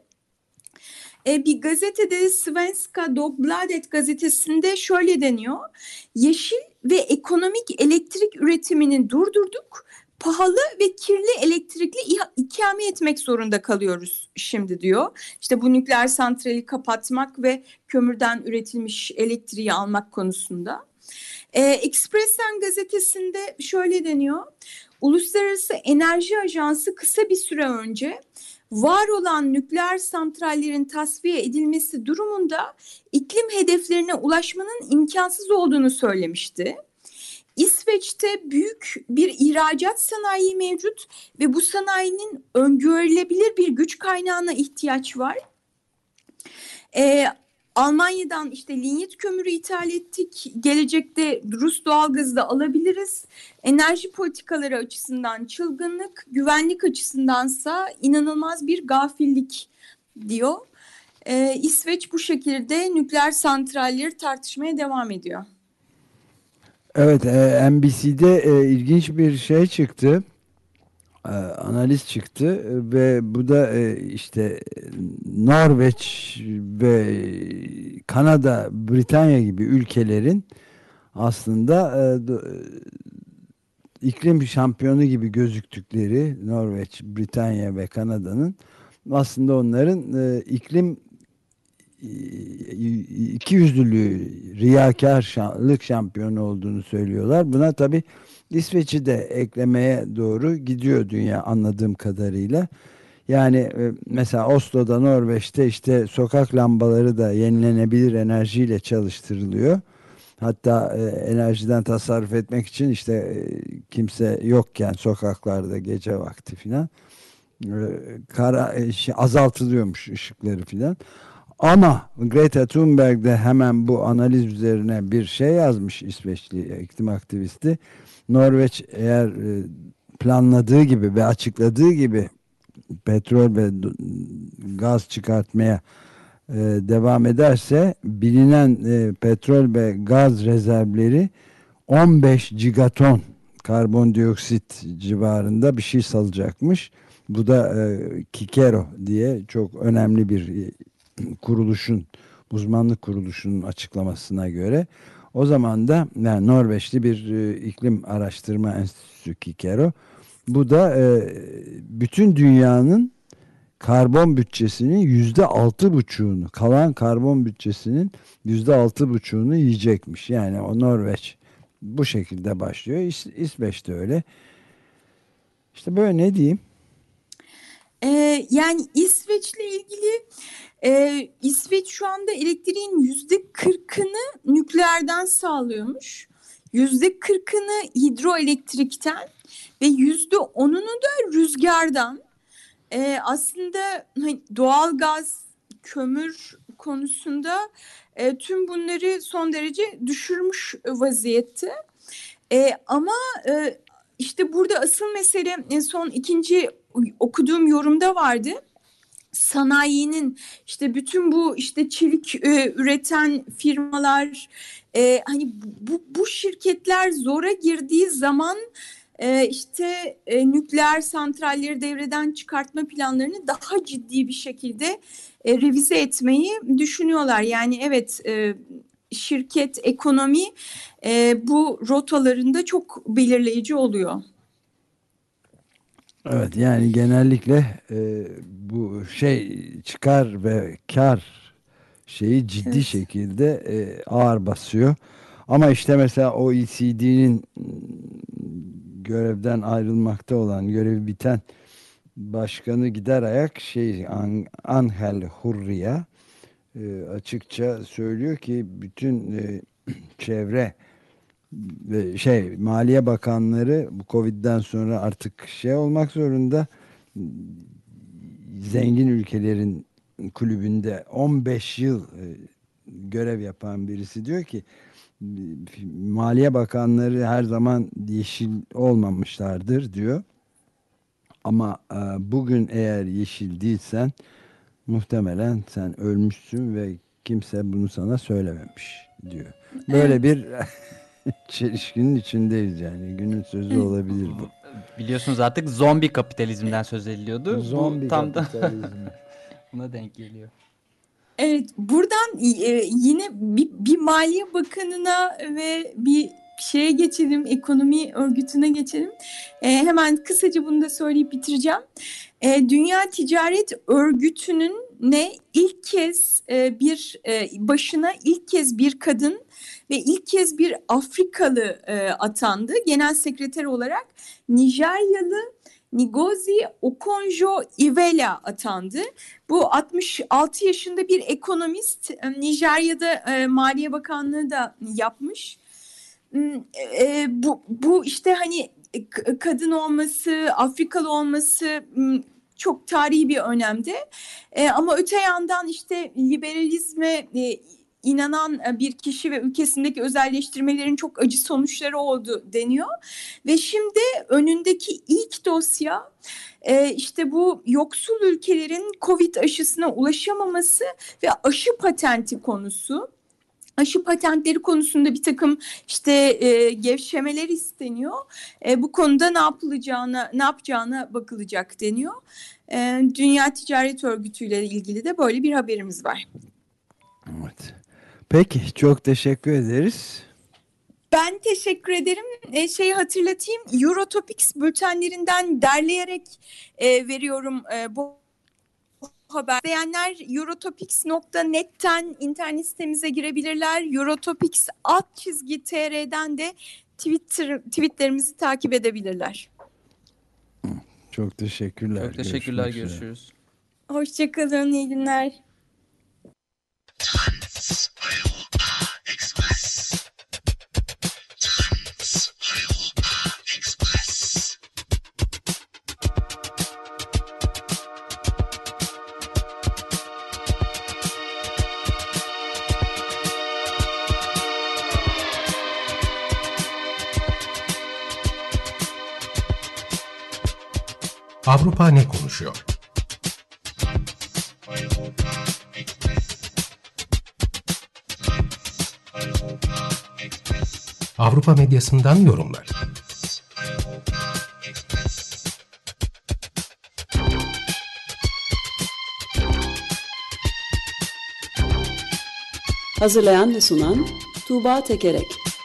Speaker 9: E, bir gazetede Svenska Dagbladet gazetesinde şöyle deniyor. Yeşil ve ekonomik elektrik üretimini durdurduk. Pahalı ve kirli elektrikle ikame etmek zorunda kalıyoruz şimdi diyor. İşte bu nükleer santrali kapatmak ve kömürden üretilmiş elektriği almak konusunda. E, Expressen gazetesinde şöyle deniyor. Uluslararası Enerji Ajansı kısa bir süre önce var olan nükleer santrallerin tasfiye edilmesi durumunda iklim hedeflerine ulaşmanın imkansız olduğunu söylemişti. İsveç'te büyük bir ihracat sanayi mevcut ve bu sanayinin öngörülebilir bir güç kaynağına ihtiyaç var. Ee, Almanya'dan işte linyit kömürü ithal ettik. Gelecekte Rus doğalgazı da alabiliriz. Enerji politikaları açısından çılgınlık, güvenlik açısındansa inanılmaz bir gafillik diyor. Ee, İsveç bu şekilde nükleer santralleri tartışmaya devam ediyor.
Speaker 2: Evet, e, N B C'de e, ilginç bir şey çıktı. E, analiz çıktı ve bu da e, işte Norveç ve Kanada, Britanya gibi ülkelerin aslında e, iklim şampiyonu gibi gözüktükleri Norveç, Britanya ve Kanada'nın aslında onların e, iklim ikiyüzlülüğü, riyakarlık şampiyonu olduğunu söylüyorlar. Buna tabii İsveç'i de eklemeye doğru gidiyor dünya anladığım kadarıyla. Yani mesela Oslo'da, Norveç'te işte sokak lambaları da yenilenebilir enerjiyle çalıştırılıyor. Hatta e, enerjiden tasarruf etmek için işte e, kimse yokken sokaklarda gece vakti filan e, kara e, şey, azaltılıyormuş ışıkları filan. Ama Greta Thunberg de hemen bu analiz üzerine bir şey yazmış, İsveçli iklim aktivisti. Norveç eğer e, planladığı gibi ve açıkladığı gibi petrol ve gaz çıkartmaya e, devam ederse bilinen e, petrol ve gaz rezervleri on beş gigaton karbondioksit civarında bir şey salacakmış. Bu da e, Kikero diye çok önemli bir e, kuruluşun, uzmanlık kuruluşunun açıklamasına göre. O zaman da yani Norveçli bir e, iklim araştırma enstitüsü Kikero. Bu da e, bütün dünyanın karbon bütçesinin yüzde altı buçuğunu, kalan karbon bütçesinin yüzde altı buçuğunu yiyecekmiş. Yani o Norveç bu şekilde başlıyor. İs İsveç de öyle. İşte böyle, ne diyeyim?
Speaker 9: Ee, yani İsveç'le ilgili e, İsveç şu anda elektriğin yüzde kırkını nükleerden sağlıyormuş. Yüzde kırkını hidroelektrikten ve yüzde onunu da rüzgardan. Ee, aslında hani doğalgaz, kömür konusunda e, tüm bunları son derece düşürmüş vaziyette. E, ama e, işte burada asıl mesele en son ikinci okuduğum yorumda vardı. Sanayinin işte bütün bu işte çelik e, üreten firmalar e, hani bu, bu şirketler zora girdiği zaman e, işte e, nükleer santralleri devreden çıkartma planlarını daha ciddi bir şekilde e, revize etmeyi düşünüyorlar. Yani evet, e, şirket, ekonomi e, bu rotalarında çok belirleyici oluyor.
Speaker 2: Evet, yani genellikle e, bu şey çıkar ve kar şeyi ciddi
Speaker 9: Evet.
Speaker 2: şekilde e, ağır basıyor. Ama işte mesela O E C D'nin görevden ayrılmakta olan, görevi biten başkanı gider ayak şey Angel Hurria e, açıkça söylüyor ki bütün e, çevre ve şey Maliye Bakanları bu Covid'den sonra artık şey olmak zorunda, zengin ülkelerin kulübünde on beş yıl e, görev yapan birisi diyor ki Maliye Bakanları her zaman yeşil olmamışlardır diyor. Ama e, bugün eğer yeşil değilsen muhtemelen sen ölmüşsün ve kimse bunu sana söylememiş diyor. Böyle evet. bir çelişkinin içindeyiz yani. Günün sözü olabilir bu.
Speaker 3: Biliyorsunuz artık zombi kapitalizmden söz ediliyordu.
Speaker 2: Zombi
Speaker 3: bu tam
Speaker 2: kapitalizmi.
Speaker 3: Da buna denk geliyor.
Speaker 9: Evet, buradan e, yine bir, bir Maliye Bakanı'na ve bir şeye geçelim, ekonomi örgütüne geçelim. E, hemen kısaca bunu da söyleyip bitireceğim. E, Dünya Ticaret Örgütü'nün ne ilk kez e, bir e, başına ilk kez bir kadın ve ilk kez bir Afrikalı e, atandı. Genel sekreter olarak Nijeryalı Ngozi Okonjo-Iweala atandı. Bu altmış altı yaşında bir ekonomist, Nijerya'da e, Maliye Bakanlığı da yapmış. E, bu, bu işte hani kadın olması, Afrikalı olması çok tarihi bir önemde. E, ama öte yandan işte liberalizme e, inanan bir kişi ve ülkesindeki özelleştirmelerin çok acı sonuçları oldu deniyor. Ve şimdi önündeki ilk dosya e, işte bu yoksul ülkelerin Covid aşısına ulaşamaması ve aşı patenti konusu. aşı patentleri konusunda bir takım işte e, gevşemeler isteniyor. E, bu konuda ne yapılacağına, ne yapacağına bakılacak deniyor. E, Dünya Ticaret Örgütü ile ilgili de böyle bir haberimiz var.
Speaker 2: Evet. Peki, çok teşekkür ederiz.
Speaker 9: Ben teşekkür ederim. E, şeyi hatırlatayım. Eurotopics bültenlerinden derleyerek e, veriyorum e, bu haber. İsteyenler eurotopics nokta net'ten internet sitemize girebilirler. Eurotopics alt çizgi tr'den de Twitter tweetlerimizi takip edebilirler.
Speaker 2: Çok teşekkürler.
Speaker 3: Çok teşekkürler.
Speaker 2: Görüşmek üzere.
Speaker 3: Görüşürüz.
Speaker 9: Hoşçakalın. İyi günler.
Speaker 5: Avrupa ne konuşuyor? Avrupa medyasından yorumlar.
Speaker 6: Hazırlayan ve sunan Tuğba Tekerek.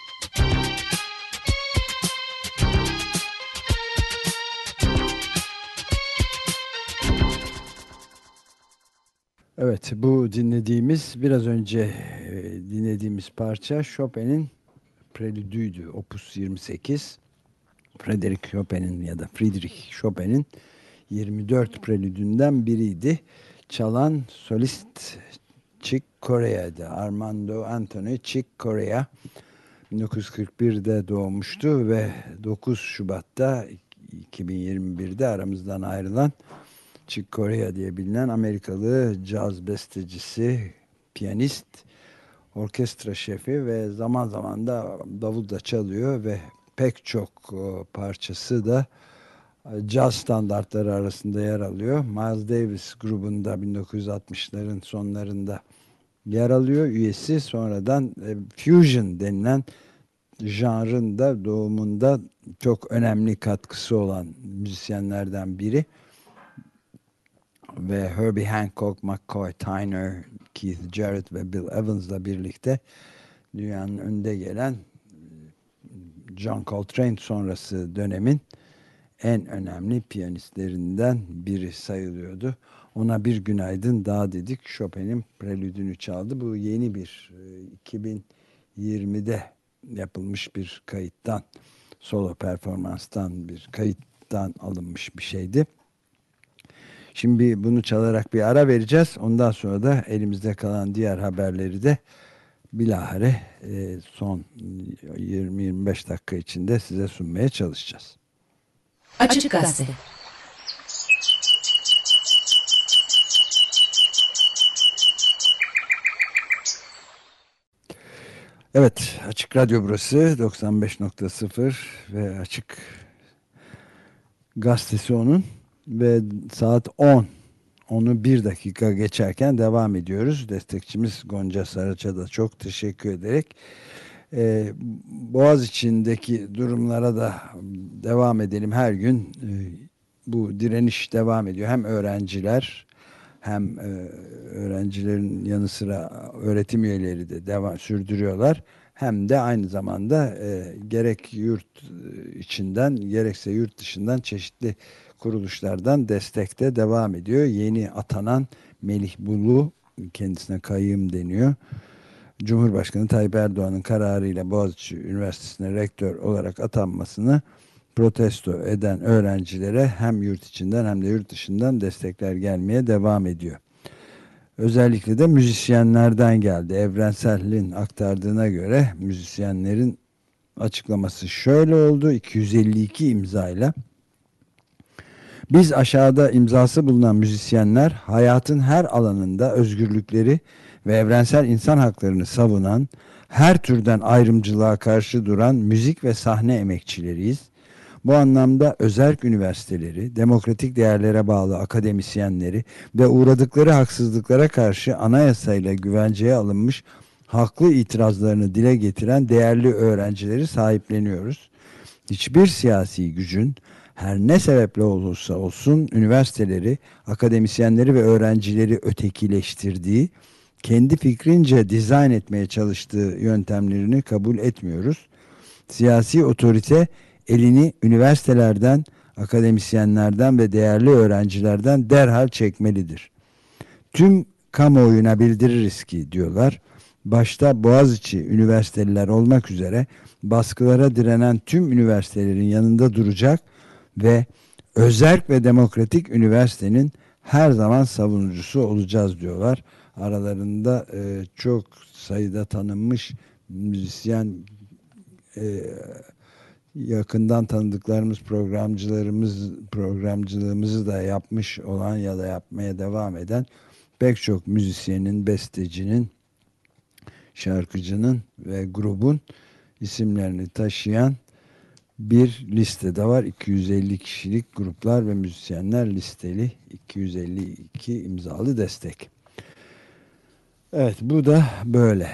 Speaker 2: Evet, bu dinlediğimiz, biraz önce e, dinlediğimiz parça Chopin'in Prelüdüydü, Opus yirmi sekiz. Frédéric Chopin'in ya da Friedrich Chopin'in yirmi dört prelüdünden biriydi. Çalan solist Chick Corea'ydı. Armando Anthony Chick Corea bin dokuz yüz kırk birde doğmuştu ve dokuz Şubat'ta iki bin yirmi birde aramızdan ayrılan Chick Corea diye bilinen Amerikalı caz bestecisi, piyanist, orkestra şefi ve zaman zaman da davul da çalıyor ve pek çok parçası da caz standartları arasında yer alıyor. Miles Davis grubunda bin dokuz yüz altmışların sonlarında yer alıyor üyesi. Sonradan fusion denilen janrın da doğumunda çok önemli katkısı olan müzisyenlerden biri. Ve Herbie Hancock, McCoy Tyner, Keith Jarrett ve Bill Evans'la birlikte dünyanın önde gelen John Coltrane sonrası dönemin en önemli piyanistlerinden biri sayılıyordu. Ona bir günaydın daha dedik. Chopin'in prelüdünü çaldı. Bu yeni bir iki bin yirmide yapılmış bir kayıttan, solo performanstan bir kayıttan alınmış bir şeydi. Şimdi bunu çalarak bir ara vereceğiz. Ondan sonra da elimizde kalan diğer haberleri de bilahare e, son yirmi yirmi beş dakika içinde size sunmaya çalışacağız.
Speaker 6: Açık Gazete.
Speaker 2: Evet, Açık Radyo burası doksan beş nokta sıfır ve Açık Gazetesi onun ve saat on. Onu bir dakika geçerken devam ediyoruz. Destekçimiz Gonca Saraç'a da çok teşekkür ederek Ee, Boğaziçi'ndeki durumlara da devam edelim. Her gün e, bu direniş devam ediyor. Hem öğrenciler hem e, öğrencilerin yanı sıra öğretim üyeleri de devam sürdürüyorlar. Hem de aynı zamanda e, gerek yurt içinden gerekse yurt dışından çeşitli kuruluşlardan destekte devam ediyor. Yeni atanan Melih Bulu, kendisine kayyım deniyor, Cumhurbaşkanı Tayyip Erdoğan'ın kararıyla Boğaziçi Üniversitesi'ne rektör olarak atanmasını protesto eden öğrencilere hem yurt içinden hem de yurt dışından destekler gelmeye devam ediyor. Özellikle de müzisyenlerden geldi. Evrensel'in aktardığına göre müzisyenlerin açıklaması şöyle oldu: iki yüz elli iki imzayla biz aşağıda imzası bulunan müzisyenler hayatın her alanında özgürlükleri ve evrensel insan haklarını savunan, her türden ayrımcılığa karşı duran müzik ve sahne emekçileriyiz. Bu anlamda özerk üniversiteleri, demokratik değerlere bağlı akademisyenleri ve uğradıkları haksızlıklara karşı anayasayla güvenceye alınmış haklı itirazlarını dile getiren değerli öğrencileri sahipleniyoruz. Hiçbir siyasi gücün her ne sebeple olursa olsun üniversiteleri, akademisyenleri ve öğrencileri ötekileştirdiği, kendi fikrince dizayn etmeye çalıştığı yöntemlerini kabul etmiyoruz. Siyasi otorite elini üniversitelerden, akademisyenlerden ve değerli öğrencilerden derhal çekmelidir. Tüm kamuoyuna bildiririz ki diyorlar, başta Boğaziçi üniversiteliler olmak üzere baskılara direnen tüm üniversitelerin yanında duracak ve özerk ve demokratik üniversitenin her zaman savunucusu olacağız diyorlar. Aralarında e, çok sayıda tanınmış müzisyen, e, yakından tanıdıklarımız, programcılarımız, programcılığımızı da yapmış olan ya da yapmaya devam eden pek çok müzisyenin, bestecinin, şarkıcının ve grubun isimlerini taşıyan bir listede var. iki yüz elli kişilik gruplar ve müzisyenler listeli, iki yüz elli iki imzalı destek. Evet, bu da böyle.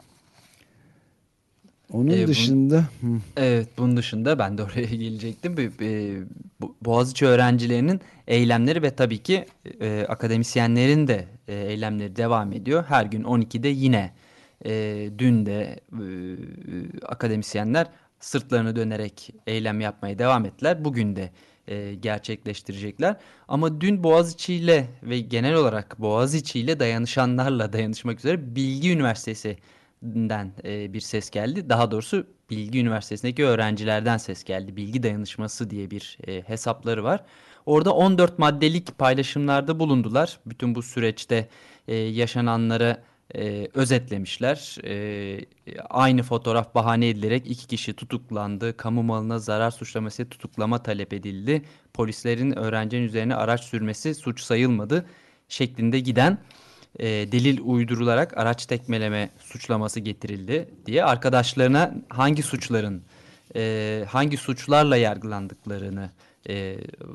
Speaker 2: Onun
Speaker 3: E,
Speaker 2: dışında
Speaker 3: bun, evet bunun dışında ben de oraya gelecektim. Boğaziçi öğrencilerinin eylemleri ve tabii ki e, akademisyenlerin de e, eylemleri devam ediyor. Her gün on ikide yine e, dün de e, akademisyenler sırtlarını dönerek eylem yapmaya devam ettiler. Bugün de e, gerçekleştirecekler. Ama dün Boğaziçi ile ve genel olarak Boğaziçi ile dayanışanlarla dayanışmak üzere Bilgi Üniversitesi'nden e, bir ses geldi. Daha doğrusu Bilgi Üniversitesi'ndeki öğrencilerden ses geldi. Bilgi Dayanışması diye bir e, hesapları var. Orada on dört maddelik paylaşımlarda bulundular. Bütün bu süreçte e, yaşananları e, özetlemişler. E, aynı fotoğraf bahane edilerek iki kişi tutuklandı. Kamu malına zarar suçlaması tutuklama talep edildi. Polislerin öğrencinin üzerine araç sürmesi suç sayılmadı şeklinde giden e, delil uydurularak araç tekmeleme suçlaması getirildi diye arkadaşlarına hangi suçların e, hangi suçlarla yargılandıklarını e,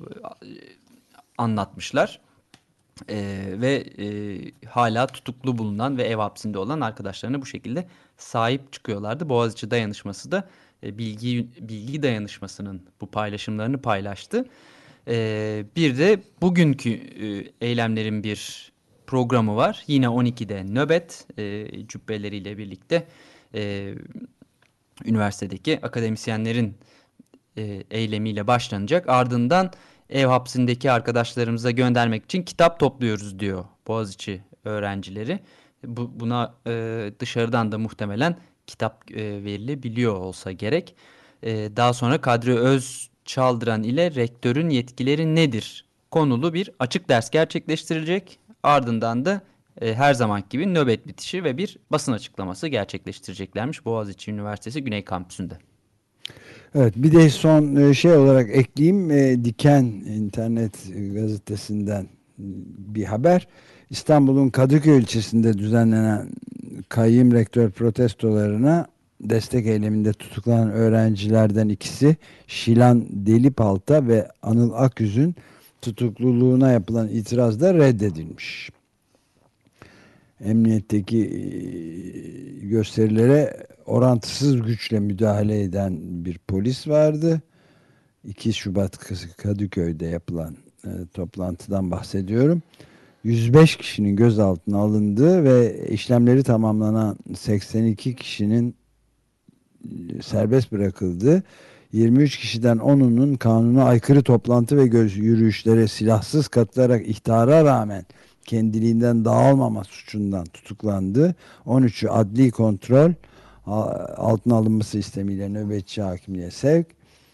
Speaker 3: anlatmışlar. Ee, ve e, hala tutuklu bulunan ve ev hapsinde olan arkadaşlarına bu şekilde sahip çıkıyorlardı. Boğaziçi Dayanışması da e, bilgi bilgi dayanışmasının bu paylaşımlarını paylaştı. Ee, bir de bugünkü e, eylemlerin bir programı var. Yine on ikide nöbet e, cübbeleriyle birlikte e, üniversitedeki akademisyenlerin e, eylemiyle başlanacak. Ardından ev hapsindeki arkadaşlarımıza göndermek için kitap topluyoruz diyor Boğaziçi öğrencileri. Bu, buna e, dışarıdan da muhtemelen kitap e, verilebiliyor olsa gerek. E, daha sonra Kadri Özçaldıran ile rektörün yetkileri nedir konulu bir açık ders gerçekleştirilecek. Ardından da e, her zaman gibi nöbet bitişi ve bir basın açıklaması gerçekleştireceklermiş Boğaziçi Üniversitesi Güney Kampüsü'nde.
Speaker 2: Evet, bir de son şey olarak ekleyeyim, Diken internet gazetesinden bir haber. İstanbul'un Kadıköy ilçesinde düzenlenen kayyum rektör protestolarına destek eyleminde tutuklanan öğrencilerden ikisi Şilan Delipalta ve Anıl Akyüz'ün tutukluluğuna yapılan itirazda reddedilmiş. Emniyetteki gösterilere orantısız güçle müdahale eden bir polis vardı. iki Şubat Kadıköy'de yapılan e, toplantıdan bahsediyorum. yüz beş kişinin gözaltına alındığı ve işlemleri tamamlanan seksen iki kişinin serbest bırakıldığı, yirmi üç kişiden onunun kanuna aykırı toplantı ve göz yürüyüşlere silahsız katılarak ihtara rağmen kendiliğinden dağılmama suçundan tutuklandı. on üçü adli kontrol altına alınması istemiyle nöbetçi hakimliğe sevk.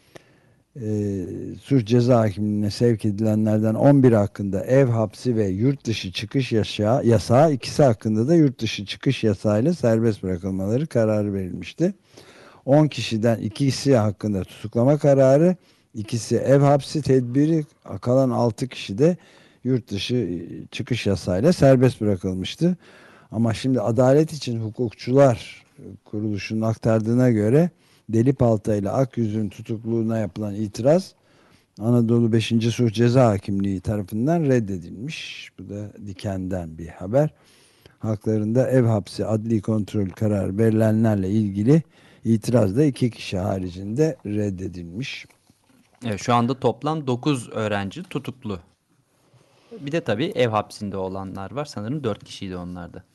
Speaker 2: E, suç ceza hakimliğine sevk edilenlerden on biri hakkında ev hapsi ve yurt dışı çıkış yasağı, yasağı ikisi hakkında da yurt dışı çıkış yasağıyla serbest bırakılmaları kararı verilmişti. on kişiden ikisi hakkında tutuklama kararı, ikisi ev hapsi tedbiri, kalan altı kişi de yurt dışı çıkış yasağıyla serbest bırakılmıştı. Ama şimdi Adalet için Hukukçular Kuruluşu'nun aktardığına göre Delipalta ile Akyüz'ün tutukluluğuna yapılan itiraz Anadolu beşinci Suç Ceza Hakimliği tarafından reddedilmiş. Bu da Diken'den bir haber. haklarında ev hapsi adli kontrol kararı verilenlerle ilgili itiraz da iki kişi haricinde reddedilmiş.
Speaker 3: Evet, şu anda toplam dokuz öğrenci tutuklu. Bir de tabii ev hapsinde olanlar var. Sanırım dört kişiydi onlar da.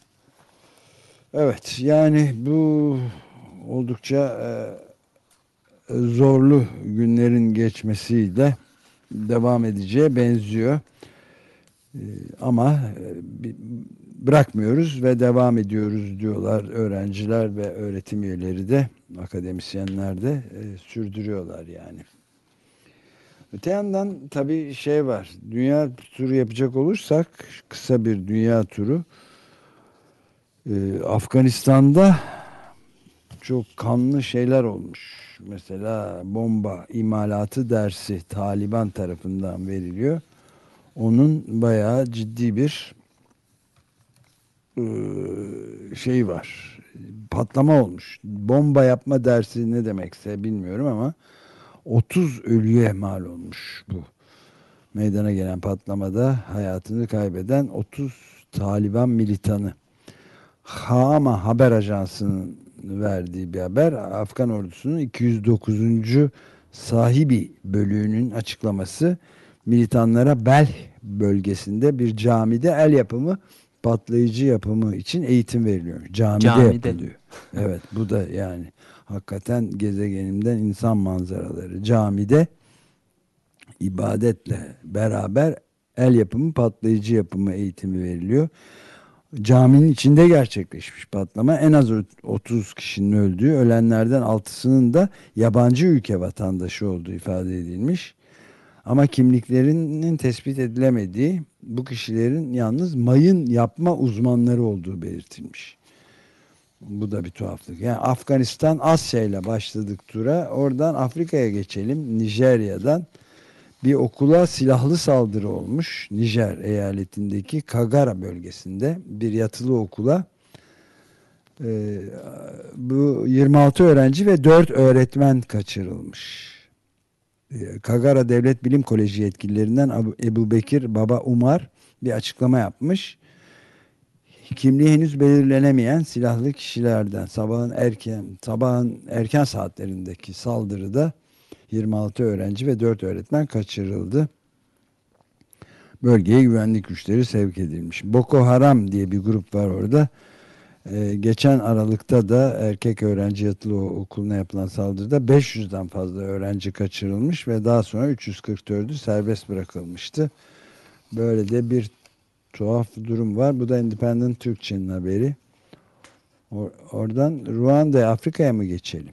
Speaker 2: Evet, yani bu oldukça e, zorlu günlerin geçmesiyle devam edeceğe benziyor. E, ama e, bırakmıyoruz ve devam ediyoruz diyorlar öğrenciler ve öğretim üyeleri de, akademisyenler de e, sürdürüyorlar yani. Öte yandan tabii şey var, dünya turu yapacak olursak, kısa bir dünya turu. Ee, Afganistan'da çok kanlı şeyler olmuş. Mesela bomba imalatı dersi Taliban tarafından veriliyor. Onun bayağı ciddi bir e, şey var. Patlama olmuş. Bomba yapma dersi ne demekse bilmiyorum ama otuz ölüye mal olmuş bu. Meydana gelen patlamada hayatını kaybeden otuz Taliban militanı. Hama haber ajansının verdiği bir haber. Afgan ordusunun iki yüz dokuzuncu sahibi bölüğünün açıklaması, militanlara Belh bölgesinde bir camide el yapımı patlayıcı yapımı için eğitim veriliyor. Camide,
Speaker 3: Camide.
Speaker 2: yapılıyor. Evet, bu da yani hakikaten gezegenimden insan manzaraları. Camide ibadetle beraber el yapımı patlayıcı yapımı eğitimi veriliyor. Caminin içinde gerçekleşmiş patlama. En az otuz kişinin öldüğü, ölenlerden altısının da yabancı ülke vatandaşı olduğu ifade edilmiş. Ama kimliklerinin tespit edilemediği, bu kişilerin yalnız mayın yapma uzmanları olduğu belirtilmiş. Bu da bir tuhaflık. Yani Afganistan, Asya ile başladık tura. Oradan Afrika'ya geçelim. Nijerya'dan bir okula silahlı saldırı olmuş. Nijer eyaletindeki Kagara bölgesinde bir yatılı okula e, bu yirmi altı öğrenci ve dört öğretmen kaçırılmış. E, Kagara Devlet Bilim Koleji yetkililerinden Ebu, Ebu Bekir Baba Umar bir açıklama yapmış. Kimliği henüz belirlenemeyen silahlı kişilerden sabahın erken sabahın erken saatlerindeki saldırıda yirmi altı öğrenci ve dört öğretmen kaçırıldı. Bölgeye güvenlik güçleri sevk edilmiş. Boko Haram diye bir grup var orada. Ee, geçen Aralık'ta da erkek öğrenci yatılı okuluna yapılan saldırıda beş yüzden fazla öğrenci kaçırılmış ve daha sonra üç yüz kırk dördü serbest bırakılmıştı. Böyle de bir tuhaf durum var. Bu da Independent Türkçe'nin haberi. Or oradan Ruanda'ya, Afrika'ya mı geçelim?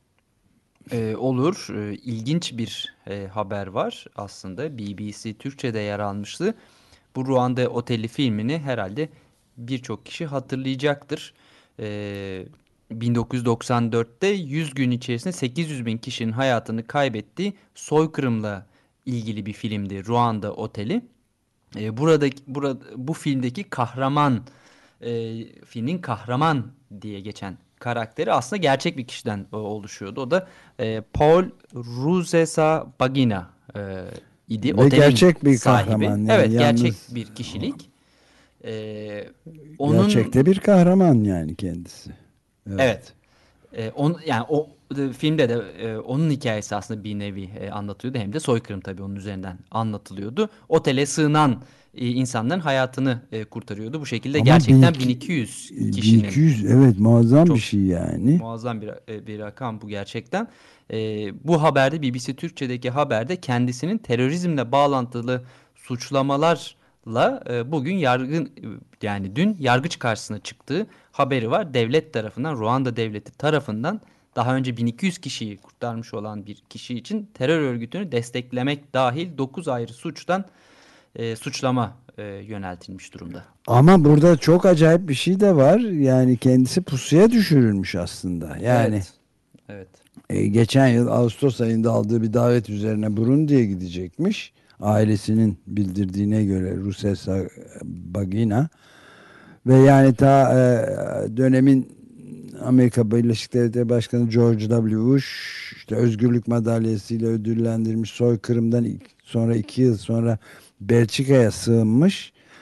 Speaker 3: Ee, olur. Ee, ilginç bir e, haber var aslında. B B C Türkçe'de yer almıştı. Bu Ruanda Oteli filmini herhalde birçok kişi hatırlayacaktır. Ee, bin dokuz yüz doksan dörtte yüz gün içerisinde sekiz yüz bin kişinin hayatını kaybettiği soykırımla ilgili bir filmdi Ruanda Oteli. Ee, buradaki burada bu filmdeki kahraman e, filmin kahraman diye geçen karakteri aslında gerçek bir kişiden e, oluşuyordu. O da e, Paul Rusesabagina e, idi.
Speaker 2: Ve gerçek bir
Speaker 3: sahibi.
Speaker 2: kahraman. Yani
Speaker 3: evet,
Speaker 2: yalnız,
Speaker 3: gerçek bir kişilik. E, onun
Speaker 2: gerçekte bir kahraman yani kendisi. Evet.
Speaker 3: evet. E, on, yani o e, filmde de e, onun hikayesi aslında bir nevi e, anlatıyordu. Hem de soykırım tabii onun üzerinden anlatılıyordu. Otele sığınan e, insanların hayatını e, kurtarıyordu. Bu şekilde
Speaker 2: Ama
Speaker 3: gerçekten
Speaker 2: bin
Speaker 3: bin
Speaker 2: iki-
Speaker 3: iki yüz kişinin.
Speaker 2: bin iki yüz, evet, muazzam
Speaker 3: Çok
Speaker 2: bir şey yani.
Speaker 3: Muazzam bir, e, bir rakam bu gerçekten. E, bu haberde B B C Türkçe'deki haberde kendisinin terörizmle bağlantılı suçlamalarla e, bugün yargın e, yani dün yargıç karşısına çıktığı haberi var. Devlet tarafından, Ruanda devleti tarafından daha önce bin iki yüz kişiyi kurtarmış olan bir kişi için terör örgütünü desteklemek dahil dokuz ayrı suçtan e, suçlama e, yöneltilmiş durumda.
Speaker 2: Ama burada çok acayip bir şey de var. Yani kendisi pusuya düşürülmüş aslında. Yani
Speaker 3: Evet. Evet.
Speaker 2: e, geçen yıl Ağustos ayında aldığı bir davet üzerine Burundi'ye gidecekmiş. Ailesinin bildirdiğine göre Rusesabagina ve yani ta e, dönemin Amerika Birleşik Devletleri Başkanı George W. Bush işte özgürlük madalyasıyla ödüllendirmiş, soykırımdan ilk- sonra iki yıl sonra Belçika'ya sığınmış.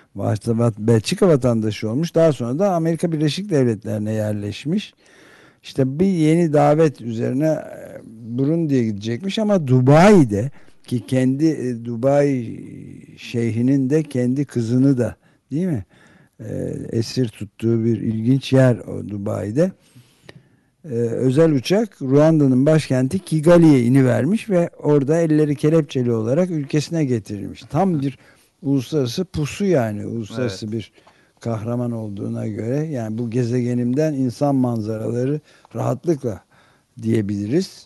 Speaker 2: Başta Belçika vatandaşı olmuş. Daha sonra da Amerika Birleşik Devletleri'ne yerleşmiş. İşte bir yeni davet üzerine Burundi'ye gidecekmiş ama Dubai'de, ki kendi Dubai şeyhinin de kendi kızını da, değil mi, esir tuttuğu bir ilginç yer o Dubai'de. Ee, özel uçak Ruanda'nın başkenti Kigali'ye inivermiş ve orada elleri kelepçeli olarak ülkesine getirilmiş. Tam bir uluslararası pusu, yani uluslararası evet. bir kahraman olduğuna göre, yani bu gezegenimden insan manzaraları rahatlıkla diyebiliriz.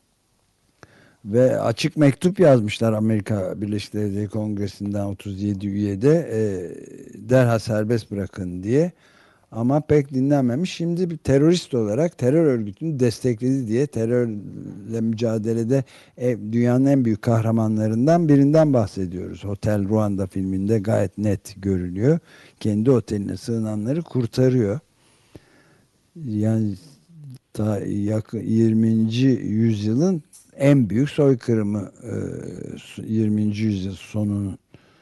Speaker 2: Ve açık mektup yazmışlar Amerika Birleşik Devletleri Kongresi'nden otuz yedi üyede, e, derhal serbest bırakın diye. Ama pek dinlenmemiş. Şimdi bir terörist olarak terör örgütünü destekledi diye, terörle mücadelede e, dünyanın en büyük kahramanlarından birinden bahsediyoruz. Hotel Ruanda filminde gayet net görülüyor. Kendi oteline sığınanları kurtarıyor. Yani ta yakın yirminci yüzyılın en büyük soykırımı, yirminci yüzyıl sonunun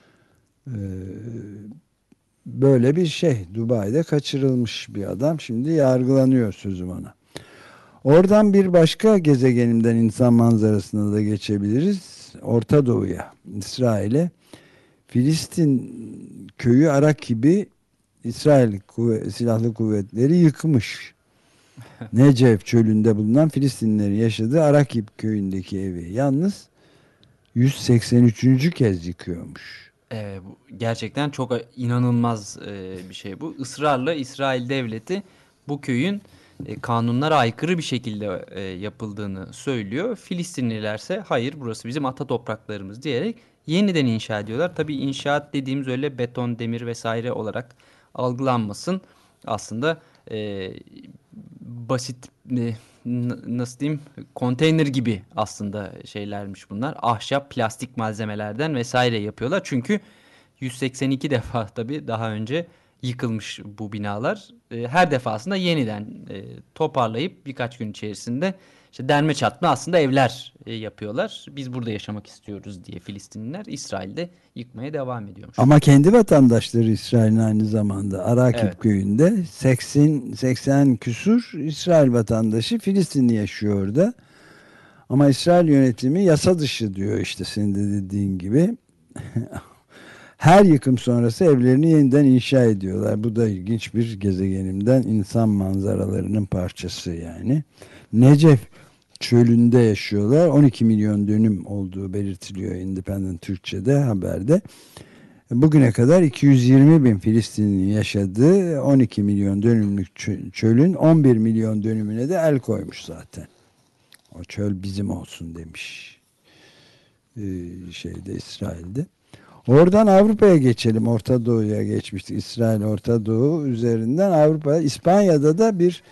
Speaker 2: böyle bir şey. Dubai'de kaçırılmış bir adam. Şimdi yargılanıyor, sözüm ona. Oradan bir başka gezegenimden insan manzarasına da geçebiliriz. Orta Doğu'ya, İsrail'e. Filistin köyü Arakibi İsrail kuvvet, silahlı kuvvetleri yıkmış. Necef çölünde bulunan Filistinlilerin yaşadığı Arakib köyündeki evi. Yalnız yüz seksen üçüncü kez yıkıyormuş.
Speaker 3: Ee, bu gerçekten çok inanılmaz e, bir şey bu. Israrla İsrail devleti bu köyün e, kanunlara aykırı bir şekilde e, yapıldığını söylüyor. Filistinlilerse hayır, burası bizim ata topraklarımız diyerek yeniden inşa ediyorlar. Tabii inşaat dediğimiz öyle beton, demir vesaire olarak algılanmasın. Aslında e, basit e, nasıl diyeyim, konteyner gibi aslında şeylermiş bunlar. Ahşap, plastik malzemelerden vesaire yapıyorlar. Çünkü yüz seksen iki defa tabii daha önce yıkılmış bu binalar. E, her defasında yeniden e, toparlayıp birkaç gün içerisinde işte derme çatma aslında evler e, yapıyorlar. Biz burada yaşamak istiyoruz diye Filistinliler İsrail'de yıkmaya devam ediyormuş.
Speaker 2: Ama kendi vatandaşları İsrail'in aynı zamanda Arakip evet. köyünde seksen seksen küsur İsrail vatandaşı, Filistinli yaşıyor orada. Ama İsrail yönetimi yasa dışı diyor, işte senin de dediğin gibi. Her yıkım sonrası evlerini yeniden inşa ediyorlar. Bu da ilginç bir gezegenimden insan manzaralarının parçası yani. Necef çölünde yaşıyorlar. on iki milyon dönüm olduğu belirtiliyor Independent Türkçe'de, haberde. Bugüne kadar iki yüz yirmi bin Filistinli'nin yaşadığı on iki milyon dönümlük çölün on bir milyon dönümüne de el koymuş zaten. O çöl bizim olsun demiş. Ee, şeyde İsrail'de. Oradan Avrupa'ya geçelim. Orta Doğu'ya geçmiştik. İsrail, Orta Doğu üzerinden Avrupa'ya. İspanya'da da bir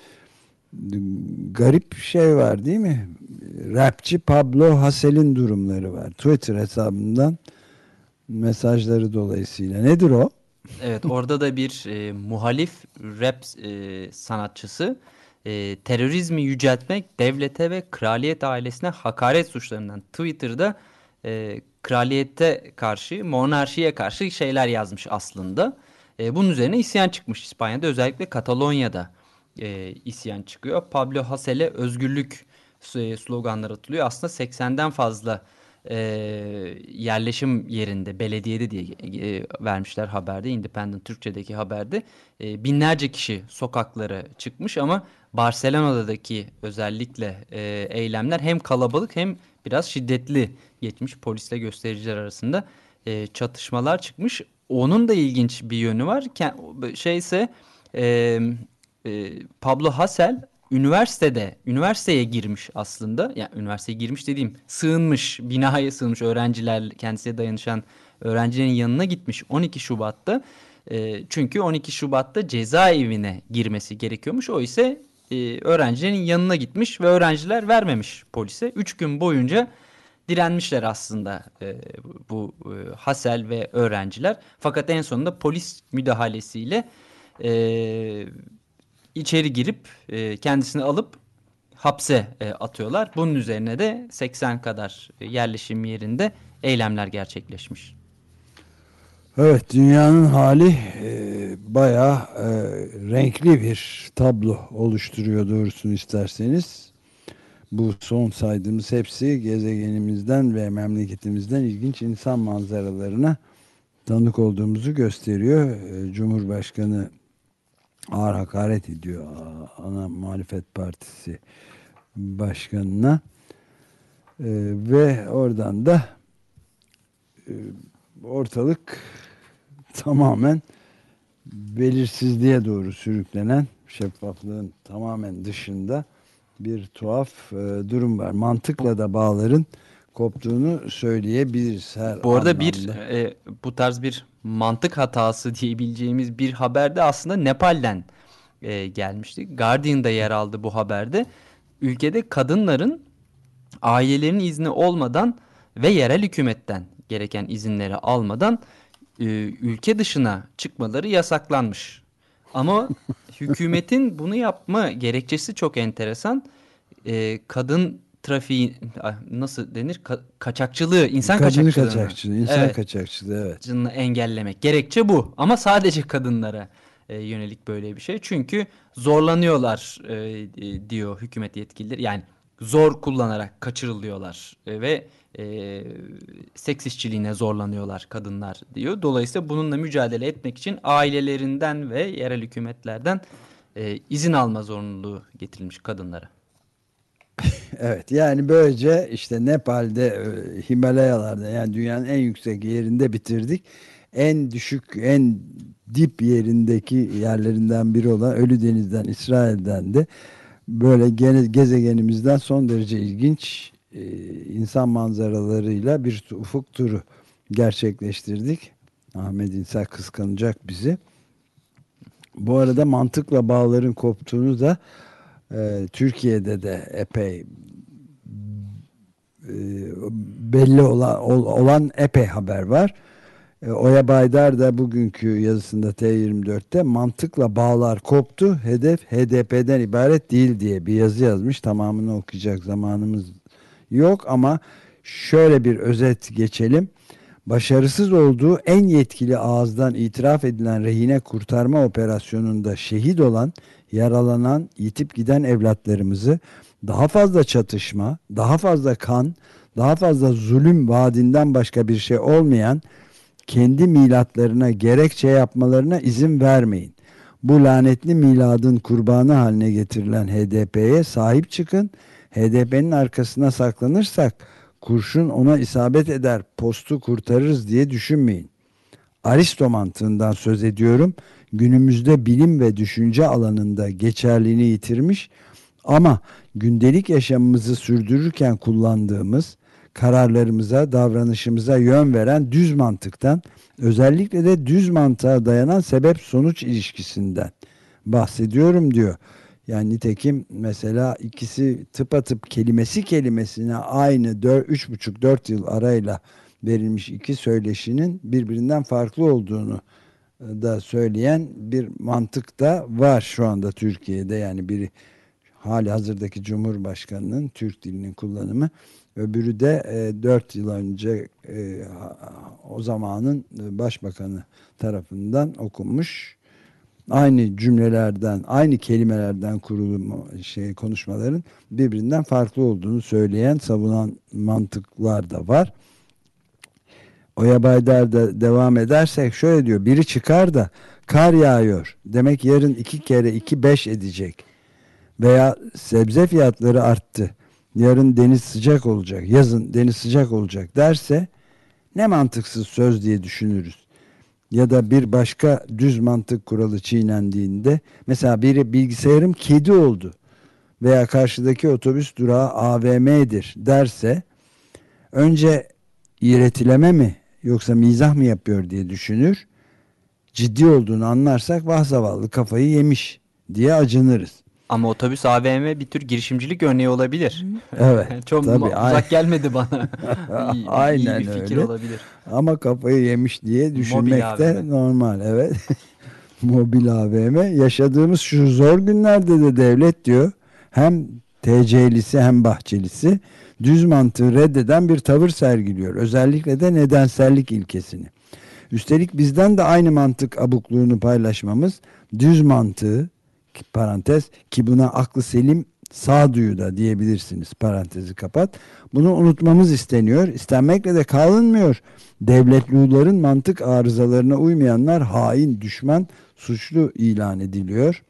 Speaker 2: garip şey var, değil mi? Rapçi Pablo Hasél durumları var. Twitter hesabından mesajları dolayısıyla. Nedir o?
Speaker 3: Evet, orada da bir e, muhalif rap e, sanatçısı e, terörizmi yüceltmek, devlete ve kraliyet ailesine hakaret suçlarından Twitter'da e, kraliyete karşı, monarşiye karşı şeyler yazmış aslında. E, bunun üzerine isyan çıkmış İspanya'da, özellikle Katalonya'da e, isyan çıkıyor. Pablo Hasél'e özgürlük e, sloganları atılıyor. Aslında seksenden fazla e, yerleşim yerinde, belediyede diye e, vermişler haberde, Independent Türkçe'deki haberde. E, binlerce kişi sokaklara çıkmış ama Barcelona'daki özellikle e, eylemler hem kalabalık hem biraz şiddetli geçmiş. Polisle göstericiler arasında e, çatışmalar çıkmış. Onun da ilginç bir yönü var. Şeyse e, e, Pablo Hasél üniversitede, üniversiteye girmiş aslında. Yani üniversiteye girmiş dediğim, sığınmış, binaya sığınmış, öğrenciler, kendisine dayanışan öğrencilerin yanına gitmiş on iki Şubat'ta. E, çünkü on iki Şubat'ta cezaevine girmesi gerekiyormuş. O ise e, öğrencilerin yanına gitmiş ve öğrenciler vermemiş polise. Üç gün boyunca direnmişler aslında e, bu e, Hasél ve öğrenciler. Fakat en sonunda polis müdahalesiyle e, içeri girip e, kendisini alıp hapse e, atıyorlar. Bunun üzerine de seksen kadar yerleşim yerinde eylemler gerçekleşmiş.
Speaker 2: Evet, dünyanın hali e, bayağı e, renkli bir tablo oluşturuyor doğrusunu isterseniz. Bu son saydığımız hepsi gezegenimizden ve memleketimizden ilginç insan manzaralarına tanık olduğumuzu gösteriyor. E, Cumhurbaşkanı ağır hakaret ediyor ana muhalefet partisi başkanına. E, ve oradan da e, ortalık tamamen belirsizliğe doğru sürüklenen, şeffaflığın tamamen dışında bir tuhaf e, durum var. Mantıkla da bağların koptuğunu söyleyebiliriz her
Speaker 3: Bu arada
Speaker 2: anlamda.
Speaker 3: bir e, bu tarz bir mantık hatası diyebileceğimiz bir haberde aslında Nepal'den e, gelmişti. Guardian'da yer aldı bu haberde. Ülkede kadınların ailelerinin izni olmadan ve yerel hükümetten gereken izinleri almadan e, ülke dışına çıkmaları yasaklanmış. Ama hükümetin bunu yapma gerekçesi çok enteresan. E, kadın trafiği nasıl denir? Ka- kaçakçılığı, insan
Speaker 2: Kadın
Speaker 3: kaçakçılığını.
Speaker 2: kaçakçılığı, insan
Speaker 3: Evet.
Speaker 2: kaçakçılığı, evet.
Speaker 3: Canını engellemek. Gerekçe bu. Ama sadece kadınlara e, yönelik böyle bir şey. Çünkü zorlanıyorlar e, e, diyor hükümet yetkilileri. Yani zor kullanarak kaçırılıyorlar e, ve e, seks işçiliğine zorlanıyorlar kadınlar diyor. Dolayısıyla bununla mücadele etmek için ailelerinden ve yerel hükümetlerden e, izin alma zorunluluğu getirilmiş kadınlara.
Speaker 2: Evet, yani böylece işte Nepal'de, e, Himalayalarda, yani dünyanın en yüksek yerinde bitirdik. En düşük, en dip yerindeki yerlerinden biri olan Ölüdeniz'den, İsrail'den de böyle gene gezegenimizden son derece ilginç e, insan manzaralarıyla bir ufuk turu gerçekleştirdik. Ahmet İnsan kıskanacak bizi. Bu arada mantıkla bağların koptuğunu da e, Türkiye'de de epey e, belli olan, olan epey haber var. E, Oya Baydar da bugünkü yazısında T yirmi dörtte mantıkla bağlar koptu, hedef H D P'den ibaret değil diye bir yazı yazmış. Tamamını okuyacak zamanımız yok ama şöyle bir özet geçelim. Başarısız olduğu en yetkili ağızdan itiraf edilen rehine kurtarma operasyonunda şehit olan, yaralanan, yitip giden evlatlarımızı daha fazla çatışma, daha fazla kan, daha fazla zulüm vaadinden başka bir şey olmayan kendi milatlarına gerekçe yapmalarına izin vermeyin. Bu lanetli miladın kurbanı haline getirilen H D P'ye sahip çıkın. H D P'nin arkasına saklanırsak kurşun ona isabet eder, postu kurtarırız diye düşünmeyin. Aristo mantığından söz ediyorum. Günümüzde bilim ve düşünce alanında geçerliğini yitirmiş ama gündelik yaşamımızı sürdürürken kullandığımız, kararlarımıza, davranışımıza yön veren düz mantıktan, özellikle de düz mantığa dayanan sebep-sonuç ilişkisinden bahsediyorum diyor. Yani nitekim mesela ikisi tıpatıp kelimesi kelimesine aynı üç buçuk dört yıl arayla verilmiş iki söyleşinin birbirinden farklı olduğunu da söyleyen bir mantık da var şu anda Türkiye'de. Yani biri hali hazırdaki Cumhurbaşkanı'nın Türk dilinin kullanımı, öbürü de e, dört yıl önce e, o zamanın başbakanı tarafından okunmuş. Aynı cümlelerden, aynı kelimelerden kurulu şey konuşmaların birbirinden farklı olduğunu söyleyen, savunan mantıklar da var. Oya Baydar'da devam edersek şöyle diyor: biri çıkar da kar yağıyor, demek yarın iki kere iki beş edecek. Veya sebze fiyatları arttı, yarın deniz sıcak olacak, yazın deniz sıcak olacak derse ne mantıksız söz diye düşünürüz. Ya da bir başka düz mantık kuralı çiğnendiğinde, mesela biri bilgisayarım kedi oldu veya karşıdaki otobüs durağı A V M'dir derse, önce iğretileme mi yoksa mizah mı yapıyor diye düşünür. Ciddi olduğunu anlarsak vah zavallı kafayı yemiş diye acınırız.
Speaker 3: Ama otobüs A V M bir tür girişimcilik örneği olabilir.
Speaker 2: Evet.
Speaker 3: Çok
Speaker 2: tabii,
Speaker 3: uzak
Speaker 2: aynen.
Speaker 3: gelmedi bana. iyi,
Speaker 2: Aynen
Speaker 3: iyi bir fikir
Speaker 2: öyle.
Speaker 3: olabilir.
Speaker 2: Ama kafayı yemiş diye düşünmek
Speaker 3: Mobil
Speaker 2: de
Speaker 3: A V M.
Speaker 2: normal. Evet. Mobil A V M. Yaşadığımız şu zor günlerde de devlet diyor, hem T C'lisi hem Bahçelisi düz mantığı reddeden bir tavır sergiliyor. Özellikle de nedensellik ilkesini. Üstelik bizden de aynı mantık abukluğunu paylaşmamız, düz mantığı, parantez, ki buna aklı selim sağduyu da diyebilirsiniz, parantezi kapat. Bunu unutmamız isteniyor. İstenmekle de kalınmıyor. Devletluların mantık arızalarına uymayanlar hain, düşman, suçlu ilan ediliyor.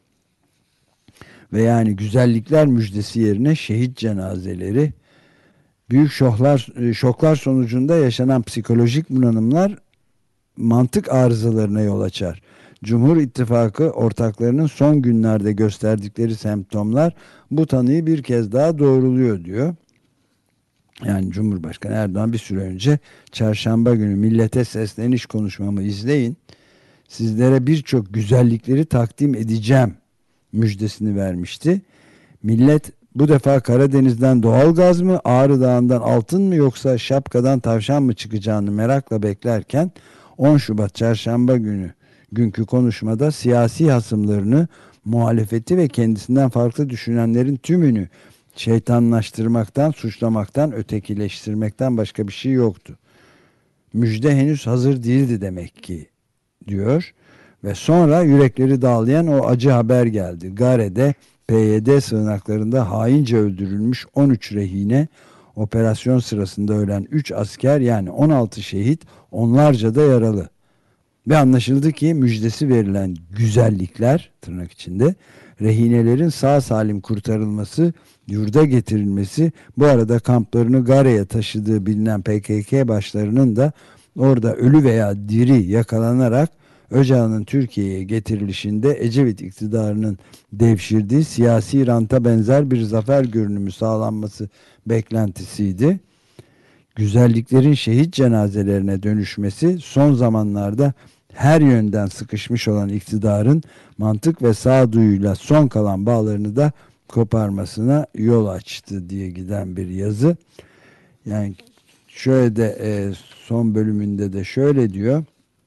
Speaker 2: Ve yani güzellikler müjdesi yerine şehit cenazeleri, büyük şoklar, şoklar sonucunda yaşanan psikolojik bunalımlar mantık arızalarına yol açar. Cumhur İttifakı ortaklarının son günlerde gösterdikleri semptomlar bu tanıyı bir kez daha doğruluyor diyor. Yani Cumhurbaşkanı Erdoğan bir süre önce çarşamba günü millete sesleniş konuşmamı izleyin, sizlere birçok güzellikleri takdim edeceğim müjdesini vermişti. Millet bu defa Karadeniz'den doğalgaz mı, Ağrı Dağı'ndan altın mı, yoksa şapkadan tavşan mı çıkacağını merakla beklerken on Şubat çarşamba günü günkü konuşmada siyasi hasımlarını, muhalefeti ve kendisinden farklı düşünenlerin tümünü şeytanlaştırmaktan, suçlamaktan, ötekileştirmekten başka bir şey yoktu. Müjde henüz hazır değildi demek ki, diyor. Ve sonra yürekleri dağlayan o acı haber geldi. Gare'de P Y D sığınaklarında haince öldürülmüş on üç rehine, operasyon sırasında ölen üç asker, yani on altı şehit, onlarca da yaralı. Ve anlaşıldı ki müjdesi verilen güzellikler, tırnak içinde, rehinelerin sağ salim kurtarılması, yurda getirilmesi, bu arada kamplarını Gare'ye taşıdığı bilinen P K K başlarının da orada ölü veya diri yakalanarak Öcalan'ın Türkiye'ye getirilişinde Ecevit iktidarının devşirdiği siyasi ranta benzer bir zafer görünümü sağlanması beklentisiydi. Güzelliklerin şehit cenazelerine dönüşmesi son zamanlarda her yönden sıkışmış olan iktidarın mantık ve sağduyuyla son kalan bağlarını da koparmasına yol açtı diye giden bir yazı. Yani şöyle de e, son bölümünde de şöyle diyor.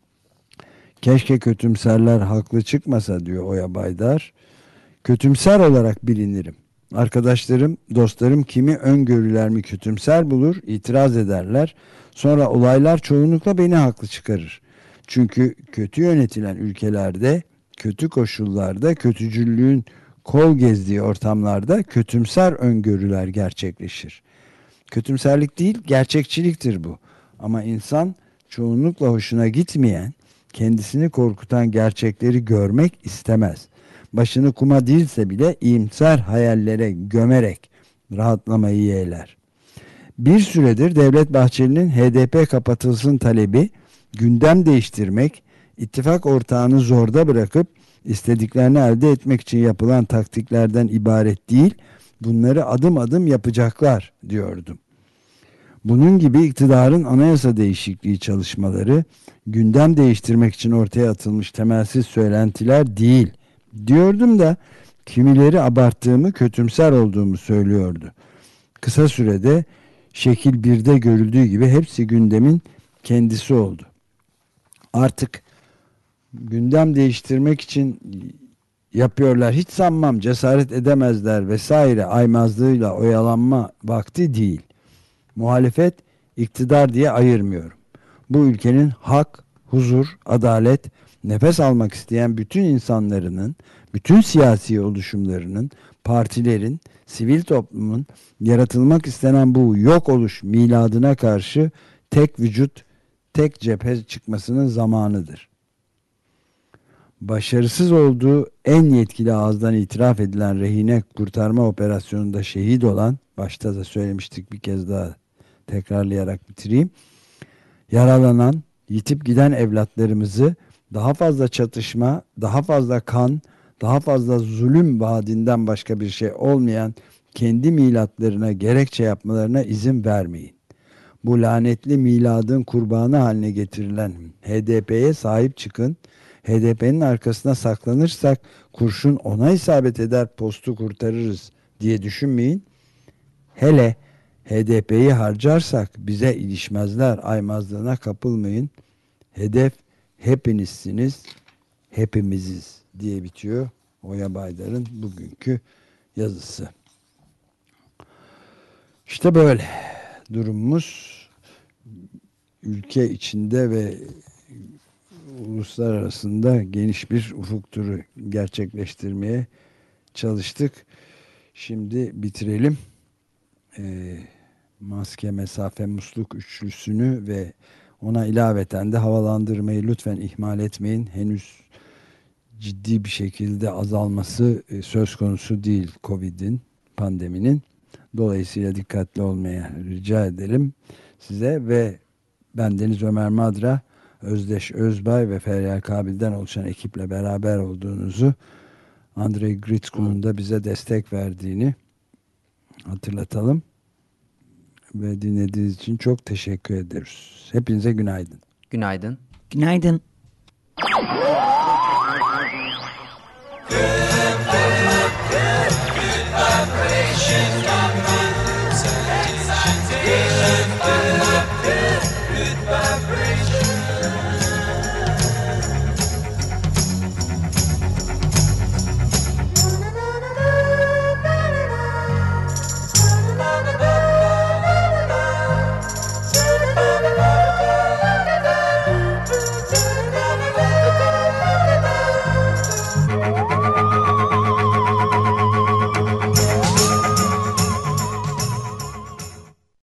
Speaker 2: Keşke kötümserler haklı çıkmasa, diyor Oya Baydar. Kötümser olarak bilinirim. Arkadaşlarım, dostlarım kimi öngörülerimi kötümser bulur, itiraz ederler. Sonra olaylar çoğunlukla beni haklı çıkarır. Çünkü kötü yönetilen ülkelerde, kötü koşullarda, kötücüllüğün kol gezdiği ortamlarda kötümser öngörüler gerçekleşir. Kötümserlik değil, gerçekçiliktir bu. Ama insan çoğunlukla hoşuna gitmeyen, kendisini korkutan gerçekleri görmek istemez. Başını kuma değilse bile iyimser hayallere gömerek rahatlamayı yeğler. Bir süredir Devlet Bahçeli'nin H D P kapatılsın talebi, gündem değiştirmek, ittifak ortağını zorda bırakıp istediklerini elde etmek için yapılan taktiklerden ibaret değil, bunları adım adım yapacaklar diyordum. Bunun gibi iktidarın anayasa değişikliği çalışmaları, gündem değiştirmek için ortaya atılmış temelsiz söylentiler değil diyordum da kimileri abarttığımı, kötümser olduğumu söylüyordu. Kısa sürede şekil birde görüldüğü gibi hepsi gündemin kendisi oldu. Artık gündem değiştirmek için yapıyorlar, hiç sanmam cesaret edemezler vesaire aymazlığıyla oyalanma vakti değil. Muhalefet, iktidar diye ayırmıyorum. Bu ülkenin hak, huzur, adalet, nefes almak isteyen bütün insanların, bütün siyasi oluşumlarının, partilerin, sivil toplumun yaratılmak istenen bu yok oluş miladına karşı tek vücut, tek cephe çıkmasının zamanıdır. Başarısız olduğu en yetkili ağızdan itiraf edilen rehine kurtarma operasyonunda şehit olan, başta da söylemiştik, bir kez daha tekrarlayarak bitireyim, yaralanan, yitip giden evlatlarımızı daha fazla çatışma, daha fazla kan, daha fazla zulüm vaadinden başka bir şey olmayan kendi milatlarına gerekçe yapmalarına izin vermeyin. Bu lanetli miladın kurbanı haline getirilen H D P'ye sahip çıkın. H D P'nin arkasına saklanırsak kurşun ona isabet eder, postu kurtarırız diye düşünmeyin. Hele H D P'yi harcarsak bize ilişmezler aymazlığına kapılmayın. Hedef hepinizsiniz, hepimiziz diye bitiyor Oya Baydar'ın bugünkü yazısı. İşte böyle durumumuz ülke içinde ve uluslararasında geniş bir ufuk turu gerçekleştirmeye çalıştık. Şimdi bitirelim. E, maske, mesafe, musluk üçlüsünü ve ona ilaveten de havalandırmayı lütfen ihmal etmeyin. Henüz ciddi bir şekilde azalması e, söz konusu değil Covid'in, pandeminin. Dolayısıyla dikkatli olmaya rica edelim size ve ben Deniz Ömer Madra, Özdeş Özbay ve Feryal Kabil'den oluşan ekiple beraber olduğunuzu, Andrei Gritsku'nun da bize destek verdiğini hatırlatalım. Ve dinlediğiniz için çok teşekkür ederiz. Hepinize günaydın.
Speaker 3: Günaydın.
Speaker 6: Günaydın.